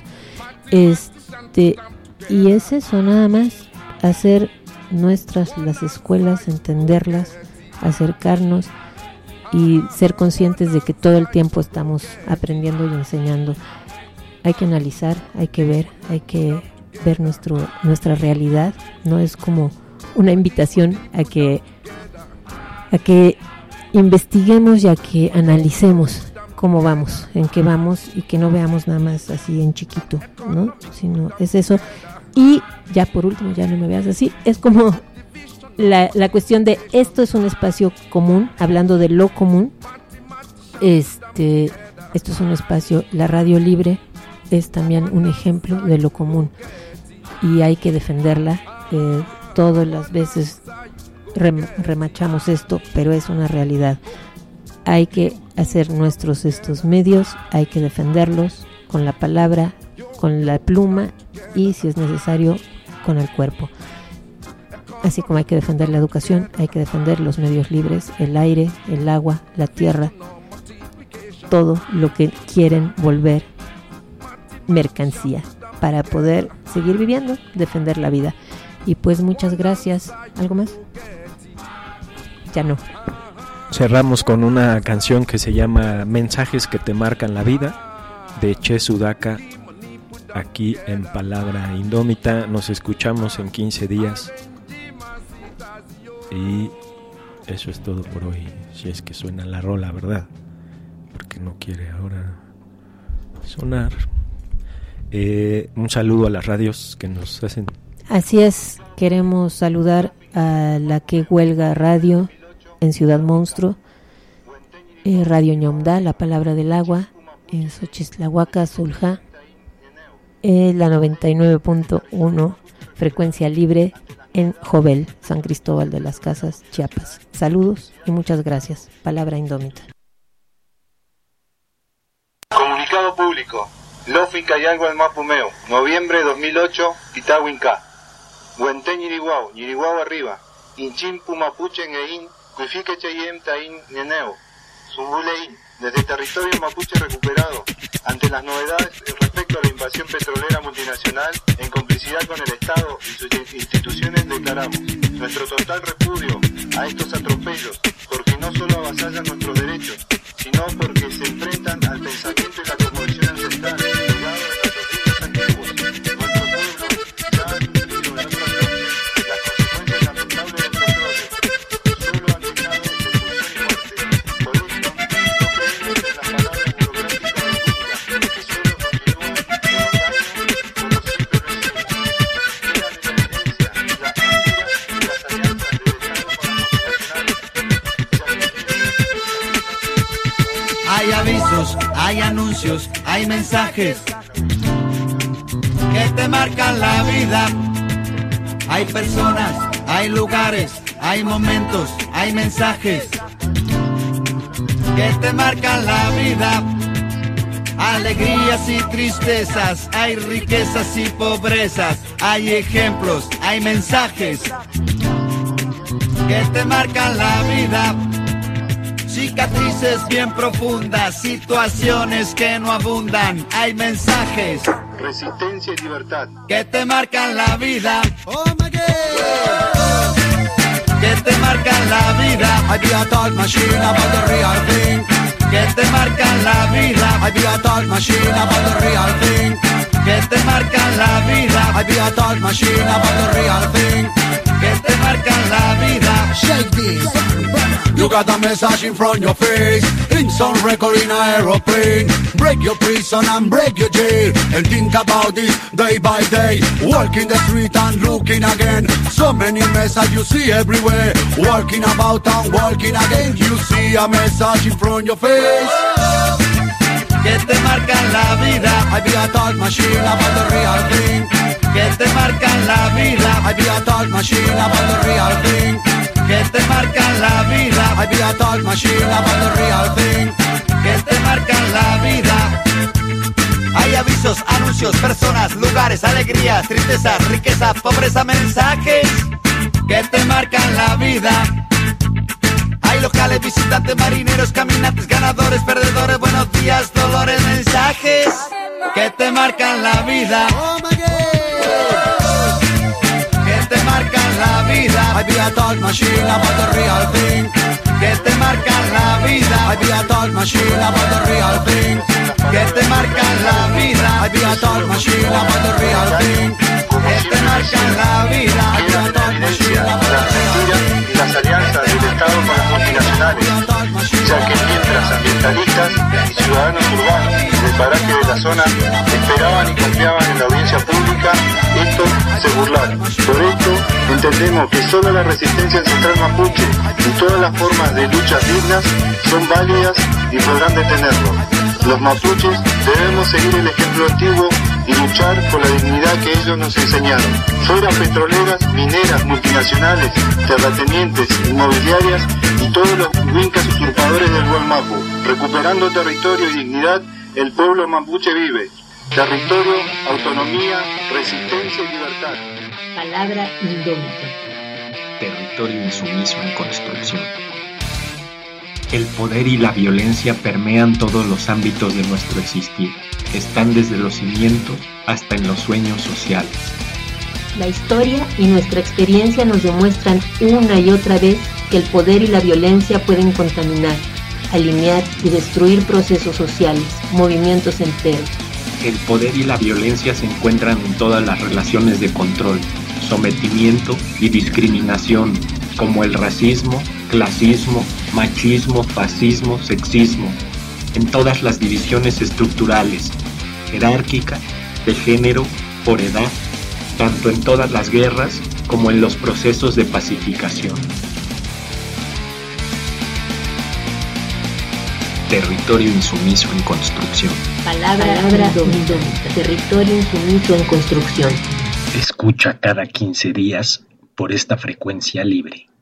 Este, y es eso, nada más, hacer nuestras las escuelas, entenderlas, acercarnos y ser conscientes de que todo el tiempo estamos aprendiendo y enseñando. Hay que analizar, hay que ver, hay que ver nuestro nuestra realidad. No es como una invitación a que a que investiguemos y a que analicemos cómo vamos, en qué vamos, y que no veamos nada más así en chiquito, ¿no? Sino es eso. Y ya por último, ya no me veas así, es como la, la cuestión de esto es un espacio común, hablando de lo común. Este, esto es un espacio, la radio libre es también un ejemplo de lo común y hay que defenderla. Eh, todas las veces rem, remachamos esto, pero es una realidad. Hay que hacer nuestros estos medios, hay que defenderlos con la palabra, con la pluma y, si es necesario, con el cuerpo. Así como hay que defender la educación, hay que defender los medios libres, el aire, el agua, la tierra, todo lo que quieren volver mercancía para poder seguir viviendo, defender la vida. Y pues muchas gracias. ¿Algo más? Ya no. Cerramos con una canción que se llama Mensajes que te marcan la vida, de Che Sudaka, aquí en Palabra Indómita. Nos escuchamos en quince días. Y eso es todo por hoy, si es que suena la rola, ¿verdad? Porque no quiere ahora sonar. Eh, un saludo a las radios que nos hacen. Así es, queremos saludar a la que huelga radio en Ciudad Monstruo, eh, Radio Ñomda, La Palabra del Agua, en Xochitlahuaca, Zulja, eh, la noventa y nueve punto uno, frecuencia libre en Jovel, San Cristóbal de las Casas, Chiapas. Saludos y muchas gracias. Palabra Indómita. Comunicado público. Lofi Cayango al Mapumeo, noviembre dos mil ocho, Pitawinca. Huentén Yiriguau, Yiriguau arriba. Inchim Pumapuche Ngein, Cuifique Cheyem Tain Neneo. Zumbulein, desde territorio mapuche recuperado, ante las novedades respecto a la invasión petrolera multinacional, en complicidad con el Estado y sus instituciones declaramos nuestro total repudio a estos atropellos, porque no solo avasallan nuestros derechos, sino porque se enfrentan al pensamiento y la cosmovisión ancestral, legado de nuestros siglos antiguos. Nuestro pueblo ya ha sufrido en otras ocasiones las consecuencias lamentables del petróleo, solo han dejado destrucción y muerte. Por esto, no creemos en las palabras burocráticas de Lula, que solo continúan prolongando por los simples recelos. Queda de la evidencia las mentiras y las alianzas del Estado con las multinacionales. Hay avisos, hay anuncios, hay mensajes que te marcan la vida. Hay personas, hay lugares, hay momentos, hay mensajes que te marcan la vida. Alegrías y tristezas, hay riquezas y pobrezas, hay ejemplos, hay mensajes que te marcan la vida. Cicatrices bien profundas, situaciones que no abundan, hay mensajes, resistencia y libertad que te marcan la vida. Oh my God. Que te marcan la vida. I be a thought machine about the real thing. Que te marcan la vida. I be a thought machine about the real thing. Que te marcan la vida. I be a thought machine about the real thing. Que te marcan la vida. Shake this. You got a message in front of your face. In some record in an aeroplane. Break your prison and break your jail. And think about this day by day. Walking the street and looking again. So many messages you see everywhere. Walking about and walking again. You see a message in front of your face. Que te marcan la vida. I be a thought machine about the real thing. Que te marcan la vida. I be a thought machine about the real thing. Que te marcan la vida. I be a thought machine about the real thing. Que te marcan la vida. Hay avisos, anuncios, personas, lugares, alegrías, tristezas, riqueza, pobreza, mensajes que te marcan la vida. Hay locales, visitantes, marineros, caminantes, ganadores, perdedores, buenos días, dolores, mensajes que te marcan la vida. Que te marcan la vida. I be a thought machine about the real thing. Que te marcan la vida. I be a thought machine about the real thing. Que te marcan la vida. I be a thought machine about the real thing. Que te marcan la vida. I be a thought machine about the real thing. Y las alianzas del Estado con las multinacionales, ya que mientras ambientalistas y ciudadanos urbanos del paraje de la zona esperaban y confiaban en la audiencia pública, estos se burlaron. Por esto entendemos que solo la resistencia ancestral mapuche y todas las formas de luchas dignas son válidas y podrán detenerlo. Los mapuches debemos seguir el ejemplo antiguo y luchar por la dignidad que ellos nos enseñaron. Fuera petroleras, mineras, multinacionales, terratenientes, inmobiliarias y todos los huincas usurpadores del Gualmapu. Recuperando territorio y dignidad, el pueblo mapuche vive. Territorio, autonomía, resistencia y libertad. Palabra indómita. Territorio insumiso en construcción. El poder y la violencia permean todos los ámbitos de nuestro existir. Están desde los cimientos hasta en los sueños sociales. La historia y nuestra experiencia nos demuestran una y otra vez que el poder y la violencia pueden contaminar, alinear y destruir procesos sociales, movimientos enteros. El poder y la violencia se encuentran en todas las relaciones de control, sometimiento y discriminación, como el racismo, clasismo, machismo, fascismo, sexismo, en todas las divisiones estructurales, jerárquica, de género, por edad, tanto en todas las guerras como en los procesos de pacificación. Territorio insumiso en construcción. Palabra, Palabra indómita. Territorio insumiso en construcción. Escucha cada quince días por esta frecuencia libre.